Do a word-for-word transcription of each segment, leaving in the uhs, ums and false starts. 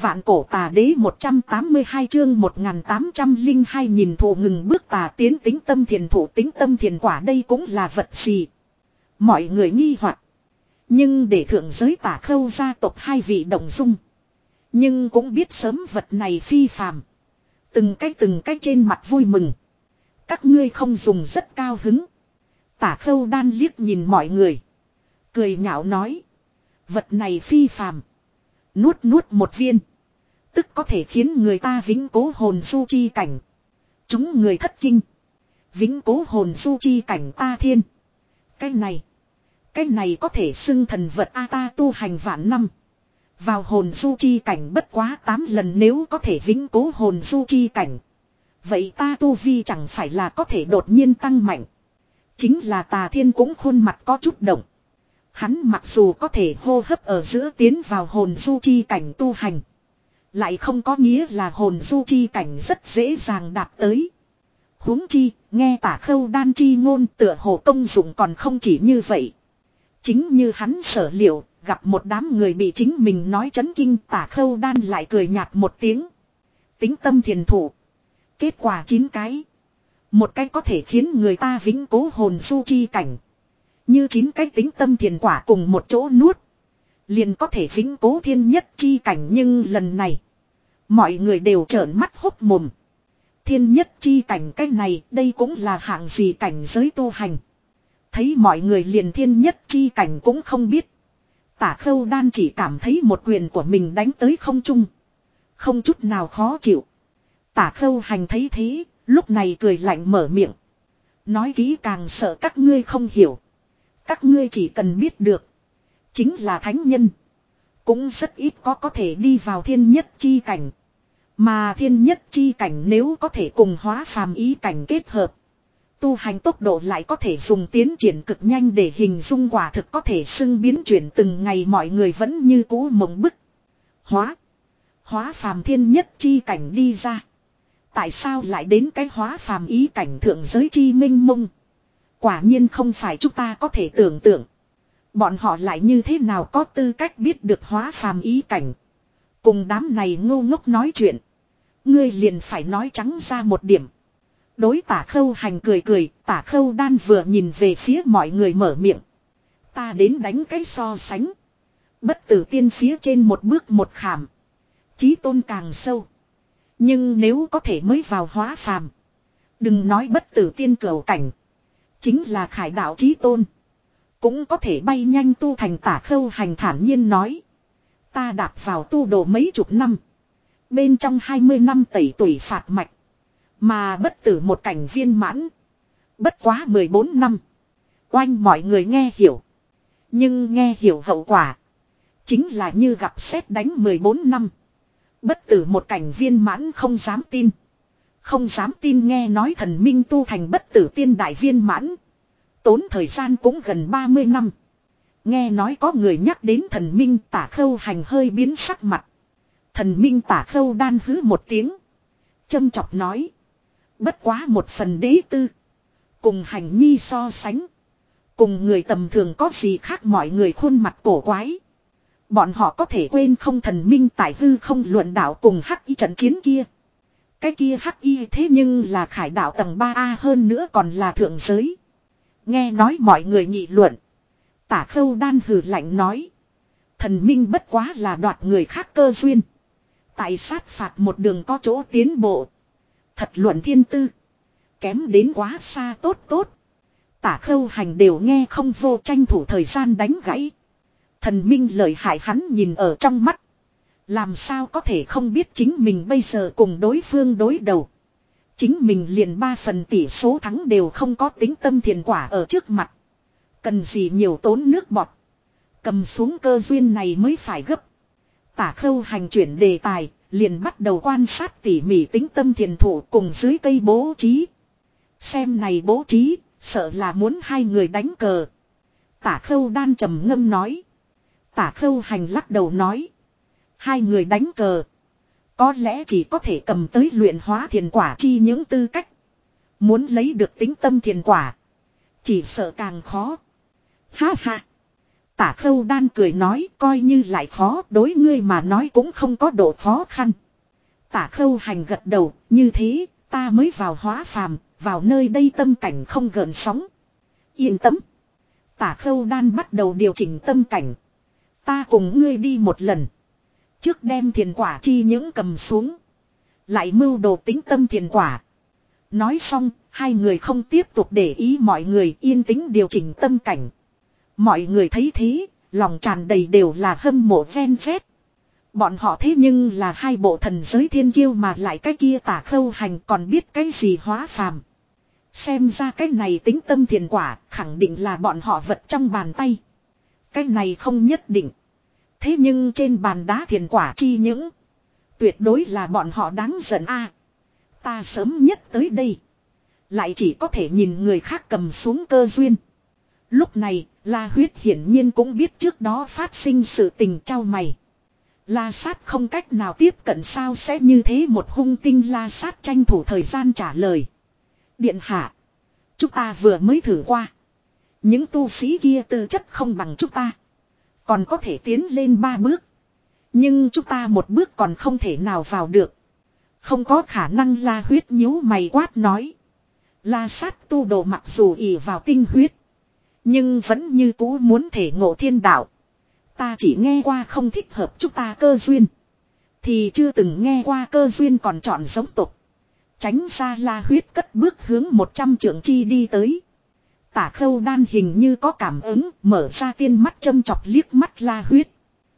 Vạn cổ tà đế một trăm tám mươi hai chương một nghìn tám trăm lẻ hai nhìn thù ngừng bước tà tiến tính tâm thiền thủ tính tâm thiền quả đây cũng là vật gì. Mọi người nghi hoặc. Nhưng để thượng giới Tả Khâu gia tộc hai vị động dung. Nhưng cũng biết sớm vật này phi phàm. Từng cái từng cái trên mặt vui mừng. Các ngươi không dùng rất cao hứng. Tả Khâu đan liếc nhìn mọi người. Cười nhạo nói. Vật này phi phàm. Nuốt nuốt một viên. Tức có thể khiến người ta vĩnh cố hồn du chi cảnh. Chúng người thất kinh. Vĩnh cố hồn du chi cảnh ta thiên. Cái này. Cái này có thể xưng thần vật A ta tu hành vạn năm. Vào hồn du chi cảnh bất quá tám lần nếu có thể vĩnh cố hồn du chi cảnh. Vậy ta tu vi chẳng phải là có thể đột nhiên tăng mạnh. Chính là Tà Thiên cũng khuôn mặt có chút động. Hắn mặc dù có thể hô hấp ở giữa tiến vào hồn du chi cảnh tu hành. Lại không có nghĩa là hồn du chi cảnh rất dễ dàng đạt tới. Huống chi, nghe Tả Khâu đan chi ngôn tựa hồ công dụng còn không chỉ như vậy. Chính như hắn sở liệu, gặp một đám người bị chính mình nói chấn kinh Tả Khâu đan lại cười nhạt một tiếng. Tính tâm thiền thủ. Kết quả chín cái. Một cái có thể khiến người ta vĩnh cố hồn du chi cảnh. Như chín cái tính tâm thiền quả cùng một chỗ nuốt. Liền có thể vĩnh cố thiên nhất chi cảnh nhưng lần này. Mọi người đều trợn mắt hốc mồm. Thiên nhất chi cảnh cái này đây cũng là hạng gì cảnh giới tu hành. Thấy mọi người liền thiên nhất chi cảnh cũng không biết. Tả Khâu đan chỉ cảm thấy một quyền của mình đánh tới không trung. Không chút nào khó chịu. Tả Khâu hành thấy thế, lúc này cười lạnh mở miệng. Nói kỹ càng sợ các ngươi không hiểu. Các ngươi chỉ cần biết được. Chính là thánh nhân. Cũng rất ít có có thể đi vào thiên nhất chi cảnh. Mà thiên nhất chi cảnh nếu có thể cùng hóa phàm ý cảnh kết hợp. Tu hành tốc độ lại có thể dùng tiến triển cực nhanh để hình dung quả thực có thể xưng biến chuyển từng ngày mọi người vẫn như cũ mộng bức. Hóa. Hóa phàm thiên nhất chi cảnh đi ra. Tại sao lại đến cái hóa phàm ý cảnh thượng giới chi minh mông. Quả nhiên không phải chúng ta có thể tưởng tượng. Bọn họ lại như thế nào có tư cách biết được hóa phàm ý cảnh. Cùng đám này ngu ngốc nói chuyện. Ngươi liền phải nói trắng ra một điểm. Đối Tả Khâu hành cười cười, Tả Khâu đan vừa nhìn về phía mọi người mở miệng. Ta đến đánh cái so sánh. Bất tử tiên phía trên một bước một khảm. Chí tôn càng sâu. Nhưng nếu có thể mới vào hóa phàm. Đừng nói bất tử tiên cửu cảnh. Chính là khải đạo chí tôn. Cũng có thể bay nhanh tu thành Tả Khâu hành thản nhiên nói. Ta đạp vào tu đồ mấy chục năm. Bên trong hai mươi năm tẩy tủy phạt mạch. Mà bất tử một cảnh viên mãn. Bất quá mười bốn năm. Oanh mọi người nghe hiểu. Nhưng nghe hiểu hậu quả. Chính là như gặp sét đánh mười bốn năm. Bất tử một cảnh viên mãn không dám tin. Không dám tin nghe nói thần minh tu thành bất tử tiên đại viên mãn. Tốn thời gian cũng gần ba mươi năm. Nghe nói có người nhắc đến thần minh Tả Khâu hành hơi biến sắc mặt. Thần minh Tả Khâu đan hứ một tiếng. Châm chọc nói. Bất quá một phần đế tư. Cùng hành nhi so sánh. Cùng người tầm thường có gì khác mọi người khuôn mặt cổ quái. Bọn họ có thể quên không thần minh tại hư không luận đạo cùng hắc y trận chiến kia. Cái kia hắc y thế nhưng là khải đạo tầng ba A hơn nữa còn là thượng giới. Nghe nói mọi người nghị luận. Tả Khâu đan hừ lạnh nói. Thần minh bất quá là đoạt người khác cơ duyên. Tại sát phạt một đường có chỗ tiến bộ. Thật luận thiên tư. Kém đến quá xa tốt tốt. Tả Khâu hành đều nghe không vô tranh thủ thời gian đánh gãy. Thần minh lợi hại hắn nhìn ở trong mắt. Làm sao có thể không biết chính mình bây giờ cùng đối phương đối đầu. Chính mình liền ba phần tỷ số thắng đều không có tính tâm thiền quả ở trước mặt. Cần gì nhiều tốn nước bọt. Cầm xuống cơ duyên này mới phải gấp. Tả Khâu hành chuyển đề tài. Liền bắt đầu quan sát tỉ mỉ tính tâm thiền thủ cùng dưới cây bố trí. Xem này bố trí, sợ là muốn hai người đánh cờ. Tả Khâu đan trầm ngâm nói. Tả Khâu hành lắc đầu nói. Hai người đánh cờ. Có lẽ chỉ có thể cầm tới luyện hóa thiền quả chi những tư cách. Muốn lấy được tính tâm thiền quả. Chỉ sợ càng khó. Ha ha. Tả Khâu Đan cười nói coi như lại khó đối ngươi mà nói cũng không có độ khó khăn. Tả Khâu Hành gật đầu, như thế ta mới vào hóa phàm, vào nơi đây tâm cảnh không gợn sóng. Yên tâm. Tả Khâu Đan bắt đầu điều chỉnh tâm cảnh. Ta cùng ngươi đi một lần. Trước đem thiền quả chi những cầm xuống. Lại mưu đồ tính tâm thiền quả. Nói xong, hai người không tiếp tục để ý mọi người yên tĩnh điều chỉnh tâm cảnh. Mọi người thấy thế, lòng tràn đầy đều là hâm mộ ven vét. Bọn họ thế nhưng là hai bộ thần giới thiên kiêu mà lại cái kia Tả Khâu Hành còn biết cái gì hóa phàm. Xem ra cái này tính tâm thiền quả khẳng định là bọn họ vật trong bàn tay. Cái này không nhất định. Thế nhưng trên bàn đá thiền quả chi những tuyệt đối là bọn họ đáng giận a. Ta sớm nhất tới đây. Lại chỉ có thể nhìn người khác cầm xuống cơ duyên. Lúc này, La Huyết hiển nhiên cũng biết trước đó phát sinh sự tình trao mày. La Sát không cách nào tiếp cận sao sẽ như thế một hung tinh. La Sát tranh thủ thời gian trả lời. Điện hạ. Chúng ta vừa mới thử qua. Những tu sĩ kia tư chất không bằng chúng ta. Còn có thể tiến lên ba bước. Nhưng chúng ta một bước còn không thể nào vào được. Không có khả năng. La Huyết nhíu mày quát nói. La Sát tu đồ mặc dù ỷ vào tinh huyết. Nhưng vẫn như cũ muốn thể ngộ thiên đạo. Ta chỉ nghe qua không thích hợp chúng ta cơ duyên. Thì chưa từng nghe qua cơ duyên còn chọn giống tục. Tránh ra. La Huyết cất bước hướng một trăm trượng chi đi tới. Tả Khâu Đan hình như có cảm ứng, mở ra tiên mắt châm chọc liếc mắt La Huyết.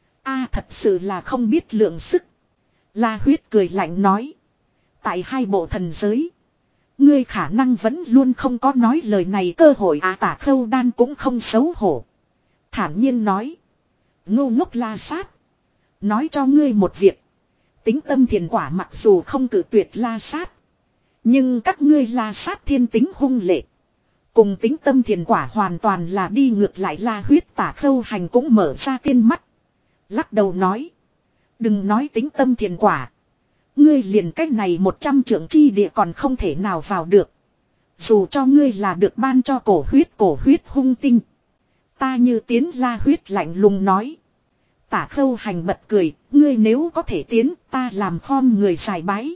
A thật sự là không biết lượng sức. La Huyết cười lạnh nói. Tại hai bộ thần giới. Ngươi khả năng vẫn luôn không có nói lời này cơ hội à. Tả Khâu Đan cũng không xấu hổ. Thản nhiên nói. Ngu ngốc La Sát. Nói cho ngươi một việc. Tính tâm thiền quả mặc dù không cử tuyệt La Sát. Nhưng các ngươi La Sát thiên tính hung lệ. Cùng tính tâm thiền quả hoàn toàn là đi ngược lại. La Huyết Tả Khâu Hành cũng mở ra tiên mắt. Lắc đầu nói. Đừng nói tính tâm thiền quả. Ngươi liền cách này một trăm trượng chi địa còn không thể nào vào được. Dù cho ngươi là được ban cho cổ huyết cổ huyết hung tinh. Ta như tiến. La Huyết lạnh lùng nói. Tả Khâu Hành bật cười. Ngươi nếu có thể tiến ta làm khom người xài bái.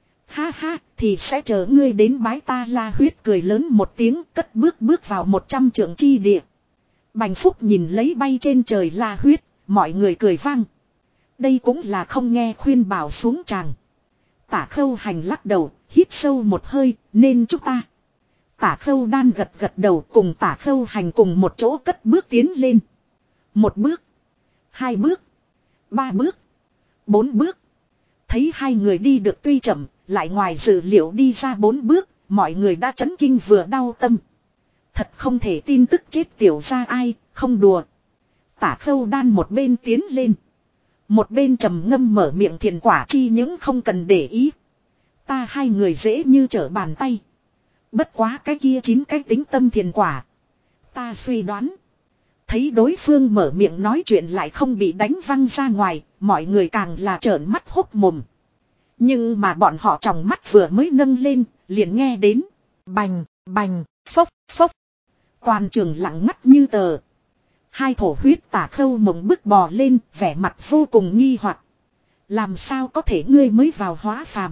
Ha ha thì sẽ chờ ngươi đến bái ta. La Huyết cười lớn một tiếng cất bước bước vào một trăm trượng chi địa. Bành Phúc nhìn lấy bay trên trời La Huyết. Mọi người cười vang. Đây cũng là không nghe khuyên bảo xuống tràng. Tả Khâu Hành lắc đầu, hít sâu một hơi, nên chúng ta. Tả Khâu Đan gật gật đầu cùng Tả Khâu Hành cùng một chỗ cất bước tiến lên. Một bước, hai bước, ba bước, bốn bước. Thấy hai người đi được tuy chậm, lại ngoài dự liệu đi ra bốn bước, mọi người đã chấn kinh vừa đau tâm. Thật không thể tin tức chết tiểu ra ai, không đùa. Tả Khâu Đan một bên tiến lên. Một bên trầm ngâm mở miệng thiền quả chi những không cần để ý. Ta hai người dễ như trở bàn tay. Bất quá cái kia chín cái tính tâm thiền quả. Ta suy đoán. Thấy đối phương mở miệng nói chuyện lại không bị đánh văng ra ngoài. Mọi người càng là trợn mắt hốc mồm. Nhưng mà bọn họ tròng mắt vừa mới nâng lên. Liền nghe đến. Bành, bành, phốc, phốc. Toàn trường lặng ngắt như tờ. Hai thổ huyết Tả Khâu mộng bức bò lên, vẻ mặt vô cùng nghi hoặc. Làm sao có thể ngươi mới vào hóa phàm?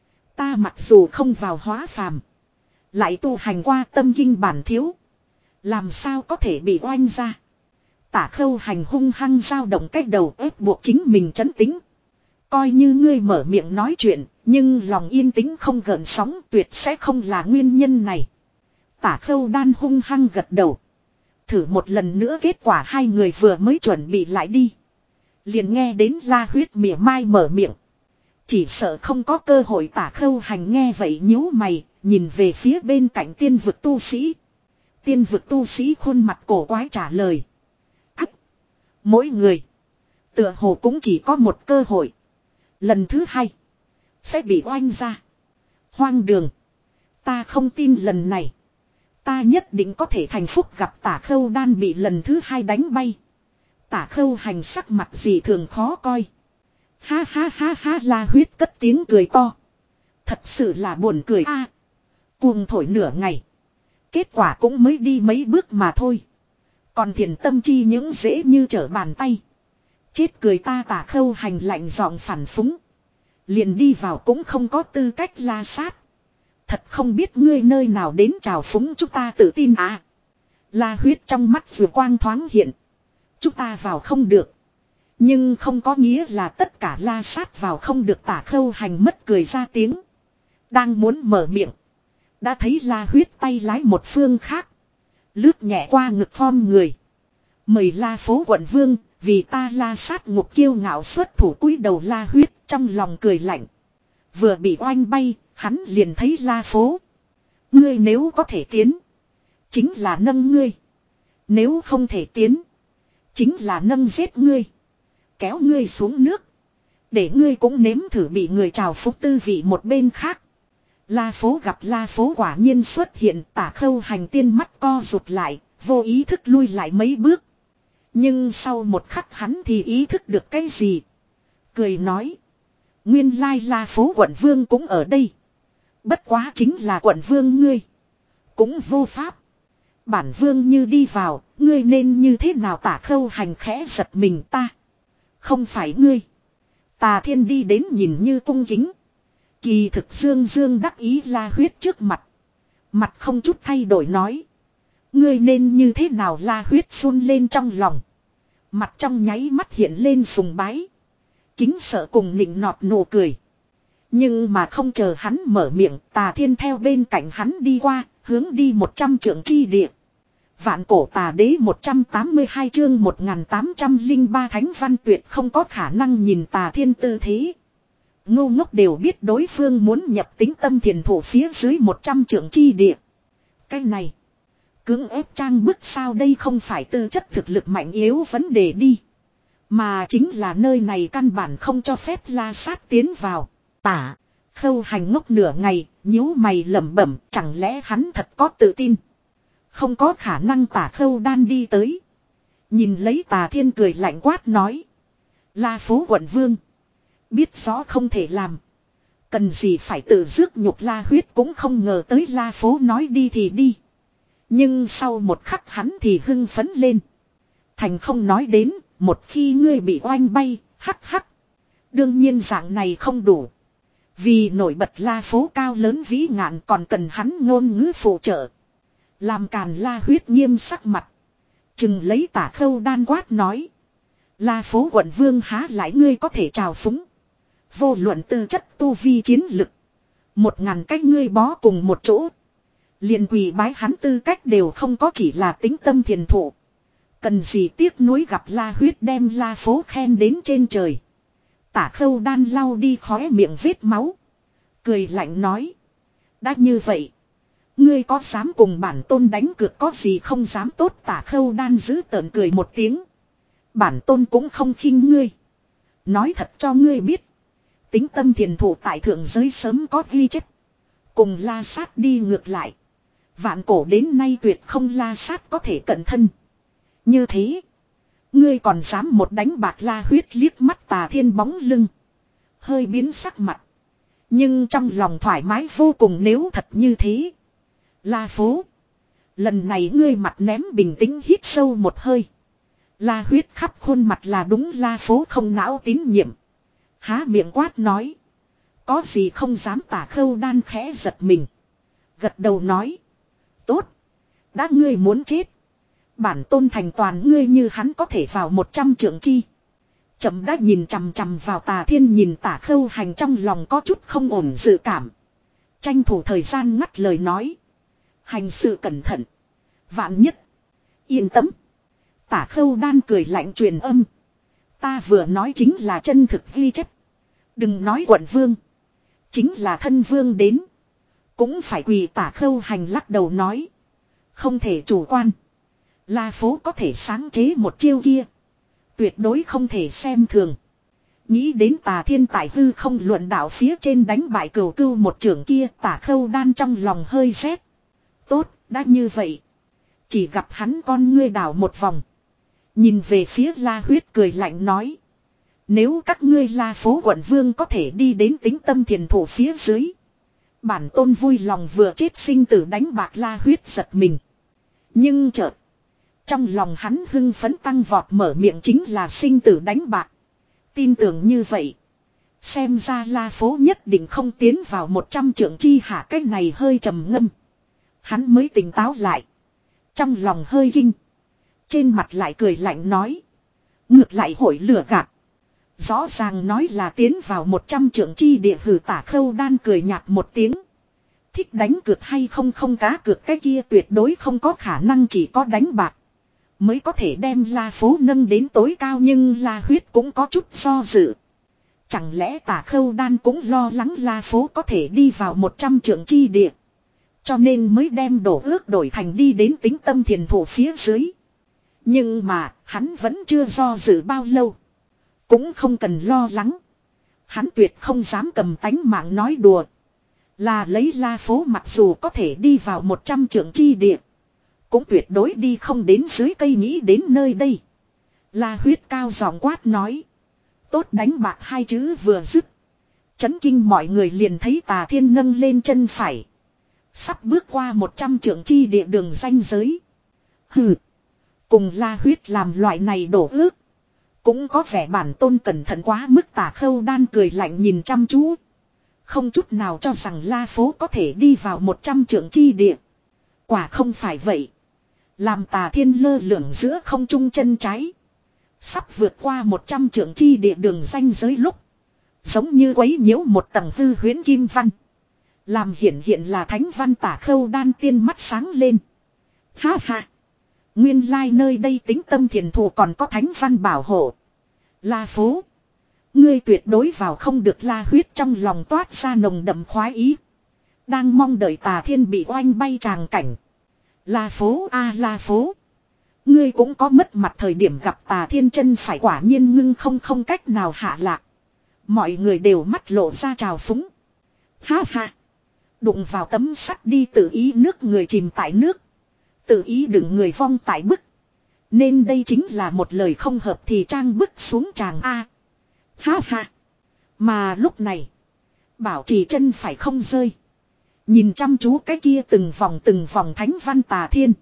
Ta mặc dù không vào hóa phàm, lại tu hành qua tâm kinh bản thiếu. Làm sao có thể bị oanh ra? Tả Khâu Hành hung hăng dao động cái đầu ép buộc chính mình trấn tĩnh. Coi như ngươi mở miệng nói chuyện, nhưng lòng yên tĩnh không gợn sóng tuyệt sẽ không là nguyên nhân này. Tả Khâu Đan hung hăng gật đầu. Thử một lần nữa kết quả hai người vừa mới chuẩn bị lại đi. Liền nghe đến La Huyết mỉa mai mở miệng. Chỉ sợ không có cơ hội. Tả Khâu Hành nghe vậy nhíu mày, nhìn về phía bên cạnh tiên vực tu sĩ. Tiên vực tu sĩ khuôn mặt cổ quái trả lời. Ách! Mỗi người, tựa hồ cũng chỉ có một cơ hội. Lần thứ hai, sẽ bị oanh ra. Hoang đường! Ta không tin lần này. Ta nhất định có thể thành phúc. Gặp Tả Khâu Đan bị lần thứ hai đánh bay. Tả Khâu Hành sắc mặt gì thường khó coi. Ha ha ha ha. La Huyết cất tiếng cười to. Thật sự là buồn cười a. Cuồng thổi nửa ngày. Kết quả cũng mới đi mấy bước mà thôi. Còn thiền tâm chi những dễ như trở bàn tay. Chết cười ta Tả Khâu Hành lạnh giọng phản phúng. Liền đi vào cũng không có tư cách la sát. Thật không biết ngươi nơi nào đến trào phúng chúng ta tự tin à. La Huyết trong mắt vừa quang thoáng hiện. Chúng ta vào không được. Nhưng không có nghĩa là tất cả la sát vào không được. Tả Khâu Hành mất cười ra tiếng. Đang muốn mở miệng. Đã thấy La Huyết tay lái một phương khác. Lướt nhẹ qua ngực phom người. Mời La Phố quận vương. Vì ta la sát ngục kiêu ngạo xuất thủ cúi đầu La Huyết trong lòng cười lạnh. Vừa bị oanh bay, hắn liền thấy La Phố. Ngươi nếu có thể tiến. Chính là nâng ngươi. Nếu không thể tiến. Chính là nâng giết ngươi. Kéo ngươi xuống nước. Để ngươi cũng nếm thử bị người trào phúc tư vị một bên khác. La Phố gặp La Phố quả nhiên xuất hiện. Tả Khâu Hành tiên mắt co rụt lại. Vô ý thức lui lại mấy bước. Nhưng sau một khắc hắn thì ý thức được cái gì. Cười nói. Nguyên lai La Phố quận vương cũng ở đây. Bất quá chính là quận vương ngươi. Cũng vô pháp. Bản vương như đi vào. Ngươi nên như thế nào? Tả Khâu Hành khẽ giật mình. Ta. Không phải ngươi. Tà Thiên đi đến nhìn như cung kính. Kỳ thực dương dương đắc ý La Huyết trước mặt. Mặt không chút thay đổi nói. Ngươi nên như thế nào? La Huyết run lên trong lòng. Mặt trong nháy mắt hiện lên sùng bái. Kính sợ cùng nịnh nọt nụ cười. Nhưng mà không chờ hắn mở miệng. Tà Thiên theo bên cạnh hắn đi qua. Hướng đi một trăm trượng chi địa. Vạn cổ tà đế một trăm tám mươi hai chương một nghìn tám trăm lẻ ba Thánh Văn Tuyệt không có khả năng nhìn Tà Thiên tư thế. Ngu ngốc đều biết đối phương muốn nhập tính tâm thiền thủ phía dưới một trăm trượng chi địa. Cái này. Cưỡng ép trang bức sao? Đây không phải tư chất thực lực mạnh yếu vấn đề đi. Mà chính là nơi này căn bản không cho phép la sát tiến vào. Tả. Khâu Hành ngốc nửa ngày. Nhíu mày lẩm bẩm. Chẳng lẽ hắn thật có tự tin? Không có khả năng. Tả Khâu Đan đi tới. Nhìn lấy Tà Thiên cười lạnh quát nói. La Phố quận vương. Biết rõ không thể làm. Cần gì phải tự rước nhục? La Huyết cũng không ngờ tới La Phố nói đi thì đi. Nhưng sau một khắc hắn thì hưng phấn lên. Thành không nói đến, một khi ngươi bị oanh bay, hắc hắc. Đương nhiên dạng này không đủ. Vì nổi bật La Phố cao lớn vĩ ngạn còn cần hắn ngôn ngữ phụ trợ. Làm càn. La Huyết nghiêm sắc mặt. Chừng lấy Tả Khâu Đan quát nói. La Phố quận vương há lại ngươi có thể trào phúng. Vô luận tư chất tu vi chiến lực. Một ngàn cách ngươi bó cùng một chỗ. Liền quỳ bái hắn tư cách đều không có, chỉ là tính tâm thiền thụ. Cần gì tiếc nuối gặp La Huyết đem La Phố khen đến trên trời. Tả Khâu Đan lau đi khóe miệng vết máu. Cười lạnh nói. Đã như vậy. Ngươi có dám cùng bản tôn đánh cược có gì không dám? Tốt. Tả Khâu Đan giữ tợn cười một tiếng. Bản tôn cũng không khinh ngươi. Nói thật cho ngươi biết. Tính tâm thiền thủ tại thượng giới sớm có ghi chép. Cùng la sát đi ngược lại. Vạn cổ đến nay tuyệt không la sát có thể cận thân. Như thế. Ngươi còn dám một đánh bạc? La Huyết liếc mắt Tà Thiên bóng lưng. Hơi biến sắc mặt. Nhưng trong lòng thoải mái vô cùng. Nếu thật như thế. La Phố. Lần này ngươi mặt ném bình tĩnh hít sâu một hơi. La Huyết khắp khuôn mặt là đúng. La Phố không não tín nhiệm. Há miệng quát nói. Có gì không dám? Tả Khâu Đan khẽ giật mình. Gật đầu nói. Tốt. Đã ngươi muốn chết. Bản tôn thành toàn ngươi như hắn có thể vào một trăm trượng chi. Chậm đã nhìn chằm chằm vào Tà Thiên, nhìn Tả Khâu Hành trong lòng có chút không ổn dự cảm. Tranh thủ thời gian ngắt lời nói. Hành sự cẩn thận. Vạn nhất. Yên tâm. Tả Khâu Đan cười lạnh truyền âm. Ta vừa nói chính là chân thực ghi chép. Đừng nói quận vương. Chính là thân vương đến. Cũng phải quỳ. Tả Khâu Hành lắc đầu nói. Không thể chủ quan. La Phố có thể sáng chế một chiêu kia. Tuyệt đối không thể xem thường. Nghĩ đến Tà Thiên tại hư không luận đạo phía trên đánh bại cừu cưu một trưởng kia. Tả Khâu Đan trong lòng hơi rét. Tốt, đã như vậy. Chỉ gặp hắn con ngươi đảo một vòng. Nhìn về phía La Huyết cười lạnh nói. Nếu các ngươi La Phố quận vương có thể đi đến tính tâm thiền thủ phía dưới. Bản tôn vui lòng vừa chết sinh tử đánh bạc. La Huyết giật mình. Nhưng chợt. Trong lòng hắn hưng phấn tăng vọt, mở miệng chính là sinh tử đánh bạc. Tin tưởng như vậy. Xem ra La Phố nhất định không tiến vào một trăm trượng chi hạ, cái này hơi trầm ngâm. Hắn mới tỉnh táo lại. Trong lòng hơi kinh. Trên mặt lại cười lạnh nói. Ngược lại hội lừa gạt. Rõ ràng nói là tiến vào một trăm trượng chi địa. Hử, Tả Khâu Đan cười nhạt một tiếng. Thích đánh cược hay không không cá cược, cái kia tuyệt đối không có khả năng, chỉ có đánh bạc mới có thể đem La Phố nâng đến tối cao. Nhưng La Huyết cũng có chút do dự. Chẳng lẽ Tả Khâu Đan cũng lo lắng La Phố có thể đi vào một trăm trượng chi địa, cho nên mới đem đổ ước đổi thành đi đến Tĩnh Tâm Thiền Thủ phía dưới. Nhưng mà hắn vẫn chưa do dự bao lâu. Cũng không cần lo lắng. Hắn tuyệt không dám cầm tánh mạng nói đùa. Là lấy La Phố mặc dù có thể đi vào một trăm trượng chi địa, cũng tuyệt đối đi không đến dưới cây. Nghĩ đến nơi đây, La Huyết cao giọng quát nói. Tốt đánh bạc hai chữ vừa dứt, chấn kinh mọi người liền thấy Tà Thiên nâng lên chân phải, sắp bước qua một trăm trượng chi địa đường ranh giới. Hừ, cùng La Huyết làm loại này đổ ước, cũng có vẻ bản tôn cẩn thận quá mức. Tả Khâu Đan cười lạnh nhìn chăm chú, không chút nào cho rằng La Phố có thể đi vào một trăm trượng chi địa. Quả không phải vậy. Làm Tà Thiên lơ lửng giữa không trung chân trái, sắp vượt qua một trăm trượng chi địa đường ranh giới lúc, giống như quấy nhiễu một tầng hư huyễn kim văn, làm hiển hiện là thánh văn. Tả Khâu Đan tiên mắt sáng lên. Ha ha, nguyên lai nơi đây Tĩnh Tâm Thiền Thủ còn có thánh văn bảo hộ. La Phố, ngươi tuyệt đối vào không được. La Huyết trong lòng toát ra nồng đậm khoái ý, đang mong đợi Tà Thiên bị oanh bay tràng cảnh. La Phố a à, La Phố, ngươi cũng có mất mặt thời điểm. Gặp Tà Thiên chân phải quả nhiên ngưng không không cách nào hạ lạc. Mọi người đều mắt lộ ra trào phúng. Ha ha, đụng vào tấm sắt đi, tự ý nước người chìm tại nước, tự ý đựng người vong tại bức. Nên đây chính là một lời không hợp thì trang bức xuống tràng a. Ha ha. Mà lúc này, bảo trì chân phải không rơi, nhìn chăm chú cái kia từng vòng từng vòng thánh văn Tà Thiên,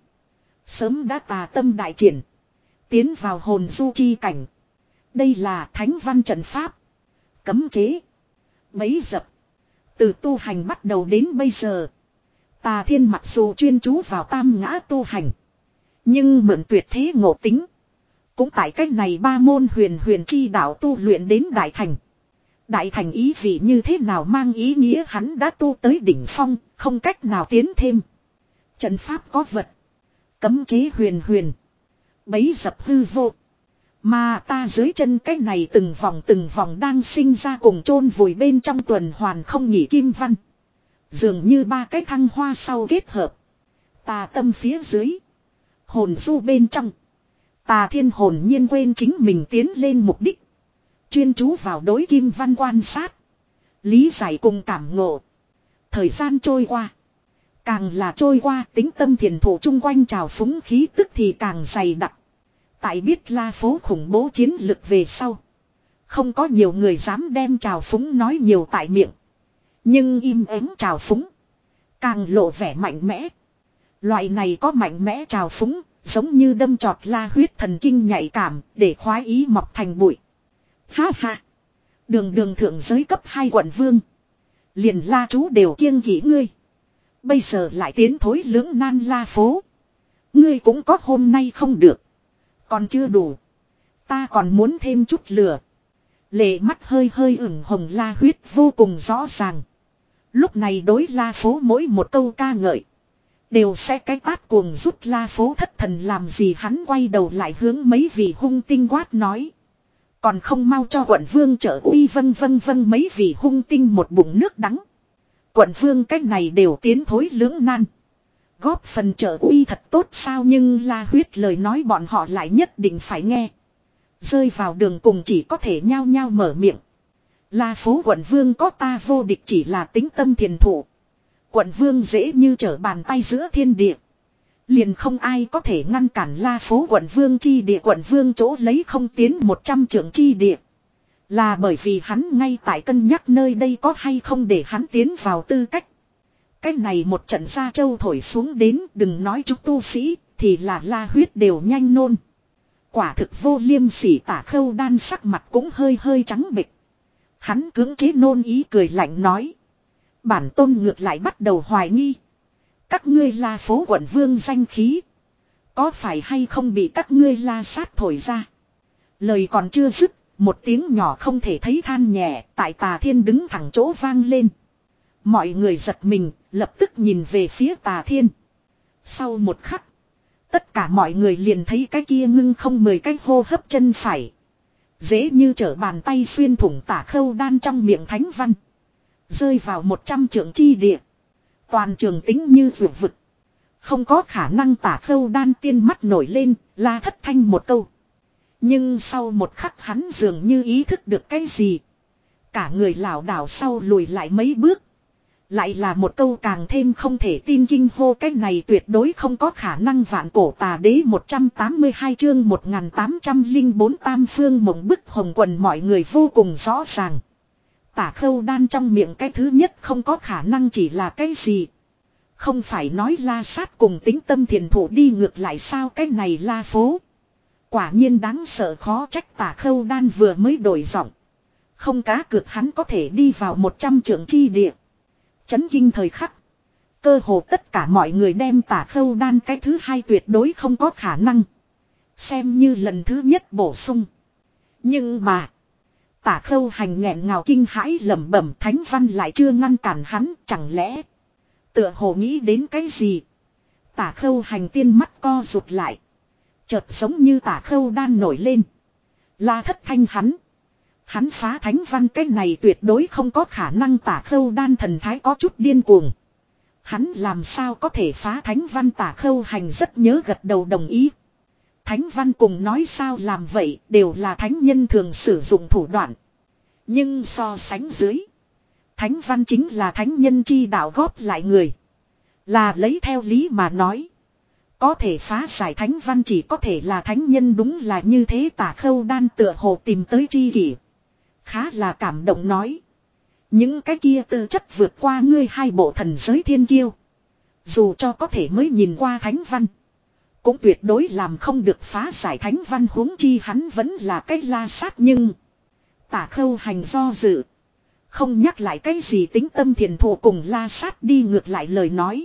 sớm đã tà tâm đại triển, tiến vào hồn du chi cảnh. Đây là thánh văn trận pháp, cấm chế, bấy dập. Từ tu hành bắt đầu đến bây giờ, Tà Thiên mặc dù chuyên chú vào tam ngã tu hành, nhưng mượn tuyệt thế ngộ tính, cũng tại cách này ba môn huyền huyền chi đạo tu luyện đến đại thành. Đại thành ý vị như thế nào, mang ý nghĩa hắn đã tu tới đỉnh phong, không cách nào tiến thêm. Trận pháp có vật, cấm chế huyền huyền, bấy dập hư vô. Mà ta dưới chân cái này từng vòng từng vòng đang sinh ra cùng chôn vùi bên trong tuần hoàn không nghỉ kim văn, dường như ba cái thăng hoa sau kết hợp. Tà tâm phía dưới, hồn du bên trong, Tà Thiên hồn nhiên quên chính mình tiến lên mục đích, chuyên chú vào đối kim văn quan sát, lý giải cùng cảm ngộ. Thời gian trôi qua, càng là trôi qua, Tĩnh Tâm Thiền Thủ chung quanh trào phúng khí tức thì càng dày đặc. Tại biết La Phố khủng bố chiến lực về sau, không có nhiều người dám đem trào phúng nói nhiều tại miệng, nhưng im ắng trào phúng càng lộ vẻ mạnh mẽ. Loại này có mạnh mẽ trào phúng, giống như đâm chọt La Huyết thần kinh nhạy cảm, để khoái ý mọc thành bụi. Ha ha, đường đường thượng giới cấp hai quận vương, liền La chú đều kiêng kỵ ngươi, bây giờ lại tiến thối lưỡng nan. La Phố, ngươi cũng có hôm nay không được, còn chưa đủ, ta còn muốn thêm chút lửa. Lệ mắt hơi hơi ửng hồng La Huyết vô cùng rõ ràng, lúc này đối La Phố mỗi một câu ca ngợi, đều sẽ cái tát cuồng rút La Phố thất thần làm gì. Hắn quay đầu lại hướng mấy vị hung tinh quát nói, còn không mau cho quận vương trợ uy. Vân vân vân, mấy vị hung tinh một bụng nước đắng. Quận vương cách này đều tiến thối lưỡng nan, góp phần trợ uy thật tốt sao. Nhưng La Huyết lời nói bọn họ lại nhất định phải nghe, rơi vào đường cùng chỉ có thể nhao nhao mở miệng. La Phố quận vương có ta vô địch, chỉ là Tĩnh Tâm Thiền Thủ, quận vương dễ như trở bàn tay giữa thiên địa, liền không ai có thể ngăn cản La Phố quận vương chi địa. Quận vương chỗ lấy không tiến một trăm trượng chi địa, là bởi vì hắn ngay tại cân nhắc nơi đây có hay không để hắn tiến vào tư cách. Cái này một trận gia châu thổi xuống đến, đừng nói chúng tu sĩ, thì là la huyết đều nhanh nôn. Quả thực vô liêm sỉ. Tả Khâu Đan sắc mặt cũng hơi hơi trắng bệch. Hắn cưỡng chế nôn ý cười lạnh nói. Bản tôn ngược lại bắt đầu hoài nghi. Các ngươi La phố quận vương danh khí. Có phải hay không bị các ngươi La sát thổi ra. Lời còn chưa dứt. Một tiếng nhỏ không thể thấy than nhẹ. Tại Tà Thiên đứng thẳng chỗ vang lên. Mọi người giật mình. Lập tức nhìn về phía Tà Thiên. Sau một khắc. Tất cả mọi người liền thấy cái kia ngưng không mười cái hô hấp chân phải. Dễ như trở bàn tay xuyên thủng Tả Khâu Đan trong miệng thánh văn. Rơi vào một trăm trượng chi địa. Toàn trường tính như vượt vực. Không có khả năng. Tả Khâu Đan tiên mắt nổi lên, la thất thanh một câu. Nhưng sau một khắc hắn dường như ý thức được cái gì. Cả người lảo đảo sau lùi lại mấy bước. Lại là một câu càng thêm không thể tin kinh hô. Cái này tuyệt đối không có khả năng. Vạn cổ tà đế một trăm tám mươi hai chương một nghìn tám trăm lẻ bốn tam phương mộng bức hồng quần. Mọi người vô cùng rõ ràng. Tả Khâu Đan trong miệng cái thứ nhất không có khả năng chỉ là cái gì. Không phải nói La sát cùng tính tâm thiền thủ đi ngược lại sao. Cái này La phố. Quả nhiên đáng sợ, khó trách Tả Khâu Đan vừa mới đổi giọng. Không cá cược hắn có thể đi vào một trăm trượng chi địa. Chấn kinh thời khắc. Cơ hồ tất cả mọi người đem Tả Khâu Đan cái thứ hai tuyệt đối không có khả năng. Xem như lần thứ nhất bổ sung. Nhưng mà. Tả Khâu Hành nghẹn ngào kinh hãi lẩm bẩm, thánh văn lại chưa ngăn cản hắn. Chẳng lẽ. Tựa hồ nghĩ đến cái gì. Tả Khâu Hành tiên mắt co rụt lại. Chợt giống như Tả Khâu Đan nổi lên. La thất thanh hắn. Hắn phá thánh văn, cái này tuyệt đối không có khả năng. Tả Khâu Đan thần thái có chút điên cuồng. Hắn làm sao có thể phá thánh văn. Tả Khâu Hành rất nhớ gật đầu đồng ý. Thánh văn cùng nói sao làm vậy đều là thánh nhân thường sử dụng thủ đoạn. Nhưng so sánh dưới. Thánh văn chính là thánh nhân chi đạo góp lại người. Là lấy theo lý mà nói. Có thể phá giải thánh văn chỉ có thể là thánh nhân, đúng là như thế. Tả Khâu Đan tựa hồ tìm tới tri kỷ. Khá là cảm động nói. Những cái kia tư chất vượt qua ngươi hai bộ thần giới thiên kiêu. Dù cho có thể mới nhìn qua thánh văn. Cũng tuyệt đối làm không được phá giải thánh văn, huống chi hắn vẫn là cái La sát. Nhưng Tả Khâu Hành do dự. Không nhắc lại cái gì tính tâm thiền thủ cùng La sát đi ngược lại lời nói.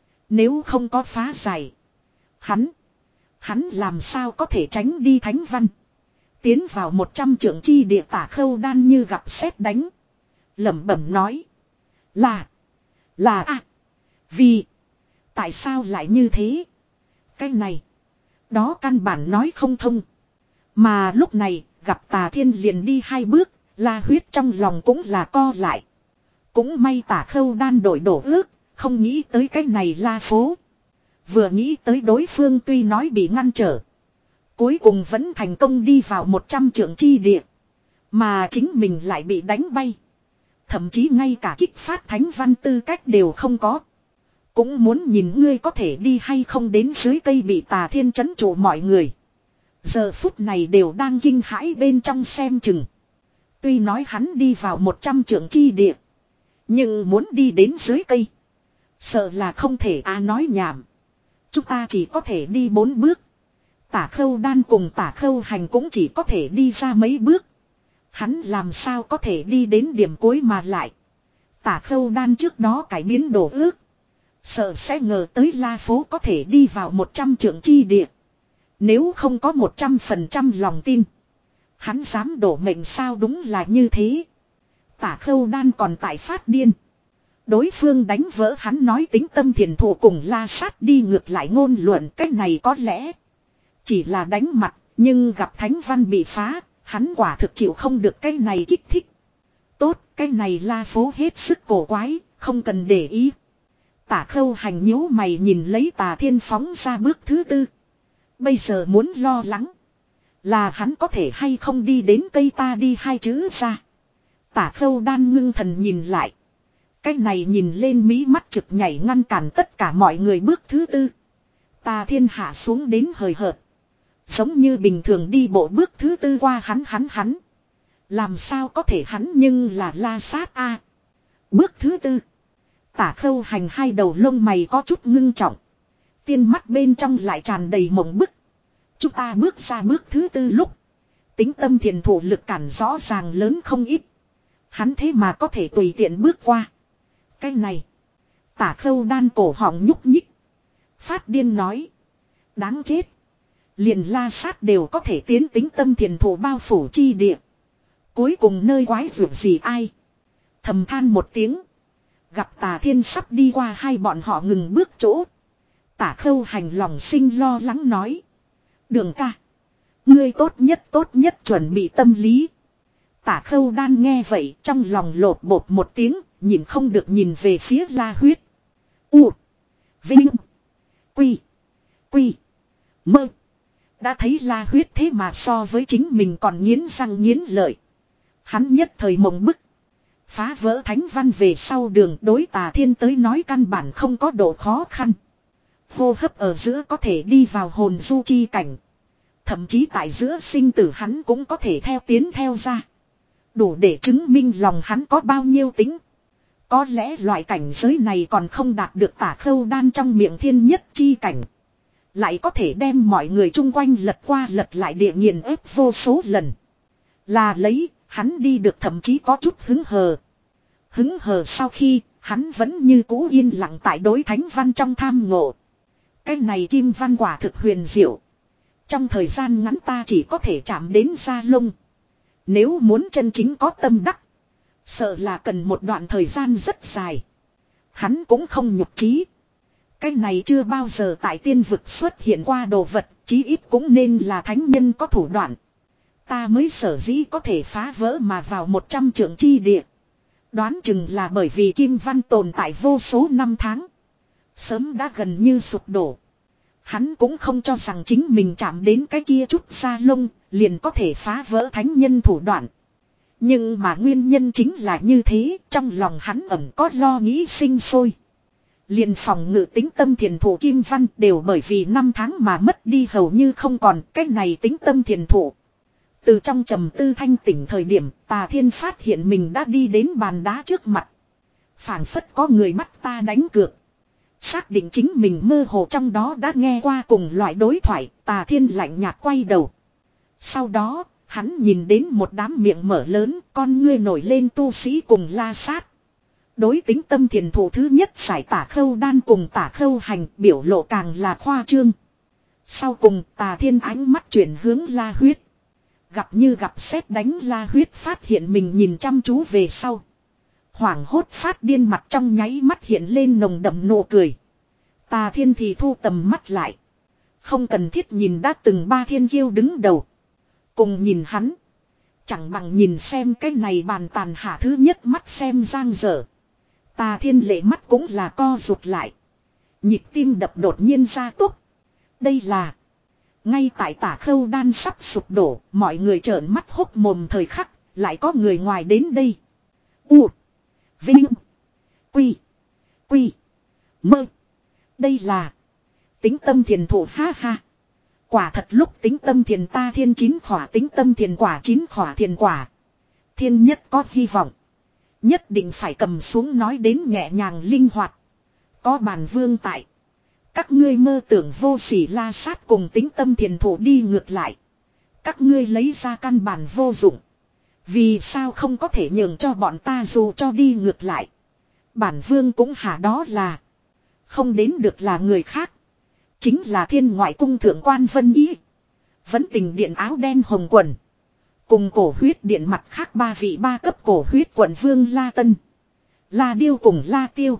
Nếu không có phá giải. Hắn. Hắn làm sao có thể tránh đi thánh văn. Tiến vào một trăm trượng chi địa. Tả Khâu Đan như gặp sét đánh. Lẩm bẩm nói. Là. Là a à, Vì. Tại sao lại như thế. Cái này. Đó căn bản nói không thông. Mà lúc này gặp Tà Thiên liền đi hai bước. La huyết trong lòng cũng là co lại. Cũng may Tả Khâu Đan đổi đổ ước. Không nghĩ tới cái này La phố. Vừa nghĩ tới đối phương tuy nói bị ngăn trở. Cuối cùng vẫn thành công đi vào một trăm trượng chi địa. Mà chính mình lại bị đánh bay. Thậm chí ngay cả kích phát thánh văn tư cách đều không có. Cũng muốn nhìn ngươi có thể đi hay không. Đến dưới cây bị Tà Thiên trấn trụ mọi người. Giờ phút này đều đang kinh hãi bên trong xem chừng. Tuy nói hắn đi vào một trăm trượng chi địa. Nhưng muốn đi đến dưới cây. Sợ là không thể à nói nhảm. Chúng ta chỉ có thể đi bốn bước. Tả Khâu Đan cùng Tả Khâu Hành cũng chỉ có thể đi ra mấy bước. Hắn làm sao có thể đi đến điểm cuối mà lại. Tả Khâu Đan trước đó cải biến đồ ước. Sợ sẽ ngờ tới La phố có thể đi vào một trăm trượng chi địa. Nếu không có một trăm phần trăm lòng tin. Hắn dám đổ mệnh sao, đúng là như thế. Tả Khâu Đan còn tại phát điên. Đối phương đánh vỡ hắn nói tính tâm thiền thủ cùng La sát đi ngược lại ngôn luận. Cái này có lẽ chỉ là đánh mặt. Nhưng gặp thánh văn bị phá. Hắn quả thực chịu không được cái này kích thích. Tốt, cái này La phố hết sức cổ quái. Không cần để ý. Tả Khâu Hành nhíu mày nhìn lấy Tà Thiên phóng ra bước thứ tư. Bây giờ muốn lo lắng. Là hắn có thể hay không đi đến cây ta đi hai chữ ra. Tả Khâu Đan ngưng thần nhìn lại. Cái này nhìn lên mí mắt trực nhảy ngăn cản tất cả mọi người bước thứ tư. Tà Thiên hạ xuống đến hời hợt. Giống như bình thường đi bộ bước thứ tư qua hắn hắn hắn. Làm sao có thể hắn nhưng là La sát a. Bước thứ tư. Tả Khâu Hành hai đầu lông mày có chút ngưng trọng. Tiên mắt bên trong lại tràn đầy mộng bức. Chúng ta bước ra bước thứ tư lúc. Tính tâm thiền thủ lực cản rõ ràng lớn không ít. Hắn thế mà có thể tùy tiện bước qua. Cái này. Tả Khâu đan cổ họng nhúc nhích. Phát điên nói. Đáng chết. Liền La Sát đều có thể tiến tính tâm thiền thủ bao phủ chi địa. Cuối cùng nơi quái vượt gì ai. Thầm than một tiếng. Gặp Tà Thiên sắp đi qua, hai bọn họ ngừng bước chỗ. Tả Khâu Hành lòng sinh lo lắng nói. Đường ca. Ngươi tốt nhất tốt nhất chuẩn bị tâm lý. Tả Khâu đan nghe vậy trong lòng lột bột một tiếng. Nhìn không được nhìn về phía La Huyết. U. Vinh. Quy. Quy. Mơ. Đã thấy La Huyết thế mà so với chính mình còn nghiến răng nghiến lợi. Hắn nhất thời mộng bức. Phá vỡ thánh văn về sau đường đối Tà Thiên tới nói căn bản không có độ khó khăn. Hô hấp ở giữa có thể đi vào hồn du chi cảnh. Thậm chí tại giữa sinh tử hắn cũng có thể theo tiến theo ra. Đủ để chứng minh lòng hắn có bao nhiêu tính. Có lẽ loại cảnh giới này còn không đạt được Tả Khâu đan trong miệng thiên nhất chi cảnh. Lại có thể đem mọi người chung quanh lật qua lật lại địa nghiền ép vô số lần. Là lấy, hắn đi được thậm chí có chút hứng hờ. Hứng hờ sau khi, hắn vẫn như cũ yên lặng tại đối thánh văn trong tham ngộ. Cái này kim văn quả thực huyền diệu. Trong thời gian ngắn ta chỉ có thể chạm đến da lông. Nếu muốn chân chính có tâm đắc, sợ là cần một đoạn thời gian rất dài. Hắn cũng không nhục trí. Cái này chưa bao giờ tại tiên vực xuất hiện qua đồ vật, chí ít cũng nên là thánh nhân có thủ đoạn. Ta mới sở dĩ có thể phá vỡ mà vào một trăm trượng chi địa. Đoán chừng là bởi vì kim văn tồn tại vô số năm tháng. Sớm đã gần như sụp đổ. Hắn cũng không cho rằng chính mình chạm đến cái kia chút da lông, liền có thể phá vỡ thánh nhân thủ đoạn. Nhưng mà nguyên nhân chính là như thế, trong lòng hắn ẩn có lo nghĩ sinh sôi. Liền phòng ngự tính tâm thiền thủ kim văn đều bởi vì năm tháng mà mất đi hầu như không còn. Cái này tính tâm thiền thủ. Từ trong trầm tư thanh tỉnh thời điểm, Tà Thiên phát hiện mình đã đi đến bàn đá trước mặt. Phảng phất có người bắt ta đánh cược. Xác định chính mình mơ hồ trong đó đã nghe qua cùng loại đối thoại, Tà Thiên lạnh nhạt quay đầu. Sau đó, hắn nhìn đến một đám miệng mở lớn, con ngươi nổi lên tu sĩ cùng La Sát. Đối tính tâm thiền thủ thứ nhất giải Tả Khâu đan cùng Tả Khâu Hành, biểu lộ càng là khoa trương. Sau cùng Tà Thiên ánh mắt chuyển hướng La Huyết. Gặp như gặp sét đánh, La Huyết phát hiện mình nhìn chăm chú về sau. Hoảng hốt phát điên, mặt trong nháy mắt hiện lên nồng đậm nụ cười. Tà Thiên thì thu tầm mắt lại. Không cần thiết nhìn đã từng ba thiên kiêu đứng đầu. Cùng nhìn hắn. Chẳng bằng nhìn xem cái này bàn tàn hạ thứ nhất mắt xem giang dở. Tà Thiên lệ mắt cũng là co rụt lại. Nhịp tim đập đột nhiên ra tốc. Đây là. Ngay tại Tả Khâu đan sắp sụp đổ, mọi người trợn mắt hốc mồm thời khắc, lại có người ngoài đến đây. U. Vinh. Quy. Quy. Mơ. Đây là. Tính tâm thiền thủ, ha ha. Quả thật lúc tính tâm thiền ta thiên chín khỏa tính tâm thiền quả chín khỏa thiền quả. Thiên nhất có hy vọng. Nhất định phải cầm xuống nói đến nhẹ nhàng linh hoạt. Có bản vương tại. Các ngươi mơ tưởng vô sỉ La Sát cùng tính tâm thiền thủ đi ngược lại. Các ngươi lấy ra căn bản vô dụng. Vì sao không có thể nhường cho bọn ta dù cho đi ngược lại. Bản vương cũng hả, đó là. Không đến được là người khác. Chính là Thiên Ngoại Cung thượng quan Vân Ý. Vẫn Tình Điện áo đen hồng quần. Cùng Cổ Huyết Điện mặt khác ba vị ba cấp Cổ Huyết quận vương La Tân, La Điêu cùng La Tiêu.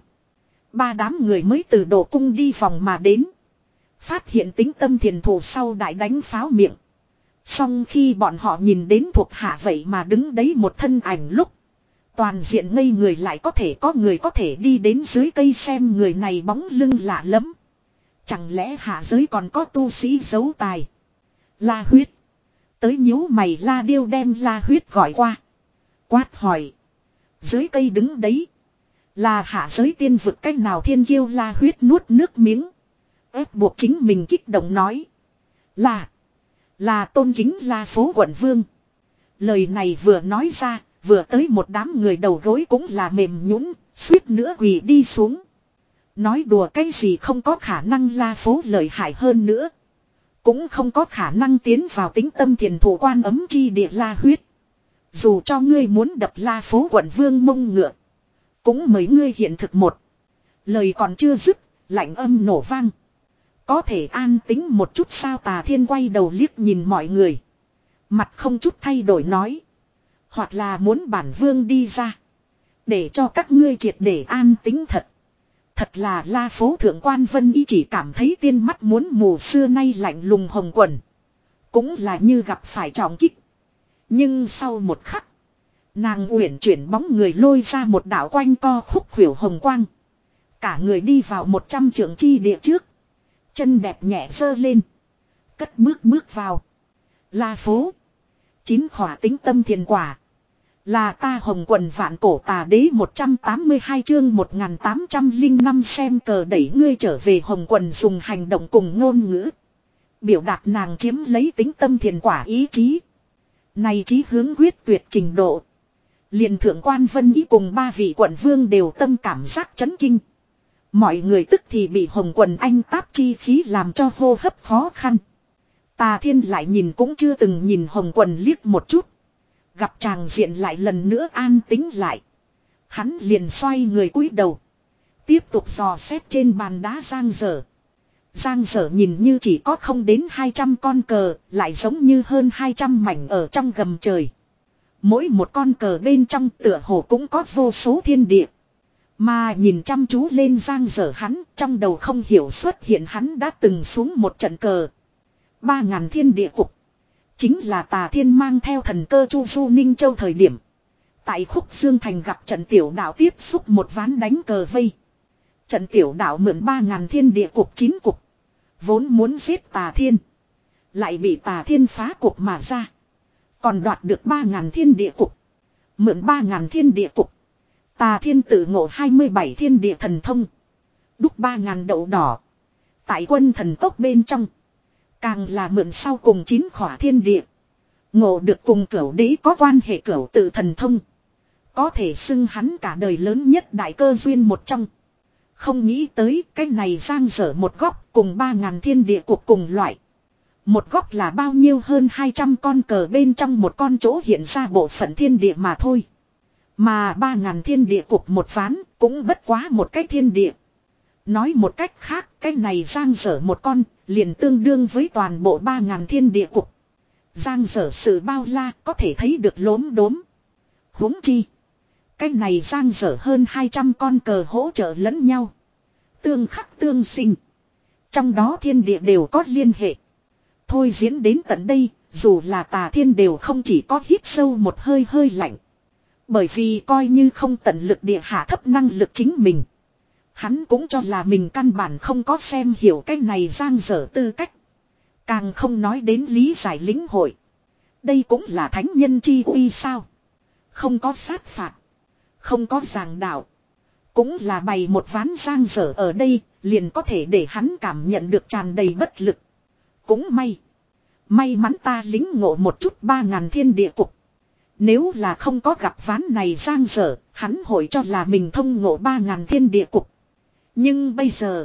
Ba đám người mới từ Đồ Cung đi vòng mà đến. Phát hiện tính tâm thiền thủ sau đại đánh pháo miệng. Xong khi bọn họ nhìn đến thuộc hạ vậy mà đứng đấy một thân ảnh lúc. Toàn diện ngây người, lại có thể có người có thể đi đến dưới cây xem người này bóng lưng lạ lắm. Chẳng lẽ hạ giới còn có tu sĩ giấu tài. La Huyết. Tới nhíu mày. La Điêu đem La Huyết gọi qua. Quát hỏi. Dưới cây đứng đấy. Là hạ giới tiên vực cách nào thiên kiêu? La Huyết nuốt nước miếng. Ép buộc chính mình kích động nói. Là. Là tôn kính La Phố quận vương. Lời này vừa nói ra. Vừa tới một đám người đầu gối cũng là mềm nhũn, suýt nữa quỳ đi xuống. Nói đùa cái gì không có khả năng La Phố lợi hại hơn nữa. Cũng không có khả năng tiến vào tính tâm thiền thủ quan ấm chi địa La huyết. Dù cho ngươi muốn đập La Phố quận vương mông ngựa. Cũng mấy ngươi hiện thực một. Lời còn chưa dứt, lạnh âm nổ vang. Có thể an tính một chút sao? Tà Thiên quay đầu liếc nhìn mọi người. Mặt không chút thay đổi nói. Hoặc là muốn bản vương đi ra. Để cho các ngươi triệt để an tính thật. Thật là La Phố thượng quan Vân Y chỉ cảm thấy tiên mắt muốn mù, xưa nay lạnh lùng hồng quần. Cũng là như gặp phải trọng kích. Nhưng sau một khắc. Nàng uyển chuyển bóng người lôi ra một đạo quanh co khúc khuỷu hồng quang. Cả người đi vào một trăm trượng chi địa trước. Chân đẹp nhẹ giơ lên. Cất bước bước vào. La Phố. Chín khỏa tính tâm thiền quả. Là ta hồng quần vạn cổ tà đế một trăm tám mươi hai chương một nghìn tám trăm lẻ năm xem cờ đẩy ngươi trở về hồng quần dùng hành động cùng ngôn ngữ. Biểu đạt nàng chiếm lấy tính tâm thiền quả ý chí. Này chí hướng quyết tuyệt trình độ. Liền thượng quan Vân Ý cùng ba vị quận vương đều tâm cảm giác chấn kinh. Mọi người tức thì bị hồng quần anh táp chi khí làm cho hô hấp khó khăn. Tà Thiên lại nhìn cũng chưa từng nhìn hồng quần liếc một chút. Gặp chàng diện lại lần nữa an tính lại. Hắn liền xoay người cúi đầu. Tiếp tục dò xét trên bàn đá Giang Dở. Giang Dở nhìn như chỉ có không đến hai trăm con cờ, lại giống như hơn hai trăm mảnh ở trong gầm trời. Mỗi một con cờ bên trong tựa hồ cũng có vô số thiên địa. Mà nhìn chăm chú lên Giang Dở hắn, trong đầu không hiểu xuất hiện hắn đã từng xuống một trận cờ. Ba ngàn thiên địa cục. Chính là Tà Thiên mang theo thần cơ Chu Du Ninh Châu thời điểm. Tại Khúc Dương Thành gặp trận tiểu đạo tiếp xúc một ván đánh cờ vây. Trận tiểu đạo mượn ba ngàn thiên địa cục chín cục. Vốn muốn giết Tà Thiên. Lại bị Tà Thiên phá cục mà ra. Còn đoạt được ba ngàn thiên địa cục. Mượn ba ngàn thiên địa cục. Tà Thiên tự ngộ hai mươi bảy thiên địa thần thông. Đúc ba ngàn đậu đỏ. Tại quân thần tốc bên trong. Càng là mượn sau cùng chín khỏa thiên địa. Ngộ được cùng cửu đế có quan hệ cửu tự thần thông. Có thể xưng hắn cả đời lớn nhất đại cơ duyên một trong. Không nghĩ tới cái này Giang Dở một góc cùng ba ngàn thiên địa cuộc cùng loại. Một góc là bao nhiêu hơn hai trăm con cờ bên trong một con chỗ hiện ra bộ phận thiên địa mà thôi. Mà ba ngàn thiên địa cuộc một ván cũng bất quá một cái thiên địa. Nói một cách khác, cái này Giang Dở một con, liền tương đương với toàn bộ ba ngàn thiên địa cục. Giang Dở sự bao la, có thể thấy được lốm đốm. Huống chi. Cái này Giang Dở hơn hai trăm con cờ hỗ trợ lẫn nhau. Tương khắc tương sinh. Trong đó thiên địa đều có liên hệ. Thôi diễn đến tận đây, dù là Tà Thiên đều không chỉ có hít sâu một hơi hơi lạnh. Bởi vì coi như không tận lực địa hạ thấp năng lực chính mình. Hắn cũng cho là mình căn bản không có xem hiểu cái này Giang Dở tư cách. Càng không nói đến lý giải lĩnh hội. Đây cũng là thánh nhân chi uy sao. Không có sát phạt. Không có giảng đạo. Cũng là bày một ván Giang Dở ở đây, liền có thể để hắn cảm nhận được tràn đầy bất lực. Cũng may. May mắn ta lính ngộ một chút ba ngàn thiên địa cục. Nếu là không có gặp ván này Giang Dở, hắn hội cho là mình thông ngộ ba ngàn thiên địa cục. Nhưng bây giờ,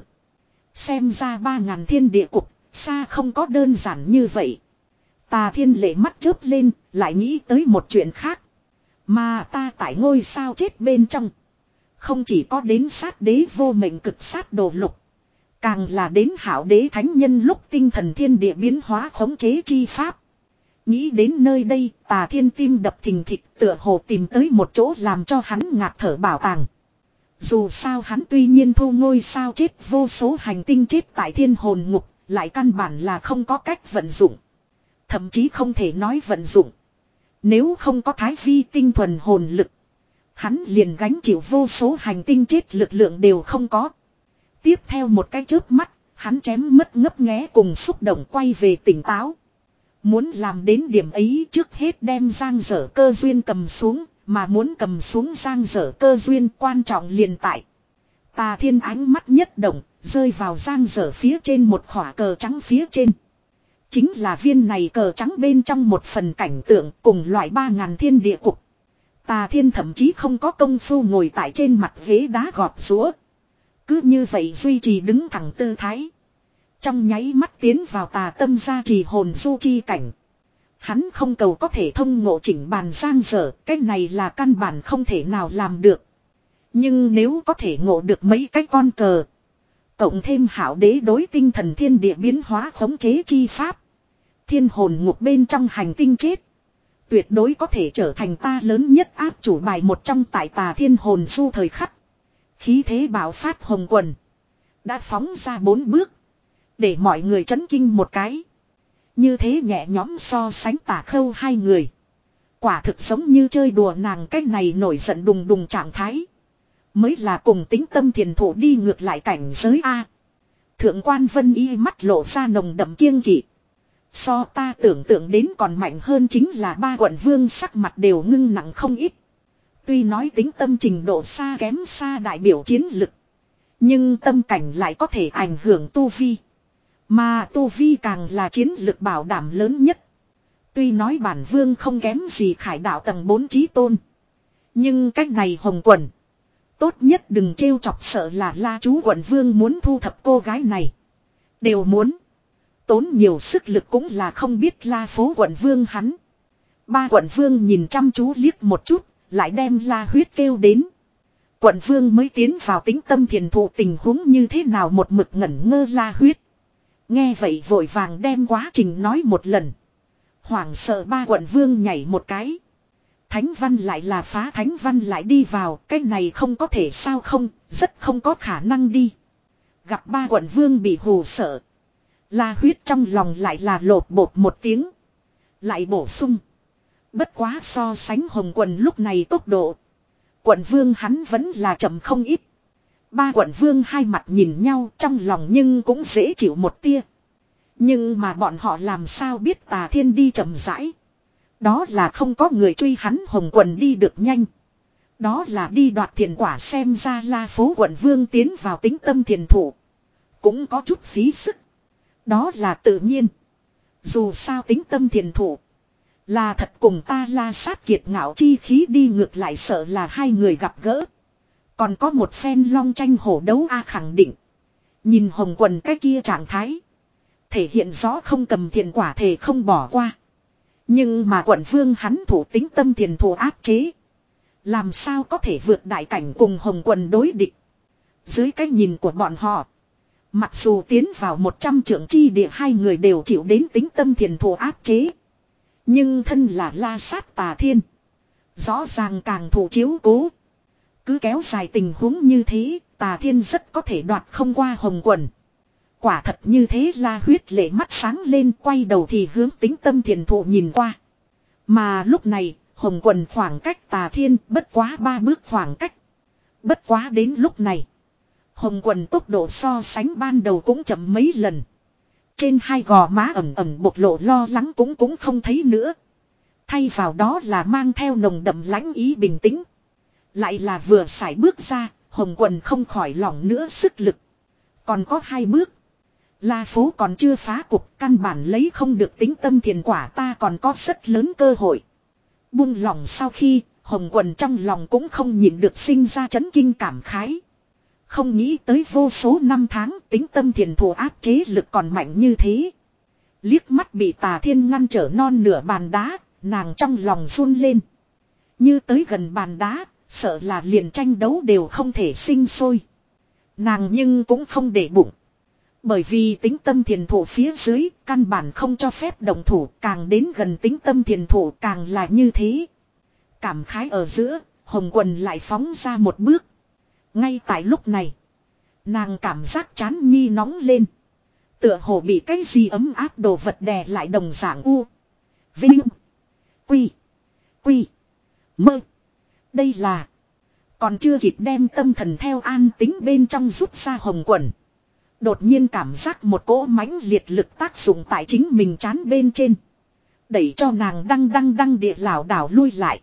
xem ra ba ngàn thiên địa cục, xa không có đơn giản như vậy. Tà Thiên lệ mắt chớp lên, lại nghĩ tới một chuyện khác. Mà ta tại ngôi sao chết bên trong. Không chỉ có đến sát đế vô mệnh cực sát đồ lục. Càng là đến hảo đế thánh nhân lúc tinh thần thiên địa biến hóa khống chế chi pháp. Nghĩ đến nơi đây, Tà Thiên tim đập thình thịch tựa hồ tìm tới một chỗ làm cho hắn ngạt thở bảo tàng. Dù sao hắn tuy nhiên thu ngôi sao chết vô số hành tinh chết tại thiên hồn ngục, lại căn bản là không có cách vận dụng. Thậm chí không thể nói vận dụng. Nếu không có thái vi tinh thuần hồn lực, hắn liền gánh chịu vô số hành tinh chết lực lượng đều không có. Tiếp theo một cái chớp mắt, hắn chém mất ngấp nghé cùng xúc động quay về tỉnh táo. Muốn làm đến điểm ấy trước hết đem Giang Dở cơ duyên cầm xuống, mà muốn cầm xuống Giang Dở cơ duyên quan trọng liền tại. Tà Thiên ánh mắt nhất động, rơi vào Giang Dở phía trên một khỏa cờ trắng phía trên. Chính là viên này cờ trắng bên trong một phần cảnh tượng cùng loại ba ngàn thiên địa cục. Tà Thiên thậm chí không có công phu ngồi tại trên mặt ghế đá gọt rũa. Cứ như vậy duy trì đứng thẳng tư thái. Trong nháy mắt tiến vào tà tâm gia trì hồn du chi cảnh. Hắn không cầu có thể thông ngộ chỉnh bàn giang dở, cái này là căn bản không thể nào làm được. Nhưng nếu có thể ngộ được mấy cái con cờ, cộng thêm hảo đế đối tinh thần thiên địa biến hóa khống chế chi pháp, thiên hồn ngục bên trong hành tinh chết, tuyệt đối có thể trở thành ta lớn nhất áp chủ bài một trong tại tà thiên hồn du thời khắc. Khí thế bạo phát hồng quần đã phóng ra bốn bước, để mọi người chấn kinh một cái. Như thế nhẹ nhõm so sánh Tả Khâu hai người, quả thực giống như chơi đùa nàng cái này nổi giận đùng đùng trạng thái. Mới là cùng tính tâm thiền thủ đi ngược lại cảnh giới A. Thượng quan Vân Y mắt lộ ra nồng đậm kiêng kỵ. So ta tưởng tượng đến còn mạnh hơn chính là ba quận vương sắc mặt đều ngưng nặng không ít. Tuy nói tính tâm trình độ xa kém xa đại biểu chiến lực, nhưng tâm cảnh lại có thể ảnh hưởng tu vi. Mà tu vi càng là chiến lực bảo đảm lớn nhất. Tuy nói bản vương không kém gì Khải đạo tầng bốn chí tôn, nhưng cách này hồng quần, tốt nhất đừng trêu chọc, sợ là La chú quận vương muốn thu thập cô gái này. Đều muốn. Tốn nhiều sức lực cũng là không biết La phố quận vương hắn. Ba quận vương nhìn chăm chú liếc một chút, lại đem La Huyết kêu đến. Quận vương mới tiến vào tính tâm thiền thụ tình huống như thế nào một mực ngẩn ngơ La Huyết. Nghe vậy vội vàng đem quá trình nói một lần. Hoảng sợ ba quận vương nhảy một cái. Thánh văn lại là phá thánh văn lại đi vào, cái này không có thể sao không, rất không có khả năng đi. Gặp ba quận vương bị hù sợ, La Huyết trong lòng lại là lột bột một tiếng. Lại bổ sung. Bất quá so sánh hồng quần lúc này tốc độ, quận vương hắn vẫn là chậm không ít. Ba quận vương hai mặt nhìn nhau trong lòng nhưng cũng dễ chịu một tia. Nhưng mà bọn họ làm sao biết Tà Thiên đi chậm rãi. Đó là không có người truy hắn hồng quần đi được nhanh. Đó là đi đoạt thiền quả, xem ra La phố quận vương tiến vào tính tâm thiền thủ cũng có chút phí sức. Đó là tự nhiên. Dù sao tính tâm thiền thủ là thật cùng ta La sát kiệt ngạo chi khí đi ngược lại, sợ là hai người gặp gỡ. Còn có một phen long tranh hổ đấu a khẳng định. Nhìn hồng quần cái kia trạng thái, thể hiện rõ không cầm thiền quả thể không bỏ qua. Nhưng mà quận vương hắn thủ tính tâm thiền thủ áp chế, làm sao có thể vượt đại cảnh cùng hồng quần đối địch. Dưới cái nhìn của bọn họ, mặc dù tiến vào một trăm trượng chi địa hai người đều chịu đến tính tâm thiền thủ áp chế, nhưng thân là La sát Tà Thiên, rõ ràng càng thủ chiếu cố. Cứ kéo dài tình huống như thế, Tà Thiên rất có thể đoạt không qua hồng quần. Quả thật như thế, La Huyết lệ mắt sáng lên, quay đầu thì hướng tính tâm thiền thụ nhìn qua. Mà lúc này, hồng quần khoảng cách Tà Thiên bất quá ba bước khoảng cách. Bất quá đến lúc này, hồng quần tốc độ so sánh ban đầu cũng chậm mấy lần. Trên hai gò má ẩm ẩm bộc lộ lo lắng cũng cũng không thấy nữa. Thay vào đó là mang theo nồng đậm lãnh ý bình tĩnh. Lại là vừa sải bước ra, hồng quần không khỏi lỏng nữa sức lực. Còn có hai bước. La phố còn chưa phá cục, căn bản lấy không được tính tâm thiền quả, ta còn có rất lớn cơ hội. Buông lỏng sau khi, hồng quần trong lòng cũng không nhịn được sinh ra chấn kinh cảm khái. Không nghĩ tới vô số năm tháng tính tâm thiền thủ áp chế lực còn mạnh như thế. Liếc mắt bị Tà Thiên ngăn trở non nửa bàn đá, nàng trong lòng run lên. Như tới gần bàn đá, sợ là liền tranh đấu đều không thể sinh sôi. Nàng nhưng cũng không để bụng. Bởi vì tính tâm thiền thủ phía dưới, căn bản không cho phép đồng thủ, càng đến gần tính tâm thiền thủ càng là như thế. Cảm khái ở giữa, hồng quần lại phóng ra một bước. Ngay tại lúc này, nàng cảm giác chán nhi nóng lên. Tựa hồ bị cái gì ấm áp đồ vật đè lại đồng dạng u. Vinh. Quy. Quy. Mơ. Đây là. Còn chưa kịp đem tâm thần theo an tính bên trong rút ra hồng quần. Đột nhiên cảm giác một cỗ mãnh liệt lực tác dụng tại chính mình trán bên trên. Đẩy cho nàng đăng đăng đăng địa lảo đảo lui lại.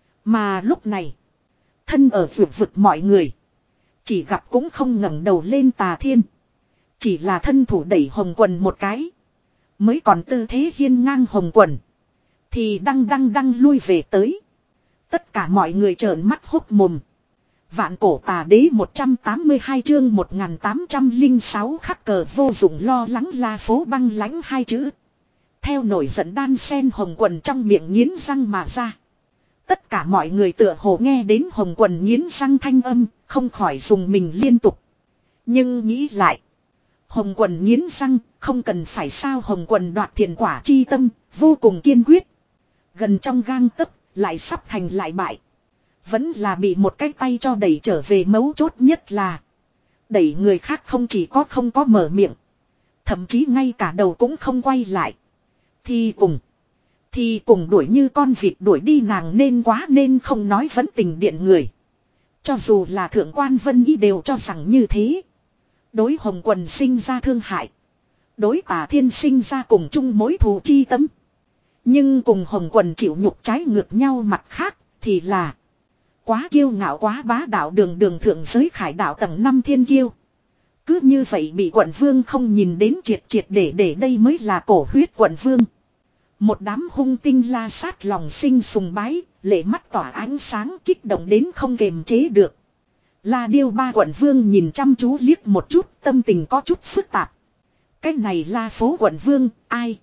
Mà lúc này, thân ở vực vực mọi người, chỉ gặp cũng không ngẩng đầu lên Tà Thiên. Chỉ là thân thủ đẩy hồng quần một cái. Mới còn tư thế hiên ngang hồng quần, thì đăng đăng đăng lui về tới. Tất cả mọi người trợn mắt hốc mồm. Vạn cổ tà đế một trăm tám mươi hai chương một nghìn tám trăm lẻ sáu khắc cờ vô dụng lo lắng La Phố Băng lãnh hai chữ. Theo nổi giận đan sen Hồng Quần trong miệng nghiến răng mà ra. Tất cả mọi người tựa hồ nghe đến Hồng Quần nghiến răng thanh âm, không khỏi dùng mình liên tục. Nhưng nghĩ lại. Hồng Quần nghiến răng, không cần phải sao Hồng Quần đoạt thiền quả chi tâm, vô cùng kiên quyết. Gần trong gang tấc, lại sắp thành lại bại. Vẫn là bị một cái tay cho đẩy trở về, mấu chốt nhất là đẩy người khác không chỉ có không có mở miệng, thậm chí ngay cả đầu cũng không quay lại. Thì cùng Thì cùng đuổi như con vịt đuổi đi, nàng nên quá nên không nói vẫn tình điện người. Cho dù là thượng quan Vân Y đều cho rằng như thế. Đối Hồng Quần sinh ra thương hại, đối Tà Thiên sinh ra cùng chung mối thù chi tâm. Nhưng cùng Hồng Quần chịu nhục trái ngược nhau mặt khác thì là quá kiêu ngạo quá bá đạo, đường đường thượng giới khải đạo tầng năm thiên kiêu. Cứ như vậy bị quận vương không nhìn đến triệt triệt để để, đây mới là cổ huyết quận vương. Một đám hung tinh la sát lòng sinh sùng bái, lệ mắt tỏa ánh sáng kích động đến không kềm chế được. La Điêu ba quận vương nhìn chăm chú liếc một chút, tâm tình có chút phức tạp. Cái này La Phố quận vương, ai?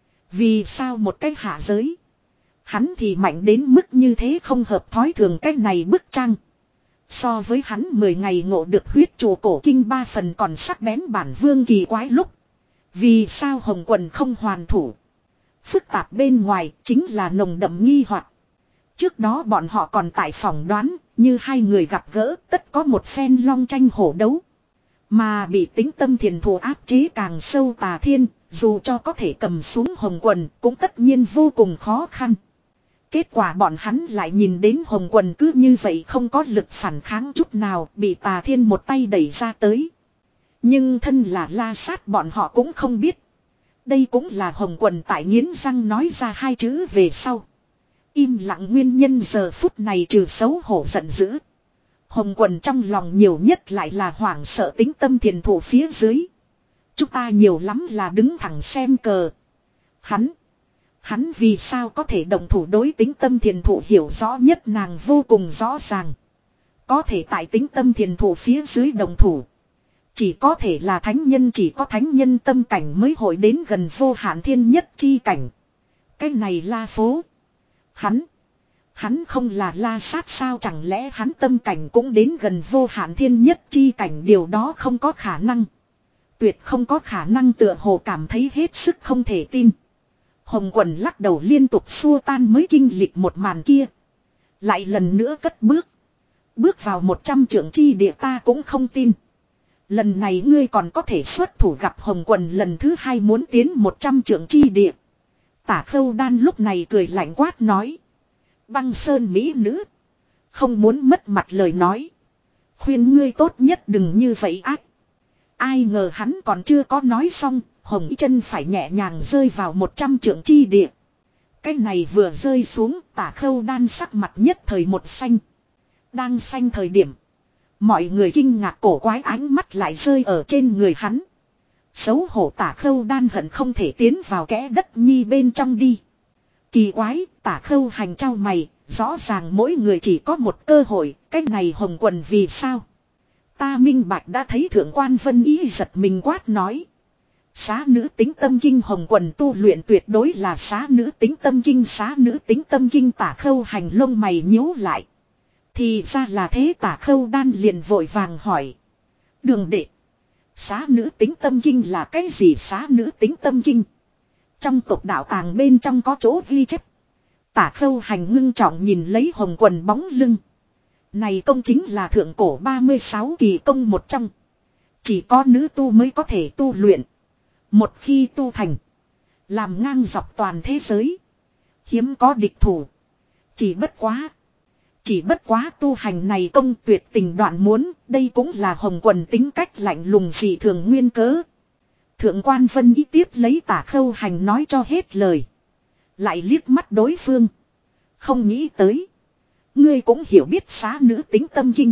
Vì sao một cái hạ giới? Hắn thì mạnh đến mức như thế không hợp thói thường, cái này bức tranh. So với hắn mười ngày ngộ được huyết trụ cổ kinh ba phần còn sắc bén bản vương kỳ quái lúc. Vì sao Hồng Quần không hoàn thủ? Phức tạp bên ngoài chính là nồng đậm nghi hoặc. Trước đó bọn họ còn tại phỏng đoán, như hai người gặp gỡ tất có một phen long tranh hổ đấu. Mà bị tính tâm thiền thù áp chế càng sâu Tà Thiên, dù cho có thể cầm xuống Hồng Quần cũng tất nhiên vô cùng khó khăn. Kết quả bọn hắn lại nhìn đến Hồng Quần cứ như vậy không có lực phản kháng chút nào, bị Tà Thiên một tay đẩy ra tới. Nhưng thân là la sát bọn họ cũng không biết. Đây cũng là Hồng Quần tại nghiến răng nói ra hai chữ về sau im lặng nguyên nhân. Giờ phút này trừ xấu hổ giận dữ, Hồng Quần trong lòng nhiều nhất lại là hoảng sợ tính tâm thiền thủ phía dưới. Chúng ta nhiều lắm là đứng thẳng xem cờ. Hắn Hắn vì sao có thể động thủ đối tính tâm thiền thủ hiểu rõ nhất, nàng vô cùng rõ ràng. Có thể tại tính tâm thiền thủ phía dưới động thủ, chỉ có thể là thánh nhân, chỉ có thánh nhân tâm cảnh mới hội đến gần vô hạn thiên nhất chi cảnh. Cái này La Phố, Hắn Hắn không là la sát sao? Chẳng lẽ hắn tâm cảnh cũng đến gần vô hạn thiên nhất chi cảnh? Điều đó không có khả năng. Tuyệt không có khả năng, tựa hồ cảm thấy hết sức không thể tin. Hồng Quần lắc đầu liên tục xua tan mới kinh lịch một màn kia. Lại lần nữa cất bước. Bước vào một trăm trượng chi địa, ta cũng không tin. Lần này ngươi còn có thể xuất thủ. Gặp Hồng Quần lần thứ hai muốn tiến một trăm trượng chi địa, Tả Khâu Đan lúc này cười lạnh quát nói: Băng Sơn mỹ nữ, không muốn mất mặt lời nói, khuyên ngươi tốt nhất đừng như vậy ác. Ai ngờ hắn còn chưa có nói xong, Hồng chân phải nhẹ nhàng rơi vào một trăm trượng chi địa. Cái này vừa rơi xuống, Tả Khâu Đan sắc mặt nhất thời một xanh. Đang xanh thời điểm, mọi người kinh ngạc cổ quái ánh mắt lại rơi ở trên người hắn. Xấu hổ Tả Khâu Đan hận không thể tiến vào kẽ đất nhi bên trong đi. Kỳ quái, Tả Khâu Hành trao mày, rõ ràng mỗi người chỉ có một cơ hội, cái này Hồng Quần vì sao? Ta minh bạch. Đã thấy thượng quan Vân Y giật mình quát nói: Xá nữ tính tâm kinh. Hồng Quần tu luyện tuyệt đối là xá nữ tính tâm kinh. Xá nữ tính tâm kinh. Tả Khâu Hành lông mày nhíu lại. Thì ra là thế. Tả Khâu Đan liền vội vàng hỏi: Đường đệ, xá nữ tính tâm kinh là cái gì? Xá nữ tính tâm kinh trong tộc đạo tàng bên trong có chỗ ghi chép. Tả Khâu Hành ngưng trọng nhìn lấy Hồng Quần bóng lưng. Này công chính là thượng cổ ba mươi sáu kỳ công một trong. Chỉ có nữ tu mới có thể tu luyện. Một khi tu thành, làm ngang dọc toàn thế giới, hiếm có địch thủ. Chỉ bất quá Chỉ bất quá tu hành này công tuyệt tình đoạn muốn. Đây cũng là Hồng Quần tính cách lạnh lùng dị thường nguyên cớ. Thượng quan Vân Y tiếp lấy Tả Khâu Hành nói cho hết lời, lại liếc mắt đối phương. Không nghĩ tới ngươi cũng hiểu biết xá nữ tính tâm kinh.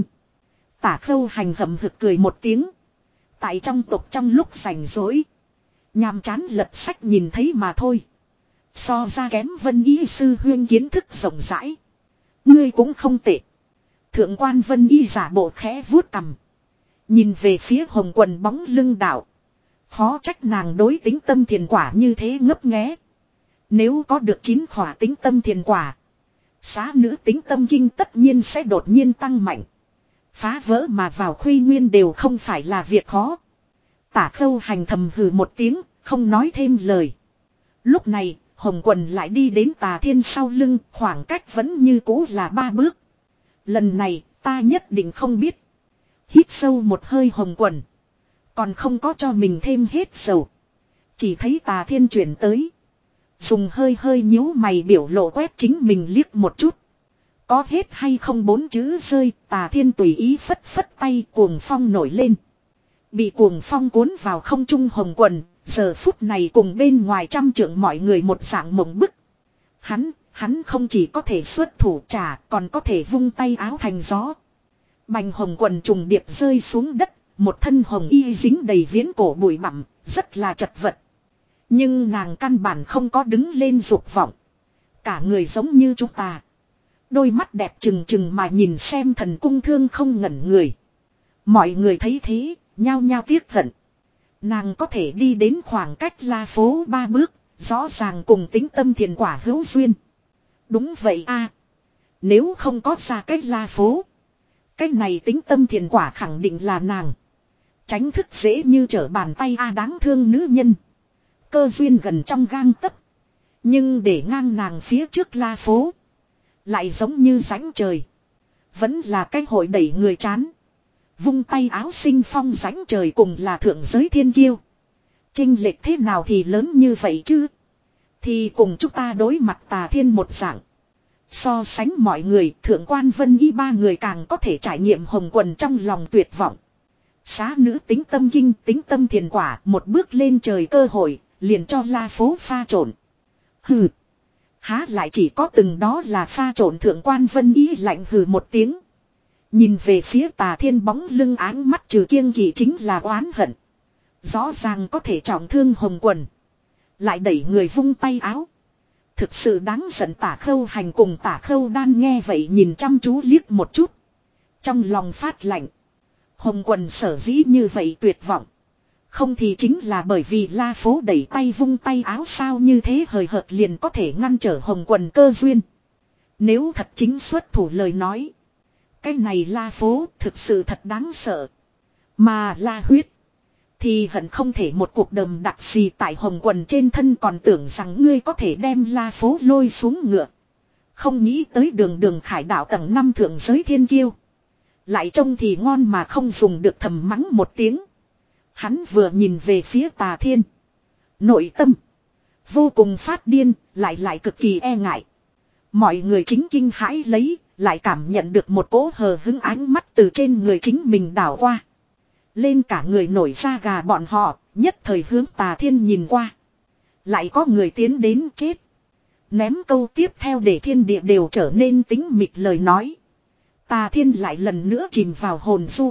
Tả Khâu Hành hậm hực cười một tiếng. Tại trong tộc trong lúc rảnh rỗi, nhàm chán lật sách nhìn thấy mà thôi. So ra kém Vân Y sư huyên kiến thức rộng rãi. Ngươi cũng không tệ. Thượng quan Vân Y giả bộ khẽ vuốt cằm. Nhìn về phía Hồng Quần bóng lưng đạo. Khó trách nàng đối tính tâm thiền quả như thế ngấp nghé. Nếu có được chín khỏa tính tâm thiền quả. Xá nữ tính tâm kinh tất nhiên sẽ đột nhiên tăng mạnh. Phá vỡ mà vào khuy nguyên đều không phải là việc khó. Tả Khâu Hành thầm hừ một tiếng, không nói thêm lời. Lúc này, Hồng Quần lại đi đến Tà Thiên sau lưng, khoảng cách vẫn như cũ là ba bước. Lần này, ta nhất định không biết. Hít sâu một hơi Hồng Quần. Còn không có cho mình thêm hết dầu. Chỉ thấy Tà Thiên chuyển tới. Dùng hơi hơi nhíu mày biểu lộ quét chính mình liếc một chút. Có hết hay không bốn chữ rơi, Tà Thiên tùy ý phất phất tay, cuồng phong nổi lên. Bị cuồng phong cuốn vào không trung Hồng Quần, giờ phút này cùng bên ngoài trăm trượng mọi người một dạng mộng bức. Hắn, hắn không chỉ có thể xuất thủ trả, còn có thể vung tay áo thành gió. Bành Hồng Quần trùng điệp rơi xuống đất, một thân hồng y dính đầy viễn cổ bụi bặm, rất là chật vật. Nhưng nàng căn bản không có đứng lên dục vọng. Cả người giống như chúng ta. Đôi mắt đẹp trừng trừng mà nhìn xem thần cung thương không ngẩn người. Mọi người thấy thế, nhao nhao tiếc hận. Nàng có thể đi đến khoảng cách La Phố ba bước, rõ ràng cùng tính tâm thiền quả hữu duyên. Đúng vậy a, nếu không có ra cách La Phố, cách này tính tâm thiền quả khẳng định là nàng. Tránh thức dễ như trở bàn tay a, đáng thương nữ nhân. Cơ duyên gần trong gang tấc, nhưng để ngang nàng phía trước La Phố, lại giống như rãnh trời. Vẫn là cái hội đẩy người chán. Vung tay áo sinh phong rãnh trời cùng là thượng giới thiên kiêu. Chênh lệch thế nào thì lớn như vậy chứ? Thì cùng chúng ta đối mặt Tà Thiên một dạng. So sánh mọi người, Thượng quan Vân Y ba người càng có thể trải nghiệm Hồng Quần trong lòng tuyệt vọng. Xá nữ tính tâm kinh, tính tâm thiền quả, một bước lên trời cơ hội, liền cho La Phố pha trộn. Hừ. Há lại chỉ có từng đó là pha trộn. Thượng quan Vân Y lạnh hừ một tiếng. Nhìn về phía Tà Thiên bóng lưng, áng mắt trừ kiêng kỵ chính là oán hận. Rõ ràng có thể trọng thương Hồng Quần, lại đẩy người vung tay áo. Thực sự đáng giận. Tả Khâu Hành cùng Tả Khâu Đan nghe vậy nhìn chăm chú liếc một chút. Trong lòng phát lạnh. Hồng Quần sở dĩ như vậy tuyệt vọng, không thì chính là bởi vì La Phố đẩy tay vung tay áo sao như thế hời hợt liền có thể ngăn trở Hồng Quần cơ duyên. Nếu thật chính xuất thủ lời nói, cái này La Phố thực sự thật đáng sợ. Mà La Huyết thì hận không thể một cuộc đầm đặc xì tại Hồng Quần trên thân, còn tưởng rằng ngươi có thể đem La Phố lôi xuống ngựa. Không nghĩ tới đường đường khải đạo tầng năm thượng giới thiên kiêu, lại trông thì ngon mà không dùng được, thầm mắng một tiếng. Hắn vừa nhìn về phía Tà Thiên, nội tâm vô cùng phát điên, lại lại cực kỳ e ngại. Mọi người chính kinh hãi lấy, lại cảm nhận được một cỗ hờ hững ánh mắt từ trên người chính mình đảo qua. Lên cả người nổi da gà bọn họ, nhất thời hướng Tà Thiên nhìn qua. Lại có người tiến đến chết. Ném câu tiếp theo để thiên địa đều trở nên tĩnh mịch lời nói. Tà Thiên lại lần nữa chìm vào hồn du.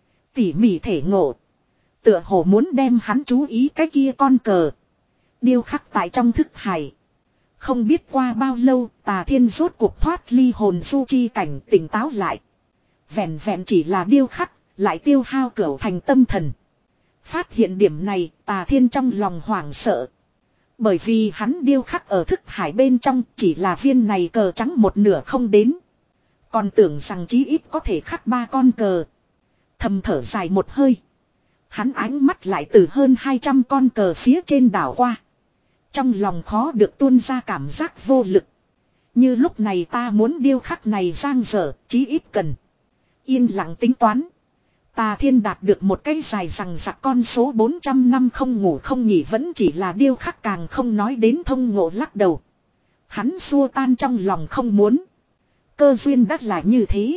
Tỉ mỉ thể ngộ. Tựa hồ muốn đem hắn chú ý cái kia con cờ điêu khắc tại trong thức hải. Không biết qua bao lâu, Tà Thiên rốt cuộc thoát ly hồn du chi cảnh, tỉnh táo lại. Vẹn vẹn chỉ là điêu khắc, lại tiêu hao cửu thành tâm thần. Phát hiện điểm này, Tà Thiên trong lòng hoảng sợ. Bởi vì hắn điêu khắc ở thức hải bên trong chỉ là viên này cờ trắng một nửa không đến. Còn tưởng rằng chí ít có thể khắc ba con cờ. Thầm thở dài một hơi. Hắn ánh mắt lại từ hơn hai trăm con cờ phía trên đảo qua. Trong lòng khó được tuôn ra cảm giác vô lực. Như lúc này ta muốn điêu khắc này giang dở, chí ít cần yên lặng tính toán. Tà Thiên đạt được một cái dài rằng rạc con số bốn trăm năm không ngủ không nghỉ vẫn chỉ là điêu khắc, càng không nói đến thông ngộ, lắc đầu. Hắn xua tan trong lòng không muốn. Cơ duyên đắt là như thế.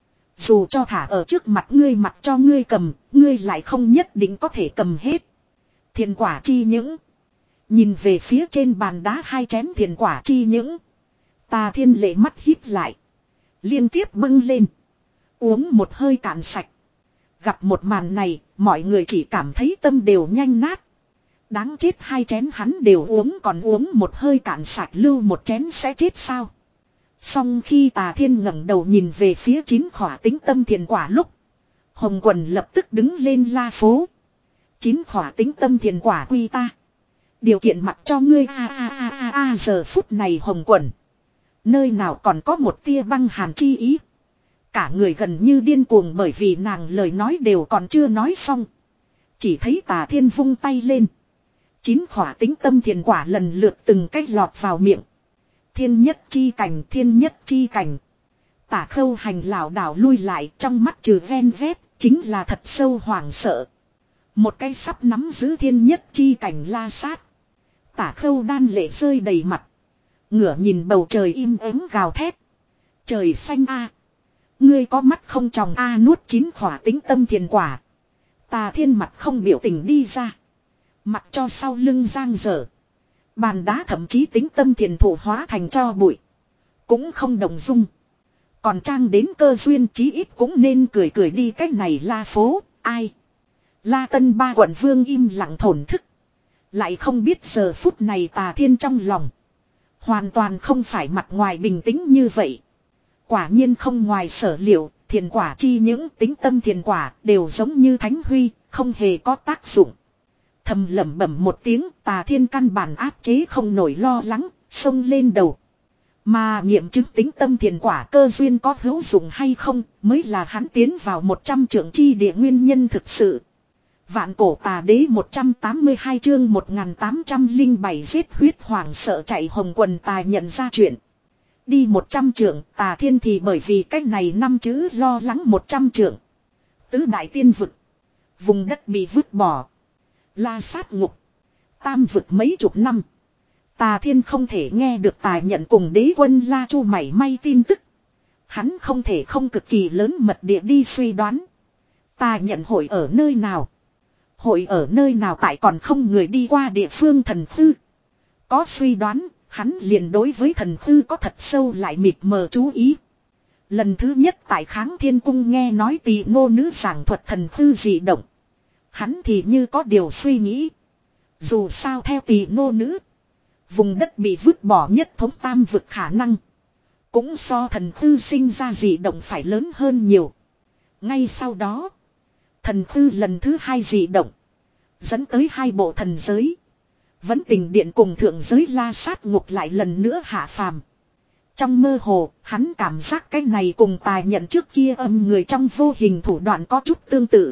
Dù cho thả ở trước mặt ngươi mặc cho ngươi cầm, ngươi lại không nhất định có thể cầm hết. Thiền quả chi những. Nhìn về phía trên bàn đá hai chén thiền quả chi những. Tà Thiên lệ mắt híp lại. Liên tiếp bưng lên. Uống một hơi cạn sạch. Gặp một màn này, mọi người chỉ cảm thấy tâm đều nhanh nát. Đáng chết, hai chén hắn đều uống, còn uống một hơi cạn sạch lưu một chén sẽ chết sao? Song khi Tà Thiên ngẩng đầu nhìn về phía chín khỏa tính tâm thiền quả lúc. Hồng Quần lập tức đứng lên la phố. Chín khỏa tính tâm thiền quả quy ta. Điều kiện mặc cho ngươi a a a a a giờ phút này Hồng Quần. Nơi nào còn có một tia băng hàn chi ý. Cả người gần như điên cuồng bởi vì nàng lời nói đều còn chưa nói xong. Chỉ thấy Tà Thiên vung tay lên. Chín khỏa tính tâm thiền quả lần lượt từng cách lọt vào miệng. Thiên nhất chi cảnh, thiên nhất chi cảnh. Tả Khâu Hành lảo đảo lui lại, trong mắt trừ ven vét, chính là thật sâu hoảng sợ. Một cái sắp nắm giữ thiên nhất chi cảnh La Sát. Tả Khâu đan lệ rơi đầy mặt. Ngửa nhìn bầu trời im ắng gào thét. Trời xanh a, ngươi có mắt không tròng a nuốt chín khỏa tính tâm thiền quả. Tà Thiên mặt không biểu tình đi ra. Mặc cho sau lưng giang dở. Bàn đá thậm chí tính tâm thiền thụ hóa thành cho bụi. Cũng không đồng dung. Còn trang đến cơ duyên chí ít cũng nên cười cười đi cách này la phố, ai. La Tân ba quận vương im lặng thổn thức. Lại không biết giờ phút này Tà Thiên trong lòng. Hoàn toàn không phải mặt ngoài bình tĩnh như vậy. Quả nhiên không ngoài sở liệu, thiền quả chi những tính tâm thiền quả đều giống như Thánh Huy, không hề có tác dụng. Thầm lẩm bẩm một tiếng, Tà Thiên căn bản áp chế không nổi lo lắng, xông lên đầu. Mà nghiệm chứng tính tâm thiền quả cơ duyên có hữu dụng hay không, mới là hắn tiến vào một trăm trượng chi địa nguyên nhân thực sự. Vạn cổ Tà Đế một trăm tám mươi hai chương một nghìn tám trăm lẻ bảy giết huyết hoàng sợ chạy Hồng Quần Tài nhận ra chuyện. Đi một trăm trượng, Tà Thiên thì bởi vì cách này năm chữ lo lắng một trăm trượng. Tứ đại tiên vực. Vùng đất bị vứt bỏ. La Sát ngục. Tam vực mấy chục năm. Tà Thiên không thể nghe được Tài nhận cùng đế quân La Chu mảy may tin tức. Hắn không thể không cực kỳ lớn mật địa đi suy đoán. Tà nhận hội ở nơi nào? Hội ở nơi nào tại còn không người đi qua địa phương thần khư. Có suy đoán, hắn liền đối với thần khư có thật sâu lại mịt mờ chú ý. Lần thứ nhất tại Kháng Thiên Cung nghe nói Tỳ Ngô nữ giảng thuật thần khư dị động. Hắn thì như có điều suy nghĩ. Dù sao theo Tỳ Ngô nữ, vùng đất bị vứt bỏ nhất thống tam vực khả năng. Cũng so thần khư sinh ra dị động phải lớn hơn nhiều. Ngay sau đó, thần khư lần thứ hai dị động. Dẫn tới hai bộ thần giới. Vẫn tình điện cùng thượng giới La Sát ngục lại lần nữa hạ phàm. Trong mơ hồ, hắn cảm giác cái này cùng Tài nhận trước kia âm người trong vô hình thủ đoạn có chút tương tự.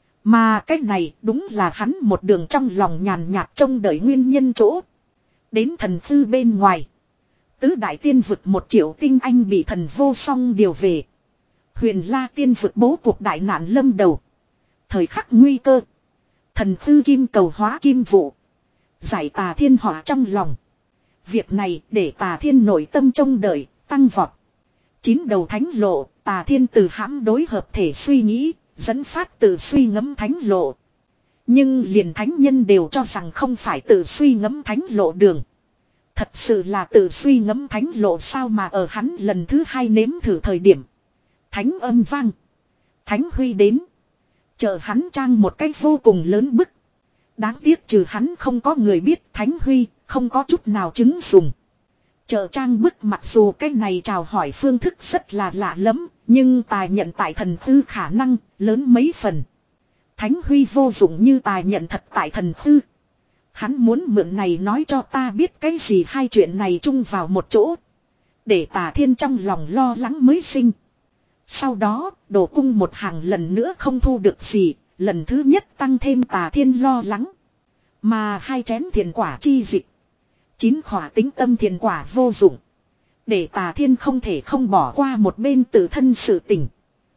Mà cái này đúng là hắn một đường trong lòng nhàn nhạt trông đợi nguyên nhân chỗ. Đến thần khư bên ngoài. Tứ đại tiên vực một triệu tinh anh bị thần vô song điều về. Huyền La tiên vực bố cuộc đại nạn lâm đầu. Thời khắc nguy cơ. Thần khư kim cầu hóa kim vụ. Giải Tà Thiên hỏa trong lòng. Việc này để Tà Thiên nội tâm trông đợi, tăng vọt. Chín đầu thánh lộ, Tà Thiên từ hãm đối hợp thể suy nghĩ, dẫn phát tự suy ngẫm thánh lộ. Nhưng liền thánh nhân đều cho rằng không phải tự suy ngẫm thánh lộ đường. Thật sự là tự suy ngẫm thánh lộ sao mà ở hắn lần thứ hai nếm thử thời điểm. Thánh âm vang. Thánh Huy đến. Chờ hắn trang một cách vô cùng lớn bức. Đáng tiếc trừ hắn không có người biết Thánh Huy, không có chút nào chứng dùng. Trợ trang bức mặc dù cái này chào hỏi phương thức rất là lạ lắm, nhưng Tài nhận tại thần khư khả năng lớn mấy phần. Thánh Huy vô dụng như Tài nhận thật tại thần khư. Hắn muốn mượn này nói cho ta biết cái gì hai chuyện này chung vào một chỗ. Để Tà Thiên trong lòng lo lắng mới sinh. Sau đó, đổ cung một hàng lần nữa không thu được gì, lần thứ nhất tăng thêm Tà Thiên lo lắng. Mà hai chén thiền quả chi dịch. Chín khỏa tính tâm thiền quả vô dụng. Để Tà Thiên không thể không bỏ qua một bên tự thân sự tỉnh.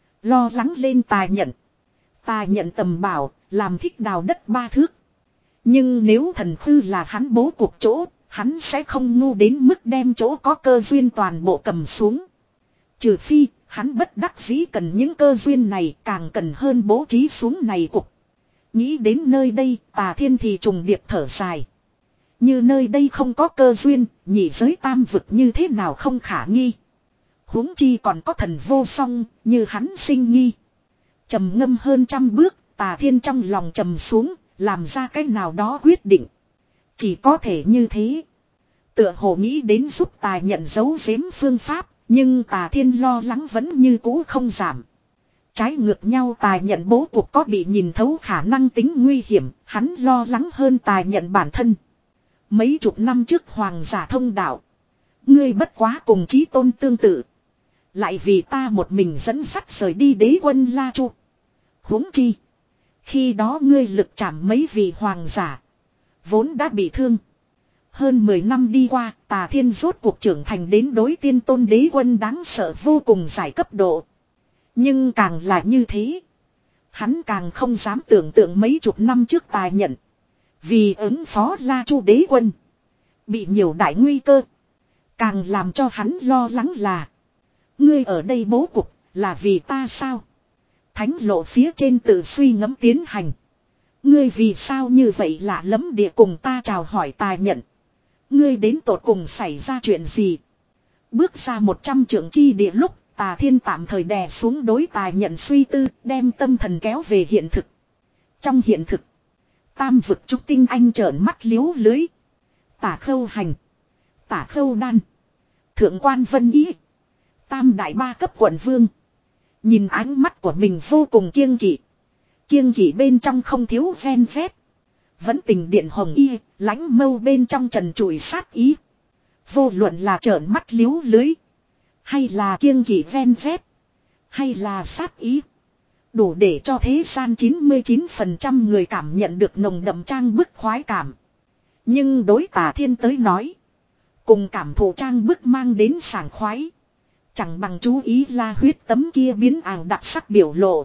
Lo lắng lên Tài nhận. Tài nhận tầm bảo, làm thích đào đất ba thước. Nhưng nếu thần khư là hắn bố cuộc chỗ, hắn sẽ không ngu đến mức đem chỗ có cơ duyên toàn bộ cầm xuống. Trừ phi, hắn bất đắc dĩ cần những cơ duyên này càng cần hơn bố trí xuống này cục. Nghĩ đến nơi đây, Tà Thiên thì trùng điệp thở dài. Như nơi đây không có cơ duyên, nhị giới tam vực như thế nào không khả nghi. Huống chi còn có thần vô song, như hắn sinh nghi. Trầm ngâm hơn trăm bước, Tà Thiên trong lòng trầm xuống, làm ra cái nào đó quyết định. Chỉ có thể như thế. Tựa hồ nghĩ đến giúp Tài nhận dấu giếm phương pháp, Nhưng Tà Thiên lo lắng vẫn như cũ không giảm. Trái ngược nhau Tài Nhận bố cục có bị nhìn thấu khả năng tính nguy hiểm, hắn lo lắng hơn Tài Nhận bản thân. Mấy chục năm trước hoàng giả thông đạo. Ngươi bất quá cùng chí tôn tương tự. Lại vì ta một mình dẫn dắt rời đi đế quân La Chu. Huống chi. Khi đó ngươi lực chạm mấy vị hoàng giả. Vốn đã bị thương. Hơn mười năm đi qua, Tà Thiên rốt cuộc trưởng thành đến đối tiên tôn đế quân đáng sợ vô cùng giải cấp độ. Nhưng càng là như thế. Hắn càng không dám tưởng tượng mấy chục năm trước Tài Nhận. Vì ứng phó La Chu đế quân. Bị nhiều đại nguy cơ. Càng làm cho hắn lo lắng là. Ngươi ở đây bố cục là vì ta sao? Thánh lộ phía trên tự suy ngẫm tiến hành. Ngươi vì sao như vậy lạ lẫm địa cùng ta chào hỏi Tài Nhận. Ngươi đến tột cùng xảy ra chuyện gì? Bước ra một trăm trượng chi địa lúc Tà Thiên tạm thời đè xuống đối Tài Nhận suy tư, đem tâm thần kéo về hiện thực. Trong hiện thực, tam vực trúc tinh anh trợn mắt liếu lưới. Tả Khâu Hành, Tả Khâu Đan, Thượng Quan Vân Ý, tam đại ba cấp quận vương. Nhìn ánh mắt của mình vô cùng kiêng kỵ. Kiêng kỵ bên trong không thiếu ven vét. Vẫn tình điện hồng y, lãnh mâu bên trong trần trụi sát ý. Vô luận là trợn mắt liếu lưới. Hay là kiêng kỵ ven vét. Hay là sát ý. Đủ để cho thế gian chín mươi chín phần trăm người cảm nhận được nồng đậm trang bức khoái cảm. Nhưng đối Tà Thiên tới nói. Cùng cảm thụ trang bức mang đến sảng khoái. Chẳng bằng chú ý La Huyết tấm kia biến ảo đặc sắc biểu lộ.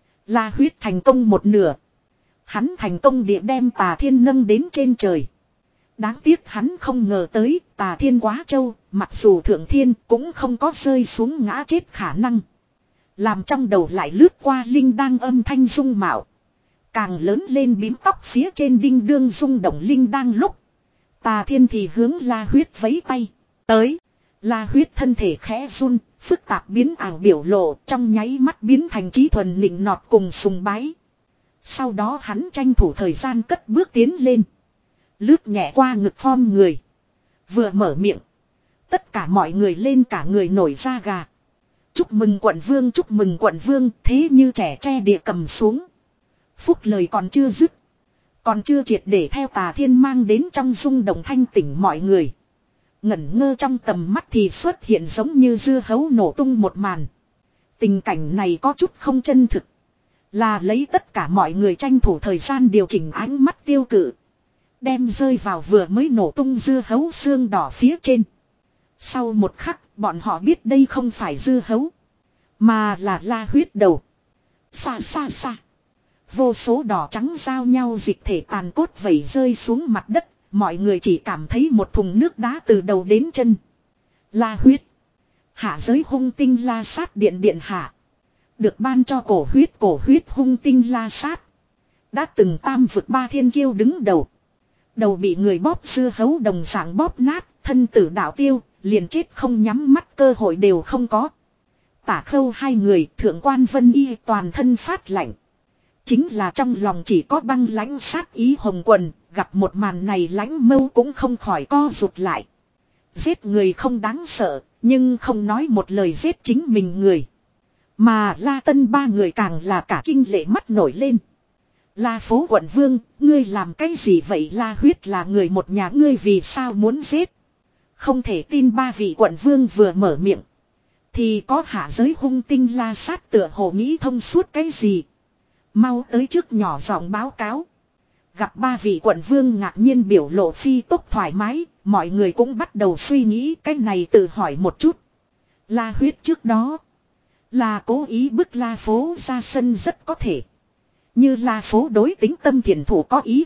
La Huyết thành công một nửa. Hắn thành công địa đem Tà Thiên nâng đến trên trời. Đáng tiếc hắn không ngờ tới Tà Thiên quá trâu, mặc dù thượng thiên cũng không có rơi xuống ngã chết khả năng. Làm trong đầu lại lướt qua linh đang âm thanh dung mạo. Càng lớn lên bím tóc phía trên đinh đương rung động linh đang lúc. Tà Thiên thì hướng La Huyết vẫy tay. Tới. La Huyết thân thể khẽ run, phức tạp biến ảo biểu lộ trong nháy mắt biến thành trí thuần nịnh nọt cùng sùng bái. Sau đó hắn tranh thủ thời gian cất bước tiến lên. Lướt nhẹ qua ngực form người. Vừa mở miệng. Tất cả mọi người lên cả người nổi da gà. Chúc mừng quận vương, chúc mừng quận vương, thế như trẻ tre địa cầm xuống. Phúc lời còn chưa dứt. Còn chưa triệt để theo Tà Thiên mang đến trong rung động thanh tỉnh mọi người. Ngẩn ngơ trong tầm mắt thì xuất hiện giống như dưa hấu nổ tung một màn. Tình cảnh này có chút không chân thực. Là lấy tất cả mọi người tranh thủ thời gian điều chỉnh ánh mắt tiêu cự. Đem rơi vào vừa mới nổ tung dưa hấu xương đỏ phía trên. Sau một khắc bọn họ biết đây không phải dưa hấu. Mà là La Huyết đầu. Xa xa xa. Vô số đỏ trắng giao nhau dịch thể tàn cốt vẩy rơi xuống mặt đất. Mọi người chỉ cảm thấy một thùng nước đá từ đầu đến chân. La Huyết. Hạ giới hung tinh La Sát điện điện hạ. Được ban cho cổ huyết cổ huyết hung tinh La Sát. Đã từng tam vực ba thiên kiêu đứng đầu. Đầu bị người bóp dưa hấu đồng dạng bóp nát. Thân tử đạo tiêu. Liền chết không nhắm mắt cơ hội đều không có. Tả Khâu hai người Thượng Quan Vân Y toàn thân phát lạnh. Chính là trong lòng chỉ có băng lãnh sát ý hồng quần. Gặp một màn này lãnh mâu cũng không khỏi co rụt lại. Giết người không đáng sợ. Nhưng không nói một lời giết chính mình người. Mà La Tân ba người càng là cả kinh lệ mắt nổi lên. La phố quận vương, ngươi làm cái gì vậy? La Huyết là người một nhà, ngươi vì sao muốn giết? Không thể tin ba vị quận vương vừa mở miệng. Thì có hạ giới hung tinh La Sát tựa hồ nghĩ thông suốt cái gì. Mau tới trước nhỏ giọng báo cáo. Gặp ba vị quận vương ngạc nhiên biểu lộ phi tốc thoải mái. Mọi người cũng bắt đầu suy nghĩ cái này, tự hỏi một chút. La Huyết trước đó là cố ý bức La phố ra sân rất có thể. Như La phố đối tính tâm thiện thủ có ý.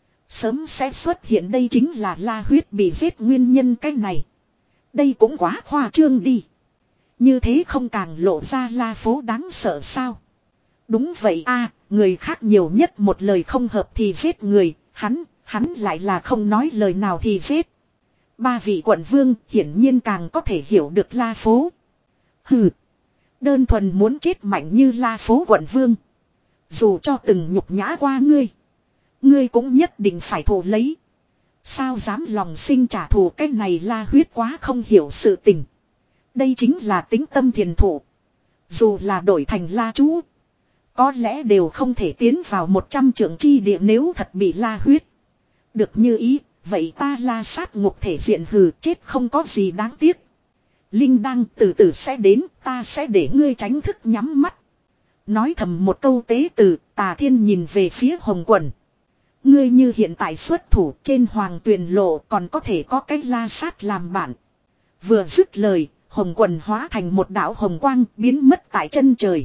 Sớm sẽ xuất hiện đây chính là La Huyết bị giết nguyên nhân cái này. Đây cũng quá khoa trương đi. Như thế không càng lộ ra La phố đáng sợ sao? Đúng vậy a, người khác nhiều nhất một lời không hợp thì giết người, hắn, hắn lại là không nói lời nào thì giết. Ba vị quận vương hiển nhiên càng có thể hiểu được La phố. Hừ, đơn thuần muốn chết mạnh như La phố quận vương. Dù cho từng nhục nhã qua ngươi, ngươi cũng nhất định phải thù lấy. Sao dám lòng sinh trả thù, cái này La Huyết quá không hiểu sự tình. Đây chính là tính tâm thiền thụ. Dù là đổi thành la chú, có lẽ đều không thể tiến vào một trăm trượng chi địa nếu thật bị la huyết. Được như ý, vậy ta la sát ngục thể diện hừ chết không có gì đáng tiếc. Linh đăng từ từ sẽ đến, ta sẽ để ngươi tránh thức nhắm mắt. Nói thầm một câu tế từ, Tà Thiên nhìn về phía Hồng Quần. Ngươi như hiện tại xuất thủ trên hoàng tuyền lộ còn có thể có cái la sát làm bạn. Vừa dứt lời, Hồng Quần hóa thành một đạo hồng quang biến mất tại chân trời.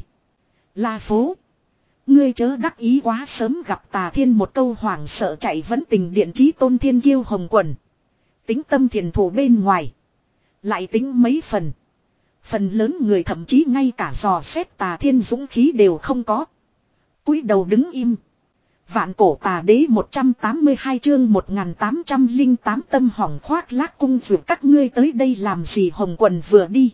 La phố. Ngươi chớ đắc ý quá sớm gặp Tà Thiên một câu hoảng sợ chạy vẫn tình điện trí tôn thiên kiêu Hồng Quần. Tính tâm thiền thủ bên ngoài. Lại tính mấy phần. Phần lớn người thậm chí ngay cả dò xét Tà Thiên dũng khí đều không có. Cúi đầu đứng im. Vạn cổ tà đế một trăm tám mươi hai chương một nghìn tám trăm lẻ tám tâm hỏng khoác lác cung vượt các ngươi tới đây làm gì. Hồng Quần vừa đi.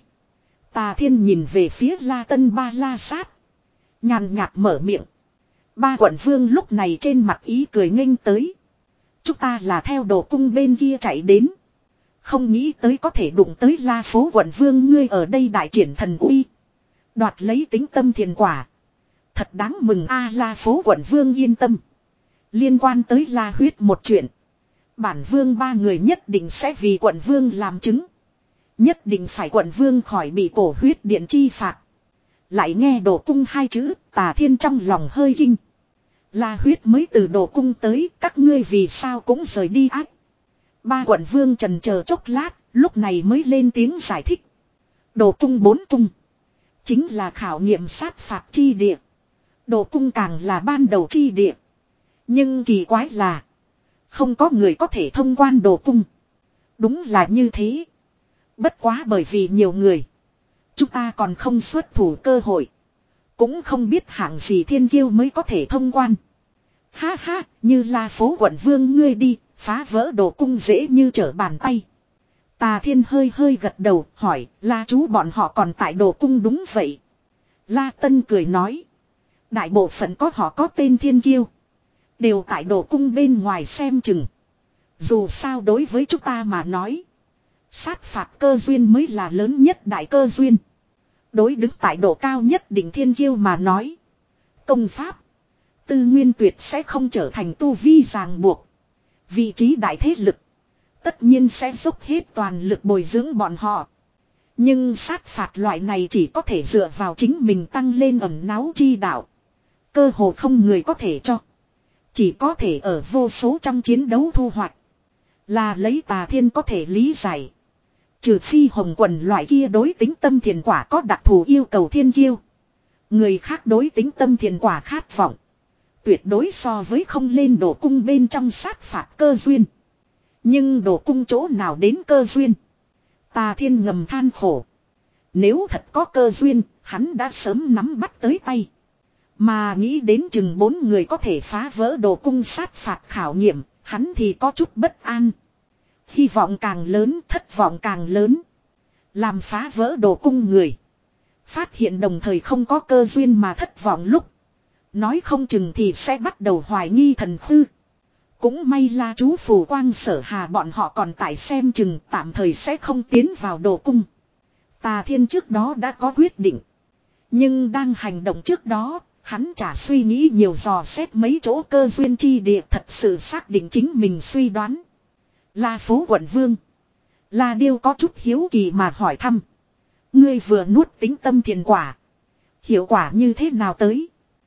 Tà Thiên nhìn về phía La Tân Ba La Sát. Nhàn nhạt mở miệng. Ba quận vương lúc này trên mặt ý cười nghênh tới. Chúng ta là theo đồ cung bên kia chạy đến. Không nghĩ tới có thể đụng tới La phố quận vương ngươi ở đây đại triển thần uy. Đoạt lấy tính tâm thiền quả. Thật đáng mừng a. La phố quận vương yên tâm. Liên quan tới La huyết một chuyện. Bản vương ba người nhất định sẽ vì quận vương làm chứng. Nhất định phải quận vương khỏi bị cổ huyết điện chi phạt. Lại nghe đồ cung hai chữ, Tà Thiên trong lòng hơi kinh. La huyết mới từ đồ cung tới, các ngươi vì sao cũng rời đi ác. Ba quận vương trần chờ chốc lát, lúc này mới lên tiếng giải thích. Đồ cung bốn cung. Chính là khảo nghiệm sát phạt chi địa. Đồ cung càng là ban đầu chi địa. Nhưng kỳ quái là. Không có người có thể thông quan đồ cung. Đúng là như thế. Bất quá bởi vì nhiều người. Chúng ta còn không xuất thủ cơ hội. Cũng không biết hạng gì thiên kiêu mới có thể thông quan. Ha ha, như La phố quận vương ngươi đi, phá vỡ đồ cung dễ như trở bàn tay. Tà Thiên hơi hơi gật đầu, hỏi, La chú bọn họ còn tại đồ cung đúng vậy. La Tân cười nói. Đại bộ phận có họ có tên thiên kiêu. Đều tại đồ cung bên ngoài xem chừng. Dù sao đối với chúng ta mà nói. Sát phạt cơ duyên mới là lớn nhất đại cơ duyên. Đối đứng tại độ cao nhất đỉnh thiên kiêu mà nói. Công pháp. Tư nguyên tuyệt sẽ không trở thành tu vi ràng buộc. Vị trí đại thế lực. Tất nhiên sẽ dốc hết toàn lực bồi dưỡng bọn họ. Nhưng sát phạt loại này chỉ có thể dựa vào chính mình tăng lên ẩn náu chi đạo. Cơ hồ không người có thể cho. Chỉ có thể ở vô số trong chiến đấu thu hoạch. Là lấy Tà Thiên có thể lý giải. Trừ phi Hồng Quần loại kia đối tính tâm thiền quả có đặc thù yêu cầu thiên kiêu. Người khác đối tính tâm thiền quả khát vọng. Tuyệt đối so với không lên đồ cung bên trong sát phạt cơ duyên. Nhưng đồ cung chỗ nào đến cơ duyên. Tà Thiên ngầm than khổ. Nếu thật có cơ duyên, hắn đã sớm nắm bắt tới tay. Mà nghĩ đến chừng bốn người có thể phá vỡ đồ cung sát phạt khảo nghiệm, hắn thì có chút bất an. Hy vọng càng lớn, thất vọng càng lớn. Làm phá vỡ đồ cung người. Phát hiện đồng thời không có cơ duyên mà thất vọng lúc. Nói không chừng thì sẽ bắt đầu hoài nghi thần hư. Cũng may La chú phù quang Sở Hà bọn họ còn tại xem chừng tạm thời sẽ không tiến vào đồ cung. Tà Thiên trước đó đã có quyết định. Nhưng đang hành động trước đó, hắn chả suy nghĩ nhiều dò xét mấy chỗ cơ duyên chi địa thật sự xác định chính mình suy đoán. La phố quận vương. La Điêu có chút hiếu kỳ mà hỏi thăm. Ngươi vừa nuốt tính tâm thiền quả. Hiệu quả như thế nào tới?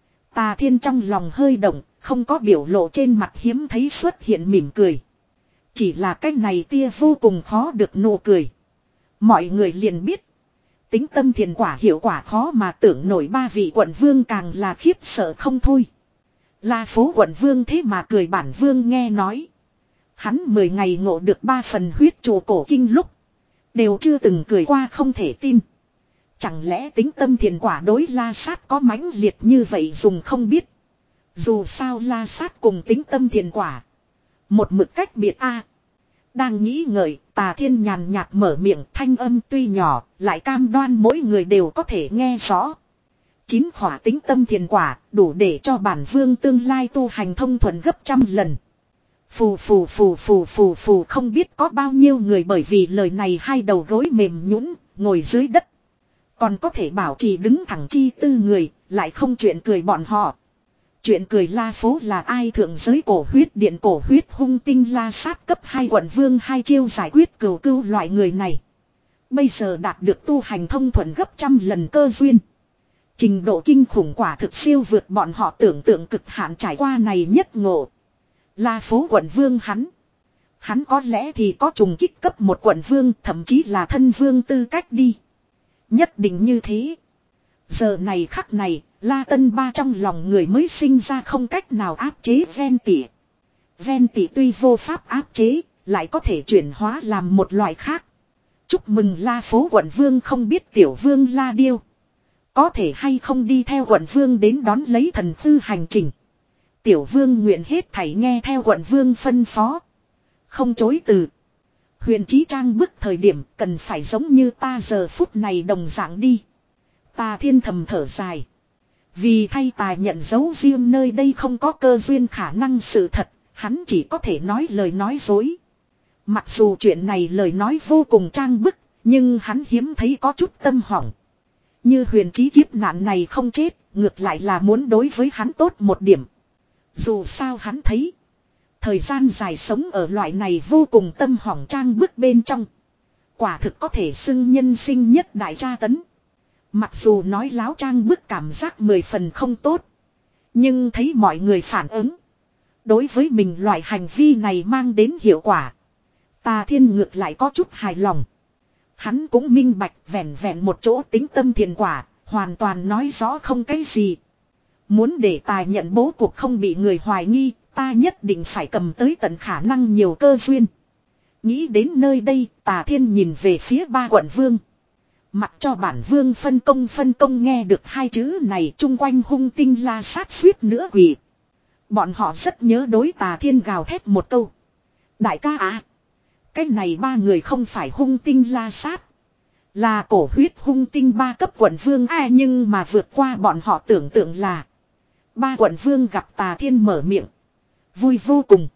Tà Thiên trong lòng hơi động, không có biểu lộ trên mặt hiếm thấy xuất hiện mỉm cười. Chỉ là cái này tia vô cùng khó được nụ cười. Mọi người liền biết. Tính tâm thiền quả hiệu quả khó mà tưởng nổi ba vị quận vương càng là khiếp sợ không thôi. La phố quận vương thế mà cười bản vương nghe nói. Hắn mười ngày ngộ được ba phần huyết trụ cổ kinh lúc. Đều chưa từng cười qua không thể tin. Chẳng lẽ tính tâm thiền quả đối La Sát có mãnh liệt như vậy dùng không biết. Dù sao La Sát cùng tính tâm thiền quả. Một mực cách biệt a. Đang nghĩ ngợi, Tà Thiên nhàn nhạt mở miệng thanh âm tuy nhỏ, lại cam đoan mỗi người đều có thể nghe rõ. Chín khỏa tính tâm thiền quả, đủ để cho bản vương tương lai tu hành thông thuận gấp trăm lần. Phù phù phù phù phù phù không biết có bao nhiêu người bởi vì lời này hai đầu gối mềm nhũn, ngồi dưới đất. Còn có thể bảo trì đứng thẳng chi tư người, lại không chuyện cười bọn họ. Chuyện cười La Phố là ai? Thượng giới cổ huyết điện cổ huyết hung tinh La Sát cấp hai quận vương hai chiêu giải quyết cừu cưu loại người này. Bây giờ đạt được tu hành thông thuận gấp trăm lần cơ duyên. Trình độ kinh khủng quả thực siêu vượt bọn họ tưởng tượng cực hạn trải qua này nhất ngộ. La Phố quận vương hắn. Hắn có lẽ thì có trùng kích cấp một quận vương, thậm chí là thân vương tư cách đi. Nhất định như thế. Giờ này khắc này, La Tân Ba trong lòng người mới sinh ra không cách nào áp chế ven tỉ. Ven tỉ tuy vô pháp áp chế, lại có thể chuyển hóa làm một loại khác. Chúc mừng La Phố quận vương, không biết tiểu vương La Điêu có thể hay không đi theo quận vương đến đón lấy thần tư hành trình. Tiểu vương nguyện hết thảy nghe theo quận vương phân phó. Không chối từ. Huyền Chí Trang bức thời điểm cần phải giống như ta giờ phút này đồng dạng đi. Tà Thiên thầm thở dài. Vì thay tài nhận dấu riêng nơi đây không có cơ duyên khả năng sự thật, hắn chỉ có thể nói lời nói dối. Mặc dù chuyện này lời nói vô cùng trang bức, nhưng hắn hiếm thấy có chút tâm hỏng. Như Huyền Chí kiếp nạn này không chết, ngược lại là muốn đối với hắn tốt một điểm. Dù sao hắn thấy, thời gian dài sống ở loại này vô cùng tâm hỏng trang bức bên trong, quả thực có thể xưng nhân sinh nhất đại tra tấn. Mặc dù nói láo trang bức cảm giác mười phần không tốt, nhưng thấy mọi người phản ứng, đối với mình loại hành vi này mang đến hiệu quả, Tà Thiên ngược lại có chút hài lòng. Hắn cũng minh bạch vẹn vẹn một chỗ tính tâm thiền quả, hoàn toàn nói rõ không cái gì. Muốn để tài nhận bố cuộc không bị người hoài nghi, ta nhất định phải cầm tới tận khả năng nhiều cơ duyên. Nghĩ đến nơi đây, Tà Thiên nhìn về phía ba quận vương. Mặc cho bản vương phân công phân công nghe được hai chữ này, chung quanh hung tinh La Sát suýt nữa quỳ. Bọn họ rất nhớ đối Tà Thiên gào thét một câu. Đại ca à, cái này ba người không phải hung tinh La Sát, là cổ huyết hung tinh ba cấp quận vương ai, nhưng mà vượt qua bọn họ tưởng tượng là ba quận vương gặp Tà Thiên mở miệng, vui vô cùng.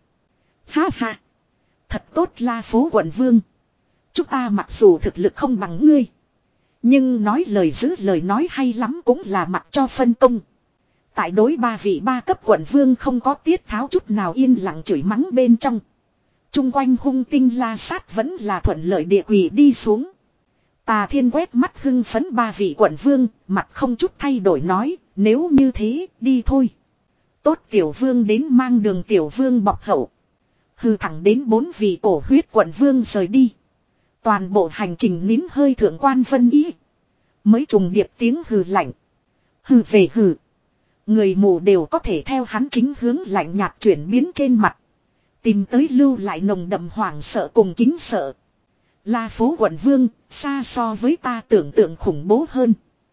Ha ha, thật tốt La Phố quận vương, chúng ta mặc dù thực lực không bằng ngươi, nhưng nói lời giữ lời nói hay lắm cũng là mặc cho phân công. Tại đối ba vị ba cấp quận vương không có tiết tháo chút nào yên lặng chửi mắng bên trong, chung quanh hung tinh La Sát vẫn là thuận lợi địa quỷ đi xuống. Tà Thiên quét mắt hưng phấn ba vị quận vương, mặt không chút thay đổi nói, nếu như thế, đi thôi. Tốt, tiểu vương đến mang đường tiểu vương bọc hậu. Hư thẳng đến bốn vị cổ huyết quận vương rời đi. Toàn bộ hành trình nín hơi thượng quan Vân Ý mới trùng điệp tiếng hừ lạnh. Hừ về hừ. Người mù đều có thể theo hắn chính hướng lạnh nhạt chuyển biến trên mặt, tìm tới lưu lại nồng đậm hoảng sợ cùng kính sợ. La Phố quận vương, xa so với ta tưởng tượng khủng bố hơn.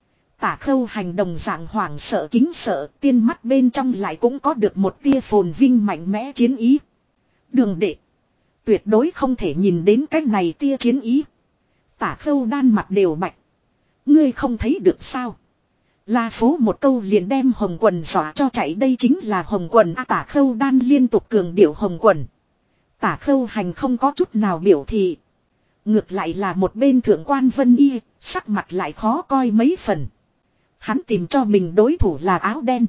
Tả Khâu hành đồng dạng hoảng sợ kính sợ, tiên mắt bên trong lại cũng có được một tia phồn vinh mạnh mẽ chiến ý. Đường đệ, tuyệt đối không thể nhìn đến cái này tia chiến ý. Tả Khâu đan mặt đều bạch. Ngươi không thấy được sao? La Phố một câu liền đem Hồng Quần dọa cho chạy, đây chính là Hồng Quần à, Tả Khâu đan liên tục cường điệu Hồng Quần. Tả Khâu hành không có chút nào biểu thị. Ngược lại là một bên thượng quan Vân Y, sắc mặt lại khó coi mấy phần. Hắn tìm cho mình đối thủ là áo đen.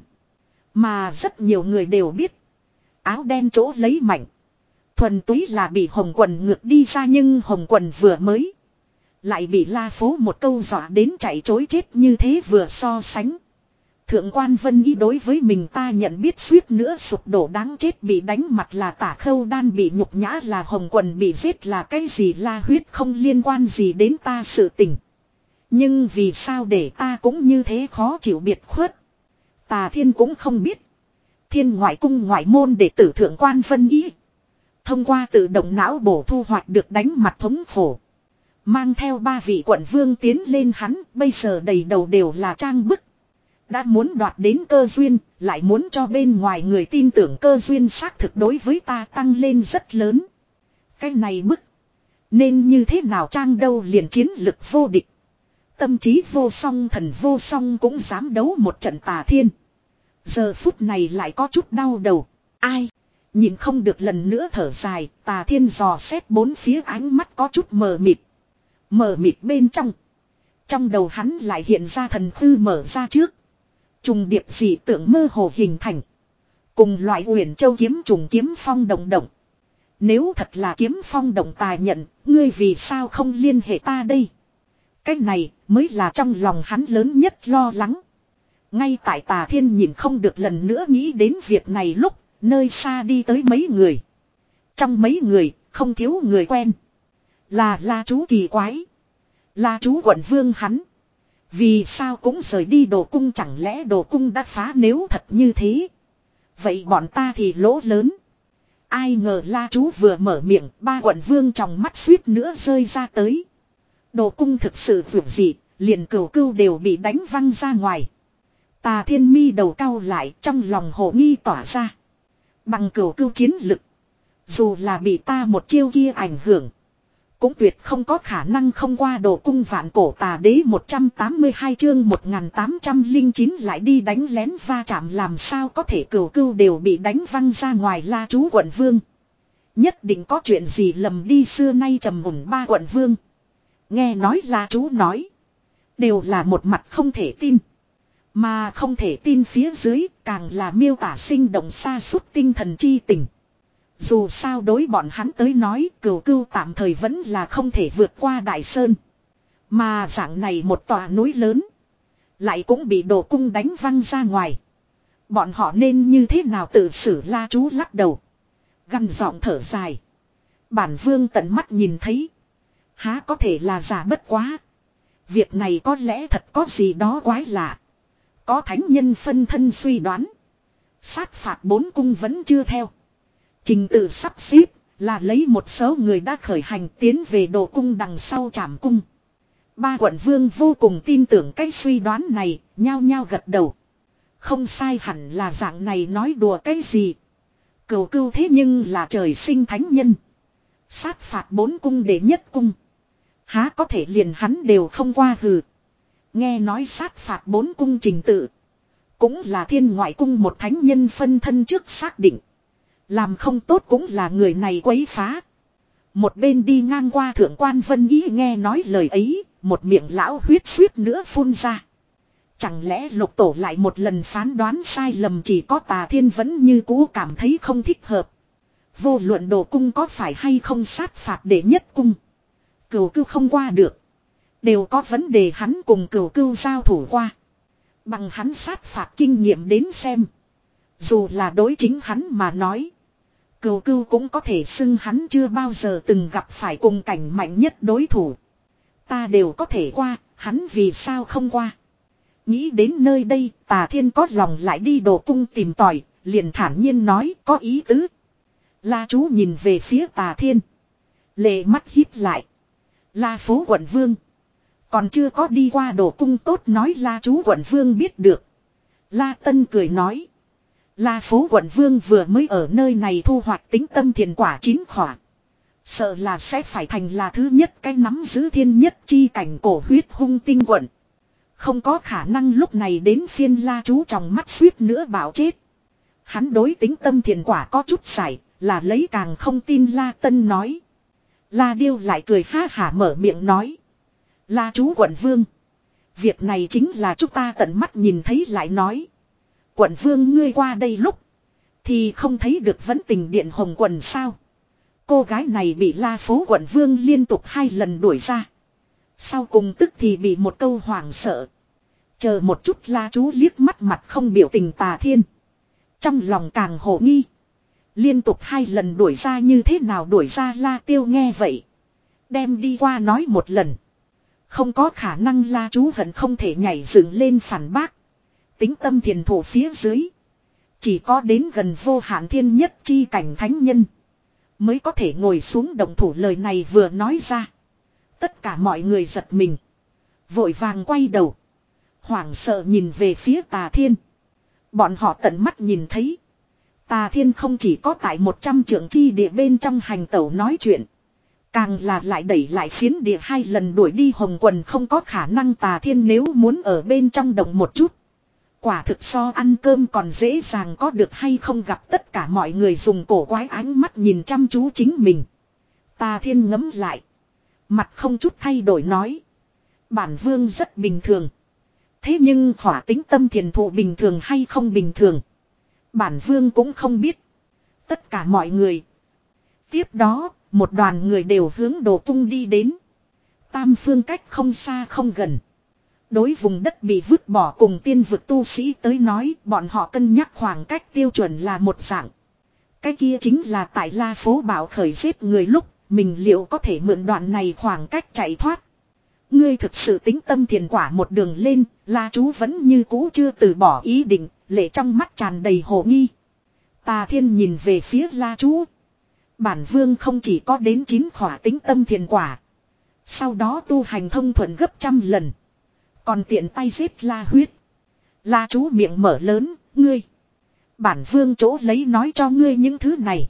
Mà rất nhiều người đều biết, áo đen chỗ lấy mạnh thuần túy là bị Hồng Quần ngược đi ra, nhưng Hồng Quần vừa mới lại bị La Phố một câu dọa đến chạy chối chết, như thế vừa so sánh. Thượng quan Vân Y đối với mình ta nhận biết suýt nữa sụp đổ đáng chết, bị đánh mặt là Tả Khâu đan, bị nhục nhã là Hồng Quần, bị giết là cái gì La huyết không liên quan gì đến ta sự tình. Nhưng vì sao để ta cũng như thế khó chịu biệt khuất? Tà Thiên cũng không biết. Thiên ngoại cung ngoại môn đệ tử thượng quan Vân Y thông qua tự động não bổ thu hoạch được đánh mặt thống khổ. Mang theo ba vị quận vương tiến lên hắn, bây giờ đầy đầu đều là trang bức. Đã muốn đoạt đến cơ duyên, lại muốn cho bên ngoài người tin tưởng cơ duyên xác thực đối với ta tăng lên rất lớn. Cái này bức nên như thế nào trang đâu, liền chiến lực vô địch, tâm trí vô song, thần vô song cũng dám đấu một trận. Tà Thiên giờ phút này lại có chút đau đầu. Ai nhìn không được lần nữa thở dài. Tà Thiên dò xét bốn phía, ánh mắt có chút mờ mịt. Mờ mịt bên trong Trong đầu hắn lại hiện ra thần thư mở ra trước. Trùng điệp dị tượng mơ hồ hình thành. Cùng loại Uyển Châu kiếm trùng kiếm phong động động. Nếu thật là kiếm phong động tài nhận, ngươi vì sao không liên hệ ta đây? Cái này mới là trong lòng hắn lớn nhất lo lắng. Ngay tại Tà Thiên nhìn không được lần nữa nghĩ đến việc này lúc, nơi xa đi tới mấy người. Trong mấy người, không thiếu người quen. Là La Chú kỳ quái. La Chú quận vương hắn. Vì sao cũng rời đi Đồ Cung, chẳng lẽ Đồ Cung đã phá, nếu thật như thế. Vậy bọn ta thì lỗ lớn. Ai ngờ La Chú vừa mở miệng, ba quận vương trong mắt suýt nữa rơi ra tới. Đồ Cung thực sự vượt dị, liền cửu cưu đều bị đánh văng ra ngoài. Tà Thiên mi đầu cau lại, trong lòng hồ nghi tỏa ra. Bằng cửu cưu chiến lực, dù là bị ta một chiêu kia ảnh hưởng, cũng tuyệt không có khả năng không qua Đồ Cung vạn cổ tà đế. Một trăm tám mươi hai chương một nghìn tám trăm lẻ chín lại đi đánh lén va chạm, làm sao có thể cửu cưu đều bị đánh văng ra ngoài. La Chú quận vương nhất định có chuyện gì lầm đi, xưa nay trầm mùng ba quận vương. Nghe nói La Chú nói, đều là một mặt không thể tin. Mà không thể tin phía dưới càng là miêu tả sinh động sa sút tinh thần chi tình. Dù sao đối bọn hắn tới nói, cửu cưu tạm thời vẫn là không thể vượt qua Đại Sơn. Mà dạng này một tòa núi lớn, lại cũng bị Đồ Cung đánh văng ra ngoài. Bọn họ nên như thế nào tự xử? La Chú lắc đầu, gằn giọng thở dài. Bản vương tận mắt nhìn thấy, há có thể là giả, bất quá việc này có lẽ thật có gì đó quái lạ. Có thánh nhân phân thân suy đoán, sát phạt bốn cung vẫn chưa theo trình tự sắp xếp, là lấy một số người đã khởi hành tiến về Đồ Cung đằng sau Trảm Cung. Ba quận vương vô cùng tin tưởng cái suy đoán này, nhao nhao gật đầu. Không sai, hẳn là dạng này, nói đùa cái gì. Cửu cưu thế nhưng là trời sinh thánh nhân, sát phạt bốn cung đệ nhất cung, há có thể liền hắn đều không qua? Hừ. Nghe nói sát phạt bốn cung trình tự, cũng là Thiên Ngoại Cung một thánh nhân phân thân trước xác định. Làm không tốt cũng là người này quấy phá. Một bên đi ngang qua thượng quan Vân Ý nghe nói lời ấy, một miệng lão huyết suýt nữa phun ra. Chẳng lẽ Lục Tổ lại một lần phán đoán sai lầm? Chỉ có Tà Thiên vẫn như cũ cảm thấy không thích hợp. Vô luận Đồ Cung có phải hay không sát phạt đệ nhất cung, cửu cưu không qua được, đều có vấn đề. Hắn cùng cửu cưu giao thủ qua, bằng hắn sát phạt kinh nghiệm đến xem, dù là đối chính hắn mà nói, cửu cưu cũng có thể xưng hắn chưa bao giờ từng gặp phải cùng cảnh mạnh nhất đối thủ. Ta đều có thể qua, hắn vì sao không qua? Nghĩ đến nơi đây, Tà Thiên có lòng lại đi Đồ Cung tìm tòi, liền thản nhiên nói, có ý tứ. La Chú nhìn về phía Tà Thiên, lệ mắt híp lại. La Phố quận vương còn chưa có đi qua Đồ Cung, tốt nói La Chú quận vương biết được. La Tân cười nói, La Phố quận vương vừa mới ở nơi này thu hoạch tính tâm thiền quả chín khỏa, sợ là sẽ phải thành là thứ nhất cái nắm giữ thiên nhất chi cảnh cổ huyết hung tinh quận. Không có khả năng. Lúc này đến phiên La Chú trong mắt suýt nữa bảo chết. Hắn đối tính tâm thiền quả có chút giải, là lấy càng không tin. La Tân nói. La Điêu lại cười ha hả mở miệng nói, La Chú quận vương, việc này chính là chúng ta tận mắt nhìn thấy lại nói. Quận vương ngươi qua đây lúc, thì không thấy được Vẫn Tình Điện Hồng Quần sao? Cô gái này bị La Phố quận vương liên tục hai lần đuổi ra, sau cùng tức thì bị một câu hoảng sợ. Chờ một chút. La Chú liếc mắt mặt không biểu tình Tà Thiên, trong lòng càng hồ nghi. Liên tục hai lần đuổi ra, như thế nào đuổi ra? La Tiêu nghe vậy, đem đi qua nói một lần. Không có khả năng. La Chú hận không thể nhảy dựng lên phản bác. Tính tâm thiền thủ phía dưới, chỉ có đến gần vô hạn thiên nhất chi cảnh thánh nhân mới có thể ngồi xuống động thủ. Lời này vừa nói ra, tất cả mọi người giật mình, vội vàng quay đầu, hoảng sợ nhìn về phía Tà Thiên. Bọn họ tận mắt nhìn thấy, Tà Thiên không chỉ có tại một trăm trượng chi địa bên trong hành tẩu nói chuyện, càng là lại đẩy lại phiến địa hai lần đuổi đi Hồng Quần. Không có khả năng. Tà Thiên nếu muốn ở bên trong động một chút, quả thực so ăn cơm còn dễ dàng có được hay không? Gặp tất cả mọi người dùng cổ quái ánh mắt nhìn chăm chú chính mình, Tà Thiên ngấm lại, mặt không chút thay đổi nói, Bản vương rất bình thường. Thế nhưng hỏa tính tâm thiền thụ bình thường hay không bình thường. Bản vương cũng không biết. Tất cả mọi người. Tiếp đó, một đoàn người đều hướng đồ tung đi đến. Tam phương cách không xa không gần. Đối vùng đất bị vứt bỏ cùng tiên vực tu sĩ tới nói, bọn họ cân nhắc khoảng cách tiêu chuẩn là một dạng. Cái kia chính là tại La Phố Bảo khởi giết người lúc, mình liệu có thể mượn đoạn này khoảng cách chạy thoát. Ngươi thực sự tính tâm thiền quả một đường lên, La chú vẫn như cũ chưa từ bỏ ý định, lệ trong mắt tràn đầy hồ nghi. Tà Thiên nhìn về phía La chú. Bản vương không chỉ có đến chín khỏa tính tâm thiền quả. Sau đó tu hành thông thuận gấp trăm lần. Còn tiện tay giết La huyết. La chú miệng mở lớn, ngươi. Bản vương chỗ lấy nói cho ngươi những thứ này.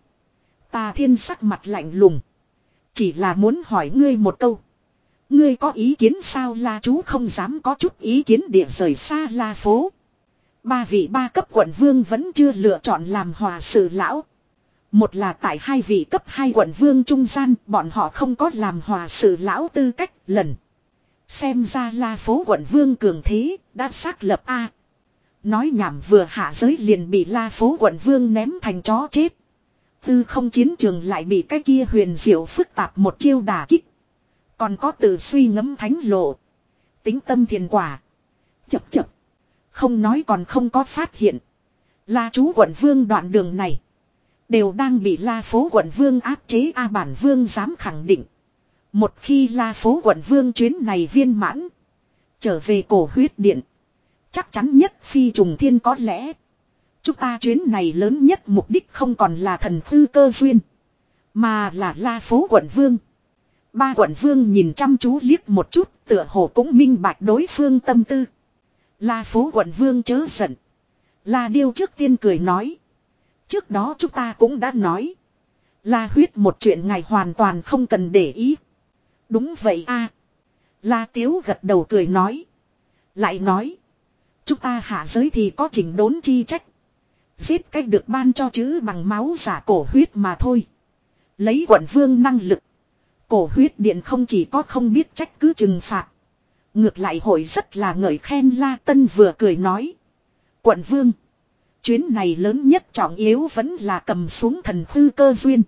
Tà Thiên sắc mặt lạnh lùng. Chỉ là muốn hỏi ngươi một câu. Ngươi có ý kiến sao? La chú không dám có chút ý kiến địa rời xa La phố. Ba vị ba cấp quận vương vẫn chưa lựa chọn làm hòa sự lão. Một là tại hai vị cấp hai quận vương trung gian, bọn họ không có làm hòa sự lão tư cách lần. Xem ra La phố quận vương cường thế, đã xác lập A. Nói nhảm vừa hạ giới liền bị La phố quận vương ném thành chó chết. Tư không chiến trường lại bị cái kia huyền diệu phức tạp một chiêu đả kích. Còn có tự suy ngẫm thánh lộ. Tính tâm thiền quả. Chập chập. Không nói còn không có phát hiện. La chú quận vương đoạn đường này. Đều đang bị La phố quận vương áp chế. A bản vương dám khẳng định. Một khi La phố quận vương chuyến này viên mãn. Trở về cổ huyết điện. Chắc chắn nhất phi trùng thiên có lẽ. Chúng ta chuyến này lớn nhất mục đích không còn là thần tư cơ duyên. Mà là La phố quận vương. Ba quận vương nhìn chăm chú liếc một chút, tựa hồ cũng minh bạch đối phương tâm tư. La phố quận vương chớ giận. La điêu trước tiên cười nói. Trước đó chúng ta cũng đã nói. La huyết một chuyện ngài hoàn toàn không cần để ý. Đúng vậy a. La tiếu gật đầu cười nói. Lại nói. Chúng ta hạ giới thì có chỉnh đốn chi trách. Giết cách được ban cho chữ bằng máu giả cổ huyết mà thôi. Lấy quận vương năng lực. Cổ huyết điện không chỉ có không biết trách cứ trừng phạt. Ngược lại hội rất là ngợi khen. La Tân vừa cười nói. Quận vương. Chuyến này lớn nhất trọng yếu vẫn là cầm xuống thần tư cơ duyên.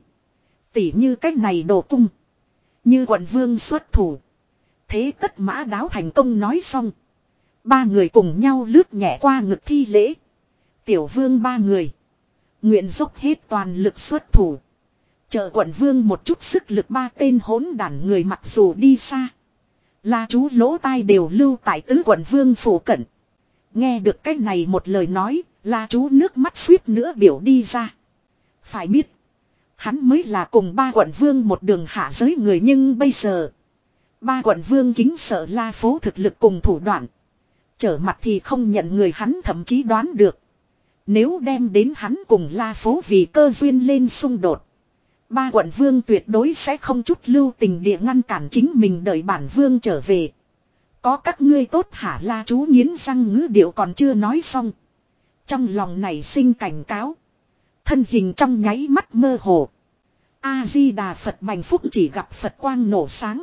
Tỉ như cách này đồ cung. Như quận vương xuất thủ. Thế tất mã đáo thành công nói xong. Ba người cùng nhau lướt nhẹ qua ngực thi lễ. Tiểu vương ba người. Nguyện dốc hết toàn lực xuất thủ. Chờ quận vương một chút sức lực. Ba tên hỗn đản người mặc dù đi xa. La chú lỗ tai đều lưu tại tứ quận vương phủ cận. Nghe được cái này một lời nói. La chú nước mắt suýt nữa biểu đi ra. Phải biết. Hắn mới là cùng ba quận vương một đường hạ giới người. Nhưng bây giờ. Ba quận vương kính sợ La phố thực lực cùng thủ đoạn. Trở mặt thì không nhận người. Hắn thậm chí đoán được. Nếu đem đến hắn cùng La phố vì cơ duyên lên xung đột. Ba quận vương tuyệt đối sẽ không chút lưu tình địa ngăn cản chính mình đợi bản vương trở về. Có các ngươi tốt hả? La chú nghiến răng ngữ điệu còn chưa nói xong. Trong lòng nảy sinh cảnh cáo. Thân hình trong nháy mắt mơ hồ. A-di-đà Phật bành phúc chỉ gặp Phật quang nổ sáng.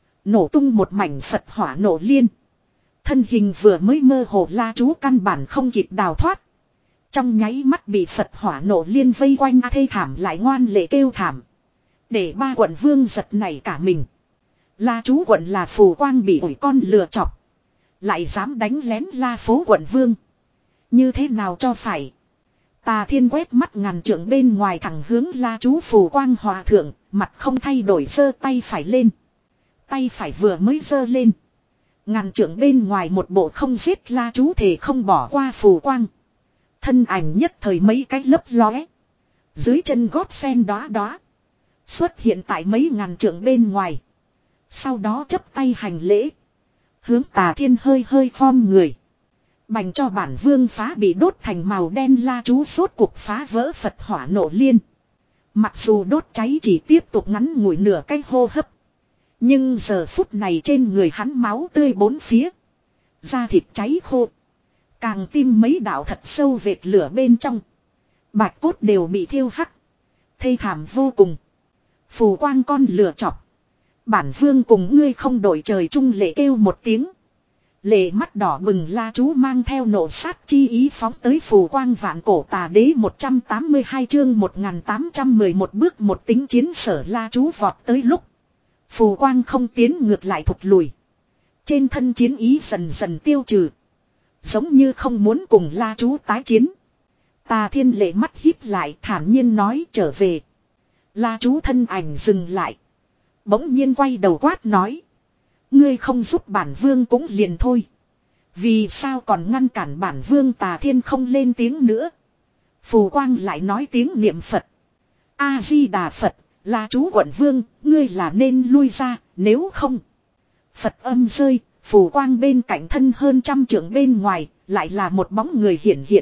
Nổ tung một mảnh Phật hỏa nổ liên. Thân hình vừa mới mơ hồ La chú căn bản không kịp đào thoát. Trong nháy mắt bị Phật hỏa nổ liên vây quanh. A thê thảm lại ngoan lệ kêu thảm. Để ba quận vương giật nảy cả mình. La chú quận là phù quang bị ủi con lừa chọc. Lại dám đánh lén La phố quận vương. Như thế nào cho phải. Tà Thiên quét mắt ngàn trượng bên ngoài thẳng hướng La chú phù quang hòa thượng. Mặt không thay đổi giơ tay phải lên. Tay phải vừa mới giơ lên. Ngàn trượng bên ngoài một bộ không giết La chú thể không bỏ qua phù quang. Thân ảnh nhất thời mấy cái lấp lóe. Dưới chân gót sen đóa đóa. Xuất hiện tại mấy ngàn trượng bên ngoài. Sau đó chấp tay hành lễ. Hướng Tà Thiên hơi hơi khom người. Bành cho bản vương phá bị đốt thành màu đen. La chú sốt cuộc phá vỡ Phật hỏa nổ liên. Mặc dù đốt cháy chỉ tiếp tục ngắn ngủi nửa cái hô hấp. Nhưng giờ phút này trên người hắn máu tươi bốn phía. Da thịt cháy khô. Càng tim mấy đạo thật sâu vệt lửa bên trong. Bạch cốt đều bị thiêu hắc. Thê thảm vô cùng. Phù quang con lửa chọc. Bản vương cùng ngươi không đổi trời chung lệ kêu một tiếng. Lệ mắt đỏ bừng La Chú mang theo nộ sát chi ý phóng tới phù quang vạn cổ tà đế một trăm tám mươi hai chương một nghìn tám trăm mười một bước một tính chiến sở La Chú vọt tới lúc. Phù quang không tiến ngược lại thụt lùi. Trên thân chiến ý dần dần tiêu trừ. Giống như không muốn cùng La Chú tái chiến. Tà Thiên lệ mắt híp lại thản nhiên nói trở về. La Chú thân ảnh dừng lại. Bỗng nhiên quay đầu quát nói. Ngươi không giúp bản vương cũng liền thôi. Vì sao còn ngăn cản bản vương? Tà Thiên không lên tiếng nữa. Phù quang lại nói tiếng niệm Phật. A-di-đà Phật, La Chú quận vương, ngươi là nên lui ra, nếu không. Phật âm rơi, phù quang bên cạnh thân hơn trăm trượng bên ngoài, lại là một bóng người hiện hiện.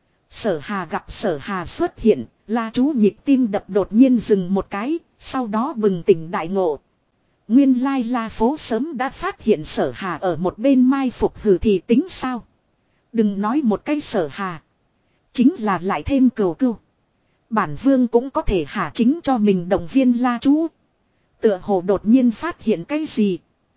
Sở Hà gặp Sở Hà xuất hiện, La Chú nhịp tim đập đột nhiên dừng một cái, sau đó bừng tỉnh đại ngộ. Nguyên lai La Phố sớm đã phát hiện Sở Hà ở một bên mai phục hừ thì tính sao. Đừng nói một cái Sở Hà. Chính là lại thêm cừu cừu. Bản vương cũng có thể hạ chính cho mình động viên La Chú. Tựa hồ đột nhiên phát hiện cái gì.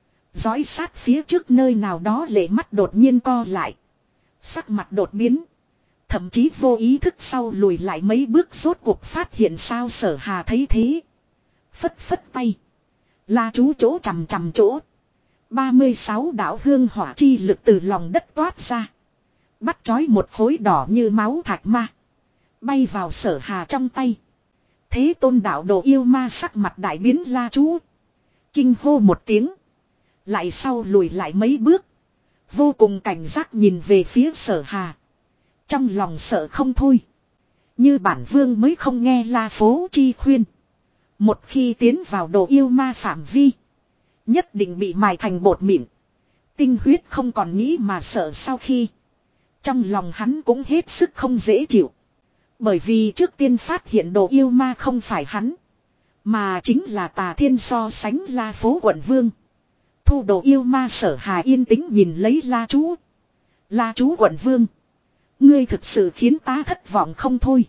Dõi sát phía trước nơi nào đó lệ mắt đột nhiên co lại. Sắc mặt đột biến. Thậm chí vô ý thức sau lùi lại mấy bước rốt cuộc phát hiện sao. Sở Hà thấy thế. Phất phất tay. La Chú chỗ chằm chằm chỗ. ba mươi sáu đạo hương hỏa chi lực từ lòng đất toát ra. Bắt chói một khối đỏ như máu thạch ma. Bay vào Sở Hà trong tay. Thế Tôn đạo đồ yêu ma sắc mặt đại biến. La Chú kinh hô một tiếng. Lại sau lùi lại mấy bước. Vô cùng cảnh giác nhìn về phía Sở Hà. Trong lòng sợ không thôi. Như bản vương mới không nghe La Phố chi khuyên. Một khi tiến vào đồ yêu ma phạm vi. Nhất định bị mài thành bột mịn. Tinh huyết không còn nghĩ mà sợ sau khi. Trong lòng hắn cũng hết sức không dễ chịu. Bởi vì trước tiên phát hiện đồ yêu ma không phải hắn. Mà chính là Tà Thiên so sánh La Phố quận vương. Thu đồ yêu ma. Sở Hà yên tĩnh nhìn lấy La Chú. La Chú quận vương. Ngươi thực sự khiến ta thất vọng không thôi.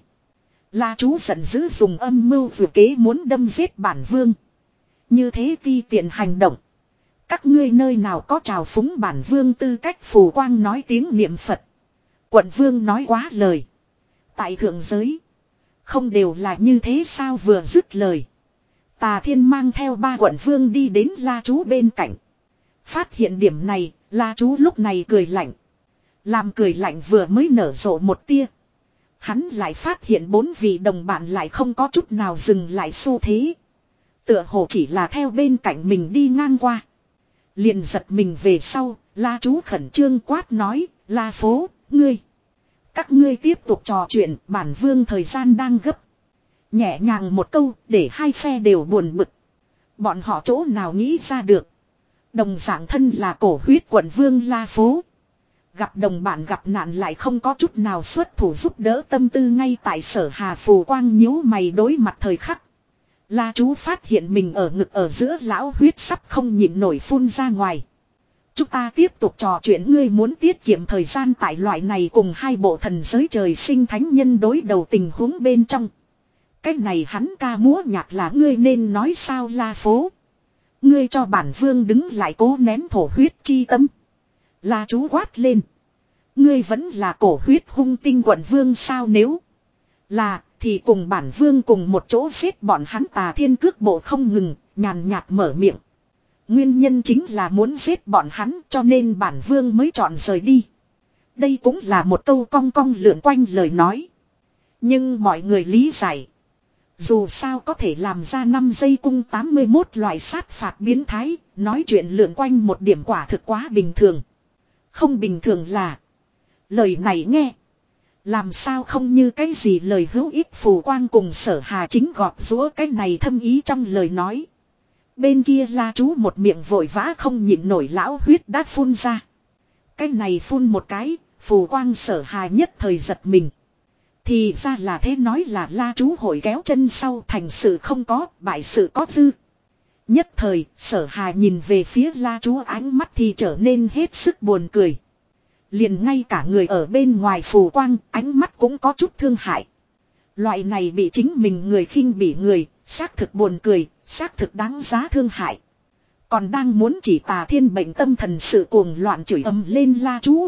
La Chú giận dữ dùng âm mưu vừa kế muốn đâm giết bản vương. Như thế ti tiện hành động. Các ngươi nơi nào có trào phúng bản vương tư cách. Phù quang nói tiếng niệm Phật. Quận vương nói quá lời. Tại thượng giới. Không đều là như thế sao. Vừa dứt lời. Tà Thiên mang theo ba quận vương đi đến La Chú bên cạnh. Phát hiện điểm này. La Chú lúc này cười lạnh. Làm cười lạnh vừa mới nở rộ một tia. Hắn lại phát hiện bốn vị đồng bạn lại không có chút nào dừng lại xu thế. Tựa hồ chỉ là theo bên cạnh mình đi ngang qua. Liền giật mình về sau. La Chú khẩn trương quát nói. La Phố, ngươi. Các ngươi tiếp tục trò chuyện. Bản vương thời gian đang gấp. Nhẹ nhàng một câu để hai phe đều buồn bực. Bọn họ chỗ nào nghĩ ra được. Đồng dạng thân là cổ huyết quận vương La Phố. Gặp đồng bạn gặp nạn lại không có chút nào xuất thủ giúp đỡ tâm tư. Ngay tại Sở Hà phù quang nhíu mày đối mặt thời khắc. La Chú phát hiện mình ở ngực ở giữa lão huyết sắp không nhịn nổi phun ra ngoài. Chúng ta tiếp tục trò chuyện. Ngươi muốn tiết kiệm thời gian tại loại này cùng hai bộ thần giới trời sinh thánh nhân đối đầu tình huống bên trong. Cái này hắn ca múa nhạc là ngươi nên nói sao. La Phố. Ngươi cho bản vương đứng lại cố nén thổ huyết chi tâm. La Chú quát lên. Ngươi vẫn là cổ huyết hung tinh quận vương sao? Nếu là thì cùng bản vương cùng một chỗ giết bọn hắn. Tà Thiên cước bộ không ngừng, nhàn nhạt mở miệng. Nguyên nhân chính là muốn giết bọn hắn cho nên bản vương mới chọn rời đi. Đây cũng là một câu cong cong lượn quanh lời nói. Nhưng mọi người lý giải. Dù sao có thể làm ra năm giây cung tám mươi mốt loại sát phạt biến thái. Nói chuyện lượn quanh một điểm quả thực quá bình thường. Không bình thường là lời này nghe. Làm sao không như cái gì lời hữu ích. Phù quang cùng Sở Hà chính gọt rũa cái này thâm ý trong lời nói. Bên kia La Chú một miệng vội vã không nhịn nổi lão huyết đã phun ra. Cái này phun một cái. Phù quang Sở Hà nhất thời giật mình. Thì ra là thế. Nói là La Chú hội kéo chân sau. Thành sự không có, bại sự có dư. Nhất thời Sở Hà nhìn về phía La Chú ánh mắt thì trở nên hết sức buồn cười. Liền ngay cả người ở bên ngoài phù quang, ánh mắt cũng có chút thương hại. Loại này bị chính mình người khinh bỉ người, xác thực buồn cười, xác thực đáng giá thương hại. Còn đang muốn chỉ Tà Thiên bệnh tâm thần sự cuồng loạn chửi ầm lên La Chú.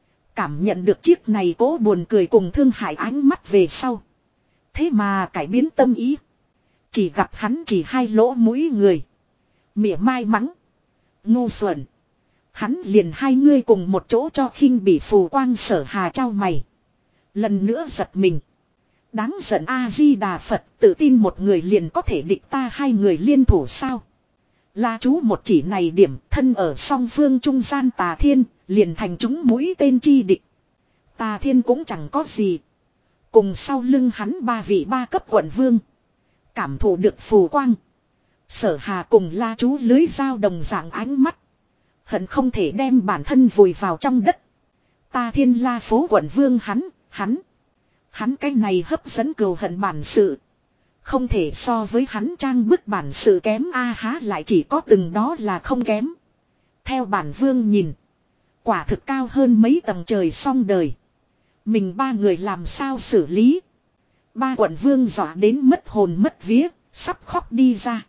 Cảm nhận được chiếc này cố buồn cười cùng thương hại ánh mắt về sau. Thế mà cải biến tâm ý. Chỉ gặp hắn chỉ hai lỗ mũi người. Mỉa mai mắng. Ngu xuẩn. Hắn liền hai ngươi cùng một chỗ cho khinh bị Phù Quang Sở Hà trao mày. Lần nữa giật mình. Đáng giận A-di-đà Phật, tự tin một người liền có thể địch ta hai người liên thủ sao? La Chú một chỉ này điểm thân ở song phương trung gian Tà Thiên, liền thành chúng mũi tên chi địch. Tà Thiên cũng chẳng có gì. Cùng sau lưng hắn ba vị ba cấp quận vương. Cảm thụ được Phù Quang Sở Hà cùng La Chú lưới dao đồng dạng ánh mắt. Hận không thể đem bản thân vùi vào trong đất. Tà Thiên La phố quận vương hắn, hắn. Hắn cái này hấp dẫn cừu hận bản sự. Không thể so với hắn trang bức bản sự kém a há lại chỉ có từng đó là không kém. Theo bản vương nhìn. Quả thực cao hơn mấy tầng trời song đời. Mình ba người làm sao xử lý. Ba quận vương dọa đến mất hồn mất vía, sắp khóc đi ra.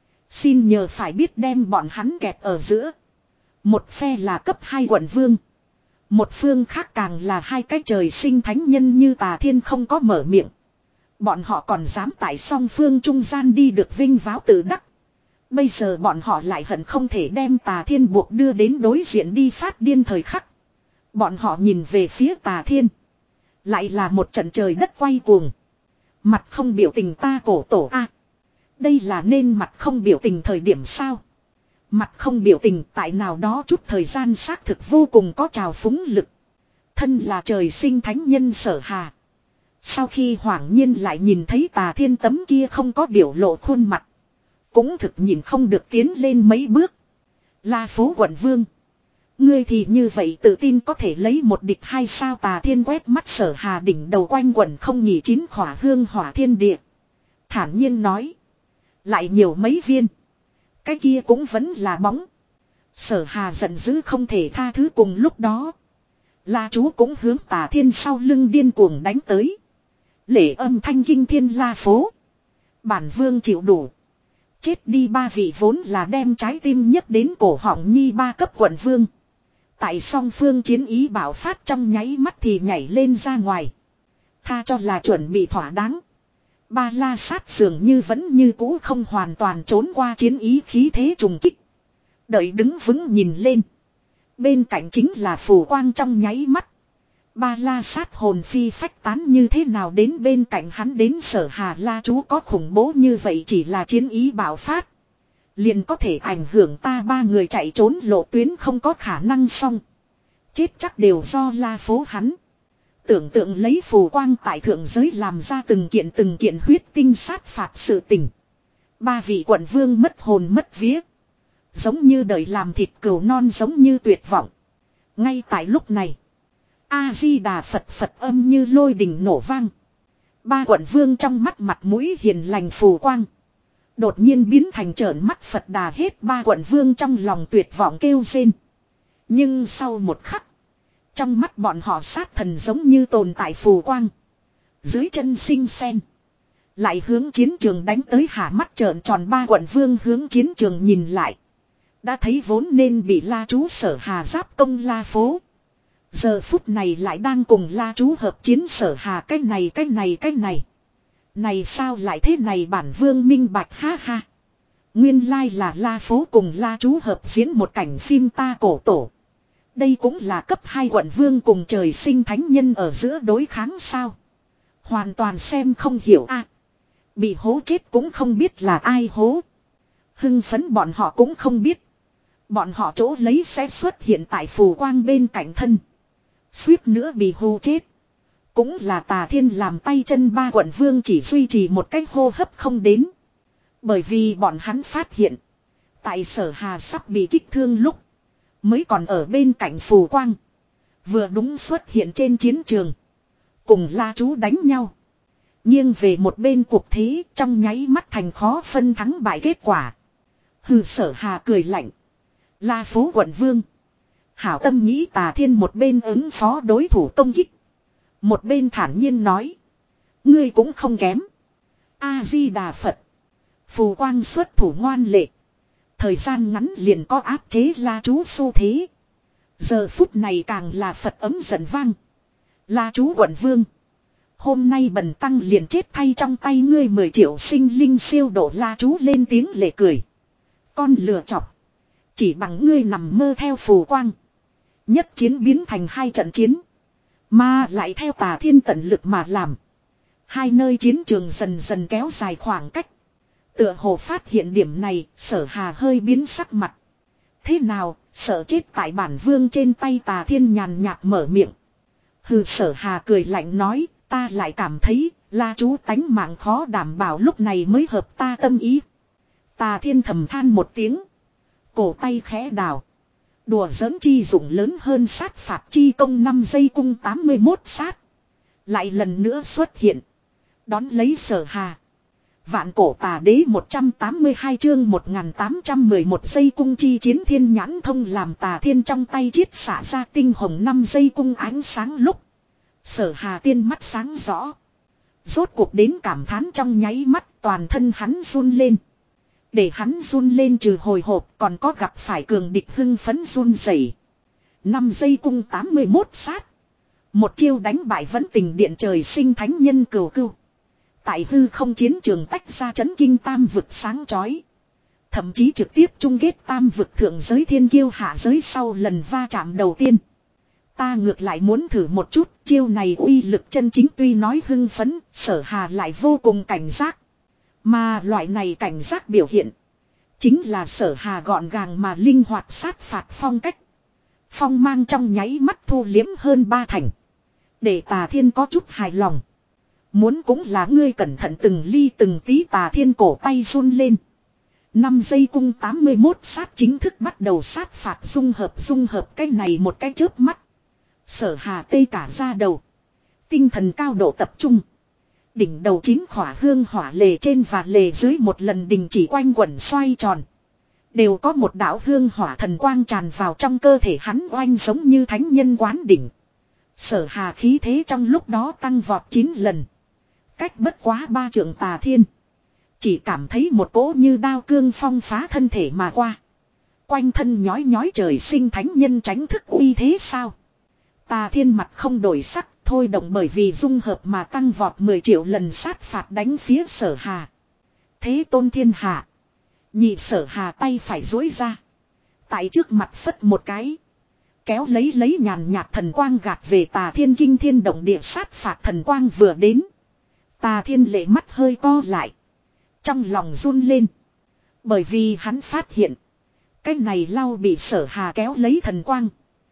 Xin nhờ phải biết đem bọn hắn kẹp ở giữa. Một phe là cấp hai quận vương. Một phương khác càng là hai cái trời sinh thánh nhân như Tà Thiên không có mở miệng. Bọn họ còn dám tại song phương trung gian đi được vinh váo tự đắc. Bây giờ bọn họ lại hận không thể đem Tà Thiên buộc đưa đến đối diện đi phát điên thời khắc. Bọn họ nhìn về phía Tà Thiên. Lại là một trận trời đất quay cuồng. Mặt không biểu tình ta cổ tổ a. Đây là nên mặt không biểu tình thời điểm sao? Mặt không biểu tình tại nào đó chút thời gian xác thực vô cùng có trào phúng lực. Thân là trời sinh thánh nhân Sở Hà. Sau khi hoảng nhiên lại nhìn thấy Tà Thiên tấm kia không có biểu lộ khuôn mặt. Cũng thực nhìn không được tiến lên mấy bước. La phố quận vương. Ngươi thì như vậy tự tin có thể lấy một địch hai sao? Tà Thiên quét mắt Sở Hà đỉnh đầu quanh quẩn không nhỉ chín khỏa hương hỏa thiên địa. Thản nhiên nói. Lại nhiều mấy viên. Cái kia cũng vẫn là bóng. Sở Hà giận dữ không thể tha thứ cùng lúc đó. La Chú cũng hướng Tà Thiên sau lưng điên cuồng đánh tới. Lễ âm thanh kinh thiên la phố. Bản vương chịu đủ. Chết đi ba vị vốn là đem trái tim nhất đến cổ họng nhi ba cấp quận vương. Tại song phương chiến ý bạo phát trong nháy mắt thì nhảy lên ra ngoài. Tha cho là chuẩn bị thỏa đáng. Ba la sát dường như vẫn như cũ không hoàn toàn trốn qua chiến ý khí thế trùng kích. Đợi đứng vững nhìn lên. Bên cạnh chính là Phù Quang trong nháy mắt. Ba la sát hồn phi phách tán như thế nào đến bên cạnh hắn đến Sở Hà La Chú có khủng bố như vậy chỉ là chiến ý bạo phát. Liền có thể ảnh hưởng ta ba người chạy trốn lộ tuyến không có khả năng xong. Chết chắc đều do La phố hắn. Tưởng tượng lấy Phù Quang tại thượng giới làm ra từng kiện từng kiện huyết tinh sát phạt sự tình. Ba vị quận vương mất hồn mất vía. Giống như đời làm thịt cừu non giống như tuyệt vọng. Ngay tại lúc này. A-di-đà Phật Phật âm như lôi đình nổ vang. Ba quận vương trong mắt mặt mũi hiền lành Phù Quang. Đột nhiên biến thành trợn mắt Phật Đà hết ba quận vương trong lòng tuyệt vọng kêu rên. Nhưng sau một khắc. Trong mắt bọn họ sát thần giống như tồn tại Phù Quang. Dưới chân sinh sen. Lại hướng chiến trường đánh tới hả mắt trợn tròn ba quận vương hướng chiến trường nhìn lại. Đã thấy vốn nên bị La Chú Sở Hà giáp công La phố. Giờ phút này lại đang cùng La Chú hợp chiến Sở Hà cái này cái này cái này. Này sao lại thế này bản vương minh bạch ha ha. Nguyên lai là La phố cùng La Chú hợp diễn một cảnh phim ta cổ tổ. Đây cũng là cấp hai quận vương cùng trời sinh thánh nhân ở giữa đối kháng sao. Hoàn toàn xem không hiểu a. Bị hố chết cũng không biết là ai hố. Hưng phấn bọn họ cũng không biết. Bọn họ chỗ lấy sẽ xuất hiện tại Phù Quang bên cạnh thân. Suýt nữa bị hù chết. Cũng là Tà Thiên làm tay chân ba quận vương chỉ duy trì một cách hô hấp không đến. Bởi vì bọn hắn phát hiện. Tại Sở Hà sắp bị kích thương lúc. Mới còn ở bên cạnh Phù Quang. Vừa đúng xuất hiện trên chiến trường. Cùng La Chú đánh nhau. Nghiêng về một bên cuộc thế trong nháy mắt thành khó phân thắng bại kết quả. Hừ Sở Hà cười lạnh. La phố quận vương. Hảo tâm nghĩ Tà Thiên một bên ứng phó đối thủ công kích. Một bên thản nhiên nói. Ngươi cũng không kém. A-di-đà Phật. Phù Quang xuất thủ ngoan lệ. thời gian ngắn liền có áp chế La Chú xu thế. Giờ phút này càng là Phật ấm giận vang. La Chú quận vương. Hôm nay bần tăng liền chết thay trong tay ngươi mười triệu sinh linh siêu độ. La Chú lên tiếng lệ cười. Con lừa chọc. Chỉ bằng ngươi nằm mơ theo phù quang. Nhất chiến biến thành hai trận chiến. Mà lại theo Tà Thiên tận lực mà làm. Hai nơi chiến trường dần dần kéo dài khoảng cách. Tựa hồ phát hiện điểm này, Sở Hà hơi biến sắc mặt. Thế nào, sợ chết tại bản vương trên tay? Tà Thiên nhàn nhạt mở miệng. Hừ, Sở Hà cười lạnh nói, ta lại cảm thấy, La Chú tánh mạng khó đảm bảo, lúc này mới hợp ta tâm ý. Tà Thiên thầm than một tiếng. Cổ tay khẽ đào. Đùa giỡn chi dụng lớn hơn sát phạt chi công. Năm giây cung tám mươi mốt sát. Lại lần nữa xuất hiện. Đón lấy Sở Hà. Vạn cổ tà đế một trăm tám mươi hai chương một nghìn tám trăm mười một giây cung chi chiến. Thiên nhãn thông làm Tà Thiên trong tay chiết xả ra tinh hồng năm giây cung ánh sáng lúc. Sở Hà tiên mắt sáng rõ. Rốt cuộc đến cảm thán trong nháy mắt, toàn thân hắn run lên. Để hắn run lên trừ hồi hộp còn có gặp phải cường địch hưng phấn run rẩy. Năm giây cung tám mươi mốt sát. Một chiêu đánh bại vẫn tình điện trời sinh thánh nhân cừu cưu. Tại hư không chiến trường tách ra chấn kinh tam vực sáng chói. Thậm chí trực tiếp chung kết tam vực thượng giới thiên kiêu hạ giới sau lần va chạm đầu tiên. Ta ngược lại muốn thử một chút, chiêu này uy lực chân chính. Tuy nói hưng phấn, Sở Hà lại vô cùng cảnh giác. Mà loại này cảnh giác biểu hiện chính là Sở Hà gọn gàng mà linh hoạt sát phạt phong cách. Phong mang trong nháy mắt thu liếm hơn ba thành. Để Tà Thiên có chút hài lòng. Muốn cũng là ngươi cẩn thận từng ly từng tí. Tà Thiên cổ tay run lên. Năm giây cung tám mươi mốt sát chính thức bắt đầu sát phạt dung hợp dung hợp cái này một cái chớp mắt. Sở Hà tê cả da đầu. Tinh thần cao độ tập trung. Đỉnh đầu chín khỏa hương hỏa lề trên và lề dưới một lần đình chỉ quanh quẩn xoay tròn. Đều có một đạo hương hỏa thần quang tràn vào trong cơ thể hắn, oanh giống như thánh nhân quán đỉnh. Sở Hà khí thế trong lúc đó tăng vọt chín lần. Cách bất quá ba trượng Tà Thiên. Chỉ cảm thấy một cỗ như đao cương phong phá thân thể mà qua. Quanh thân nhói nhói trời sinh thánh nhân tránh thức uy thế sao? Tà Thiên mặt không đổi sắc. Thôi động bởi vì dung hợp mà tăng vọt mười triệu lần sát phạt đánh phía Sở Hà. Thế tôn thiên hạ. Nhị Sở Hà tay phải duỗi ra. Tại trước mặt phất một cái. Kéo lấy lấy nhàn nhạt thần quang gạt về Tà Thiên. Kinh thiên động địa sát phạt thần quang vừa đến. Tà Thiên lệ mắt hơi co lại. Trong lòng run lên. Bởi vì hắn phát hiện. Cái này lau bị Sở Hà kéo lấy thần quang.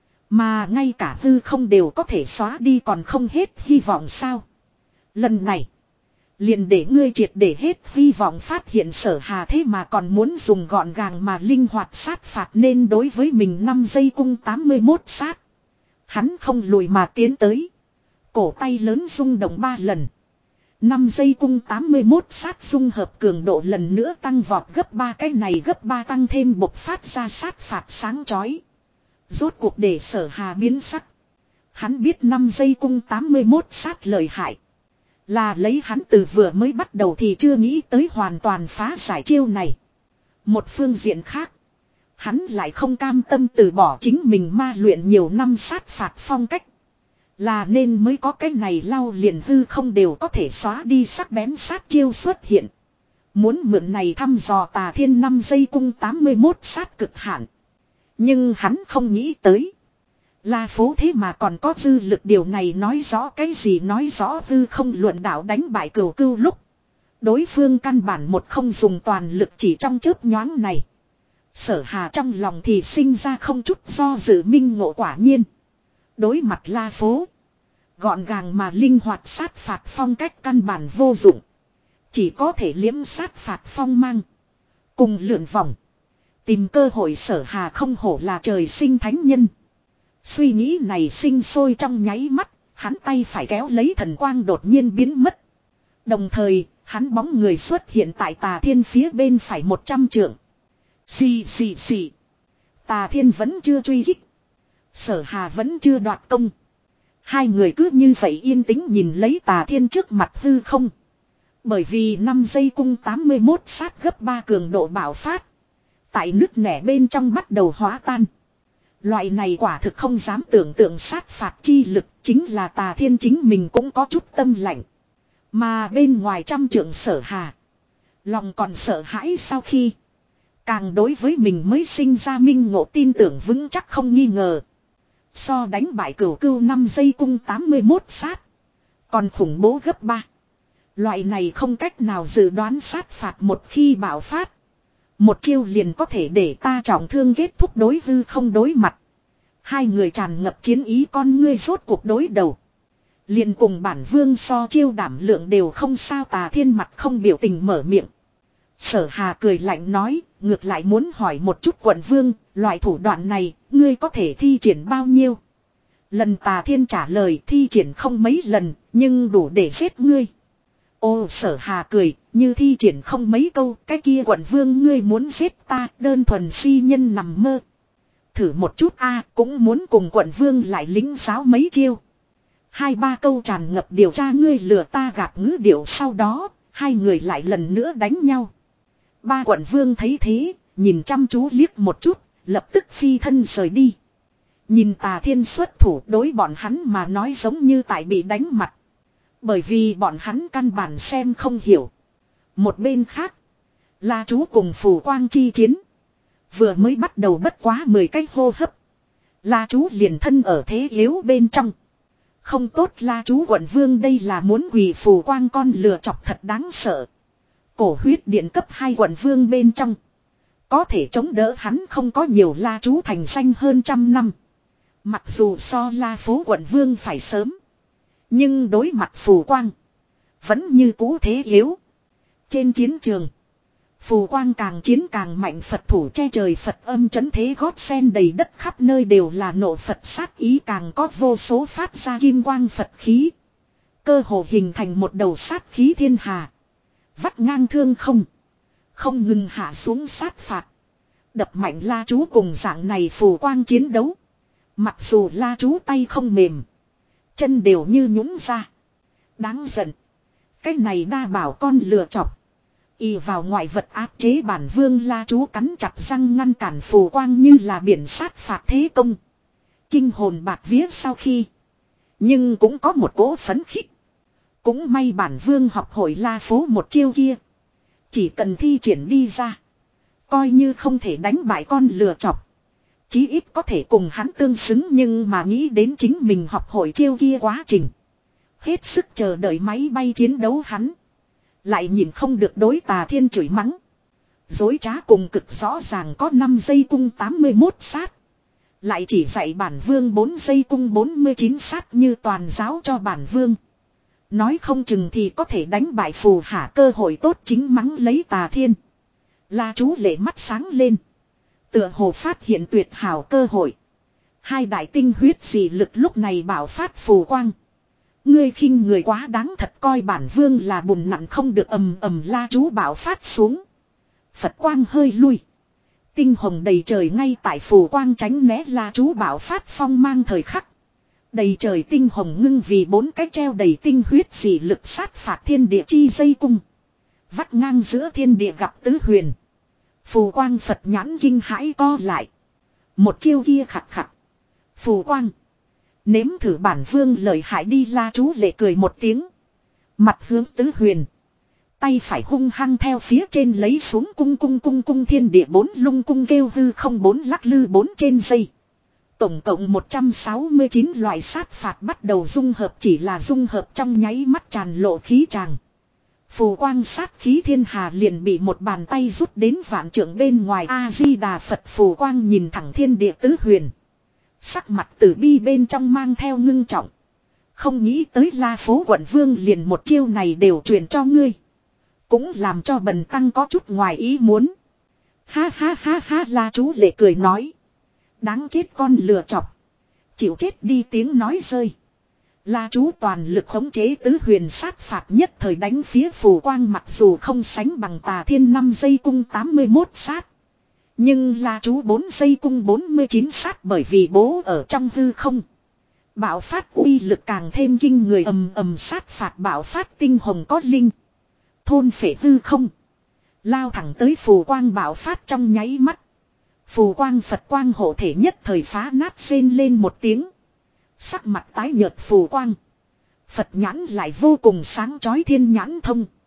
Mà ngay cả hư không đều có thể xóa đi, còn không hết hy vọng sao? Lần này. Liền để ngươi triệt để hết hy vọng. Phát hiện Sở Hà thế mà còn muốn dùng gọn gàng mà linh hoạt sát phạt, nên đối với mình năm giây cung tám mươi mốt sát. Hắn không lùi mà tiến tới. Cổ tay lớn rung động ba lần. năm giây cung tám mươi mốt sát dung hợp cường độ lần nữa tăng vọt gấp ba, cái này gấp ba tăng thêm bộc phát ra sát phạt sáng chói. Rốt cuộc để Sở Hà biến sắc. Hắn biết năm giây cung tám mươi mốt sát lợi hại. Là lấy hắn từ vừa mới bắt đầu thì chưa nghĩ tới hoàn toàn phá giải chiêu này. Một phương diện khác. Hắn lại không cam tâm từ bỏ chính mình ma luyện nhiều năm sát phạt phong cách. Là nên mới có cái này lau liền hư không đều có thể xóa đi sắc bén sát chiêu xuất hiện. Muốn mượn này thăm dò Tà Thiên năm giây cung tám mươi mốt sát cực hạn. Nhưng hắn không nghĩ tới. La phố thế mà còn có dư lực, điều này nói rõ cái gì? Nói rõ hư không luận đạo đánh bại cửu cưu lúc. Đối phương căn bản một không dùng toàn lực, chỉ trong chớp nhoáng này. Sở Hà trong lòng thì sinh ra không chút do dự minh ngộ, quả nhiên. Đối mặt La phố. Gọn gàng mà linh hoạt sát phạt phong cách căn bản vô dụng. Chỉ có thể liếm sát phạt phong mang. Cùng lượn vòng. Tìm cơ hội Sở Hà không hổ là trời sinh thánh nhân. Suy nghĩ này sinh sôi trong nháy mắt, hắn tay phải kéo lấy thần quang đột nhiên biến mất. Đồng thời, hắn bóng người xuất hiện tại Tà Thiên phía bên phải một trăm trượng. Xì xì xì. Tà Thiên vẫn chưa truy kích. Sở Hà vẫn chưa đoạt công. Hai người cứ như vậy yên tĩnh nhìn lấy Tà Thiên trước mặt hư không. Bởi vì năm giây cung tám mươi mốt sát gấp ba cường độ bạo phát. Tại nứt nẻ bên trong bắt đầu hóa tan. Loại này quả thực không dám tưởng tượng sát phạt chi lực, chính là Tà Thiên chính mình cũng có chút tâm lạnh. Mà bên ngoài trăm trượng Sở Hà, lòng còn sợ hãi sau khi càng đối với mình mới sinh ra minh ngộ tin tưởng vững chắc không nghi ngờ. So đánh bại Cửu Cưu năm giây cung tám mươi mốt sát, còn khủng bố gấp ba. Loại này không cách nào dự đoán sát phạt một khi bạo phát, một chiêu liền có thể để ta trọng thương kết thúc đối hư không đối mặt. Hai người tràn ngập chiến ý, con ngươi rốt cuộc đối đầu. Liền cùng bản vương so chiêu đảm lượng đều không sao. Tà Thiên mặt không biểu tình mở miệng. Sở Hà cười lạnh nói, ngược lại muốn hỏi một chút quận vương, loại thủ đoạn này, ngươi có thể thi triển bao nhiêu? Lần Tà Thiên trả lời, thi triển không mấy lần, nhưng đủ để giết ngươi. Ô Sở Hà cười, như thi triển không mấy câu, cái kia quận vương ngươi muốn giết ta, đơn thuần si nhân nằm mơ. Thử một chút a, cũng muốn cùng quận vương lại lính giáo mấy chiêu. Hai ba câu tràn ngập điều tra ngươi lừa ta gạt ngữ điệu, sau đó, hai người lại lần nữa đánh nhau. Ba quận vương thấy thế, nhìn chăm chú liếc một chút, lập tức phi thân rời đi. Nhìn Tà Thiên xuất thủ, đối bọn hắn mà nói giống như tại bị đánh mặt. Bởi vì bọn hắn căn bản xem không hiểu. Một bên khác, La Chú cùng Phù Quang chi chiến. Vừa mới bắt đầu bất quá mười cái hô hấp, La Chú liền thân ở thế yếu bên trong. Không tốt, La Chú quận vương đây là muốn quỳ Phù Quang con lừa chọc thật đáng sợ. Cổ huyết điện cấp hai quận vương bên trong, có thể chống đỡ hắn không có nhiều. La Chú thành danh hơn trăm năm, mặc dù so La Phố quận vương phải sớm, nhưng đối mặt Phù Quang vẫn như cũ thế yếu. Trên chiến trường, Phù Quang càng chiến càng mạnh, Phật thủ che trời, Phật âm trấn thế, gót sen đầy đất, khắp nơi đều là nộ Phật sát ý, càng có vô số phát ra kim quang Phật khí. Cơ hồ hình thành một đầu sát khí thiên hà, vắt ngang thương không, không ngừng hạ xuống sát phạt. Đập mạnh La Chú cùng dạng này Phù Quang chiến đấu. Mặc dù La Chú tay không mềm, chân đều như nhũn ra. Đáng giận, cái này đa bảo con lừa chọc, ì vào ngoại vật áp chế bản vương. La Chú cắn chặt răng ngăn cản Phù Quang như là biển sát phạt thế công. Kinh hồn bạc vía sau khi, nhưng cũng có một cỗ phấn khích. Cũng may bản vương học hội La Phố một chiêu kia, chỉ cần thi triển đi ra, coi như không thể đánh bại con lừa chọc, chí ít có thể cùng hắn tương xứng. Nhưng mà nghĩ đến chính mình học hội chiêu kia quá trình, hết sức chờ đợi máy bay chiến đấu, hắn lại nhìn không được đối Tà Thiên chửi mắng. Dối trá cùng cực, rõ ràng có năm giây cung tám mươi mốt sát, lại chỉ dạy bản vương bốn giây cung bốn mươi chín sát, như toàn giáo cho bản vương. Nói không chừng thì có thể đánh bại Phù Hạ, cơ hội tốt chính mắng lấy Tà Thiên. La Chú lệ mắt sáng lên, tựa hồ phát hiện tuyệt hảo cơ hội. Hai đại tinh huyết dị lực lúc này bảo phát. Phù Quang, ngươi khinh người quá đáng, thật coi bản vương là bùn nặn không được. Ầm ầm, La Chú bảo phát xuống, Phật quang hơi lui, tinh hồng đầy trời. Ngay tại Phù Quang tránh né La Chú bảo phát phong mang thời khắc, đầy trời tinh hồng ngưng vì bốn cái treo đầy tinh huyết dị lực sát phạt thiên địa chi dây cung, vắt ngang giữa thiên địa gặp tứ huyền. Phù Quang Phật nhãn kinh hãi co lại, một chiêu kia khặt khặt. Phù Quang, nếm thử bản vương lợi hại đi. La Chú lệ cười một tiếng, mặt hướng tứ huyền, tay phải hung hăng theo phía trên lấy xuống cung cung cung cung thiên địa bốn lung cung kêu hư không bốn lắc lư bốn trên dây. Tổng cộng một trăm sáu mươi chín loại sát phạt bắt đầu dung hợp, chỉ là dung hợp trong nháy mắt tràn lộ khí tràng. Phù Quang sát khí thiên hà liền bị một bàn tay rút đến vạn trượng bên ngoài. A-di-đà Phật. Phù Quang nhìn thẳng thiên địa tứ huyền, sắc mặt tử bi bên trong mang theo ngưng trọng. Không nghĩ tới La Phố quận vương liền một chiêu này đều truyền cho ngươi, cũng làm cho bần tăng có chút ngoài ý muốn. Ha ha ha ha, La Chú lệ cười nói, đáng chết con lừa chọc, chịu chết đi. Tiếng nói rơi, La Chú toàn lực khống chế tứ huyền sát phạt, nhất thời đánh phía Phù Quang. Mặc dù không sánh bằng Tà Thiên năm giây cung tám mươi mốt sát, nhưng La Chú bốn giây cung bốn mươi chín sát bởi vì bố ở trong hư không, bạo phát uy lực càng thêm kinh người. Ầm ầm, sát phạt bạo phát, tinh hồng có linh, thôn phệ hư không, Lao thẳng tới phù quang bạo phát trong nháy mắt. Phù quang Phật quang hộ thể nhất thời phá nát rên lên một tiếng. Sắc mặt tái nhợt phù quang. Phật nhãn lại vô cùng sáng chói thiên nhãn thông.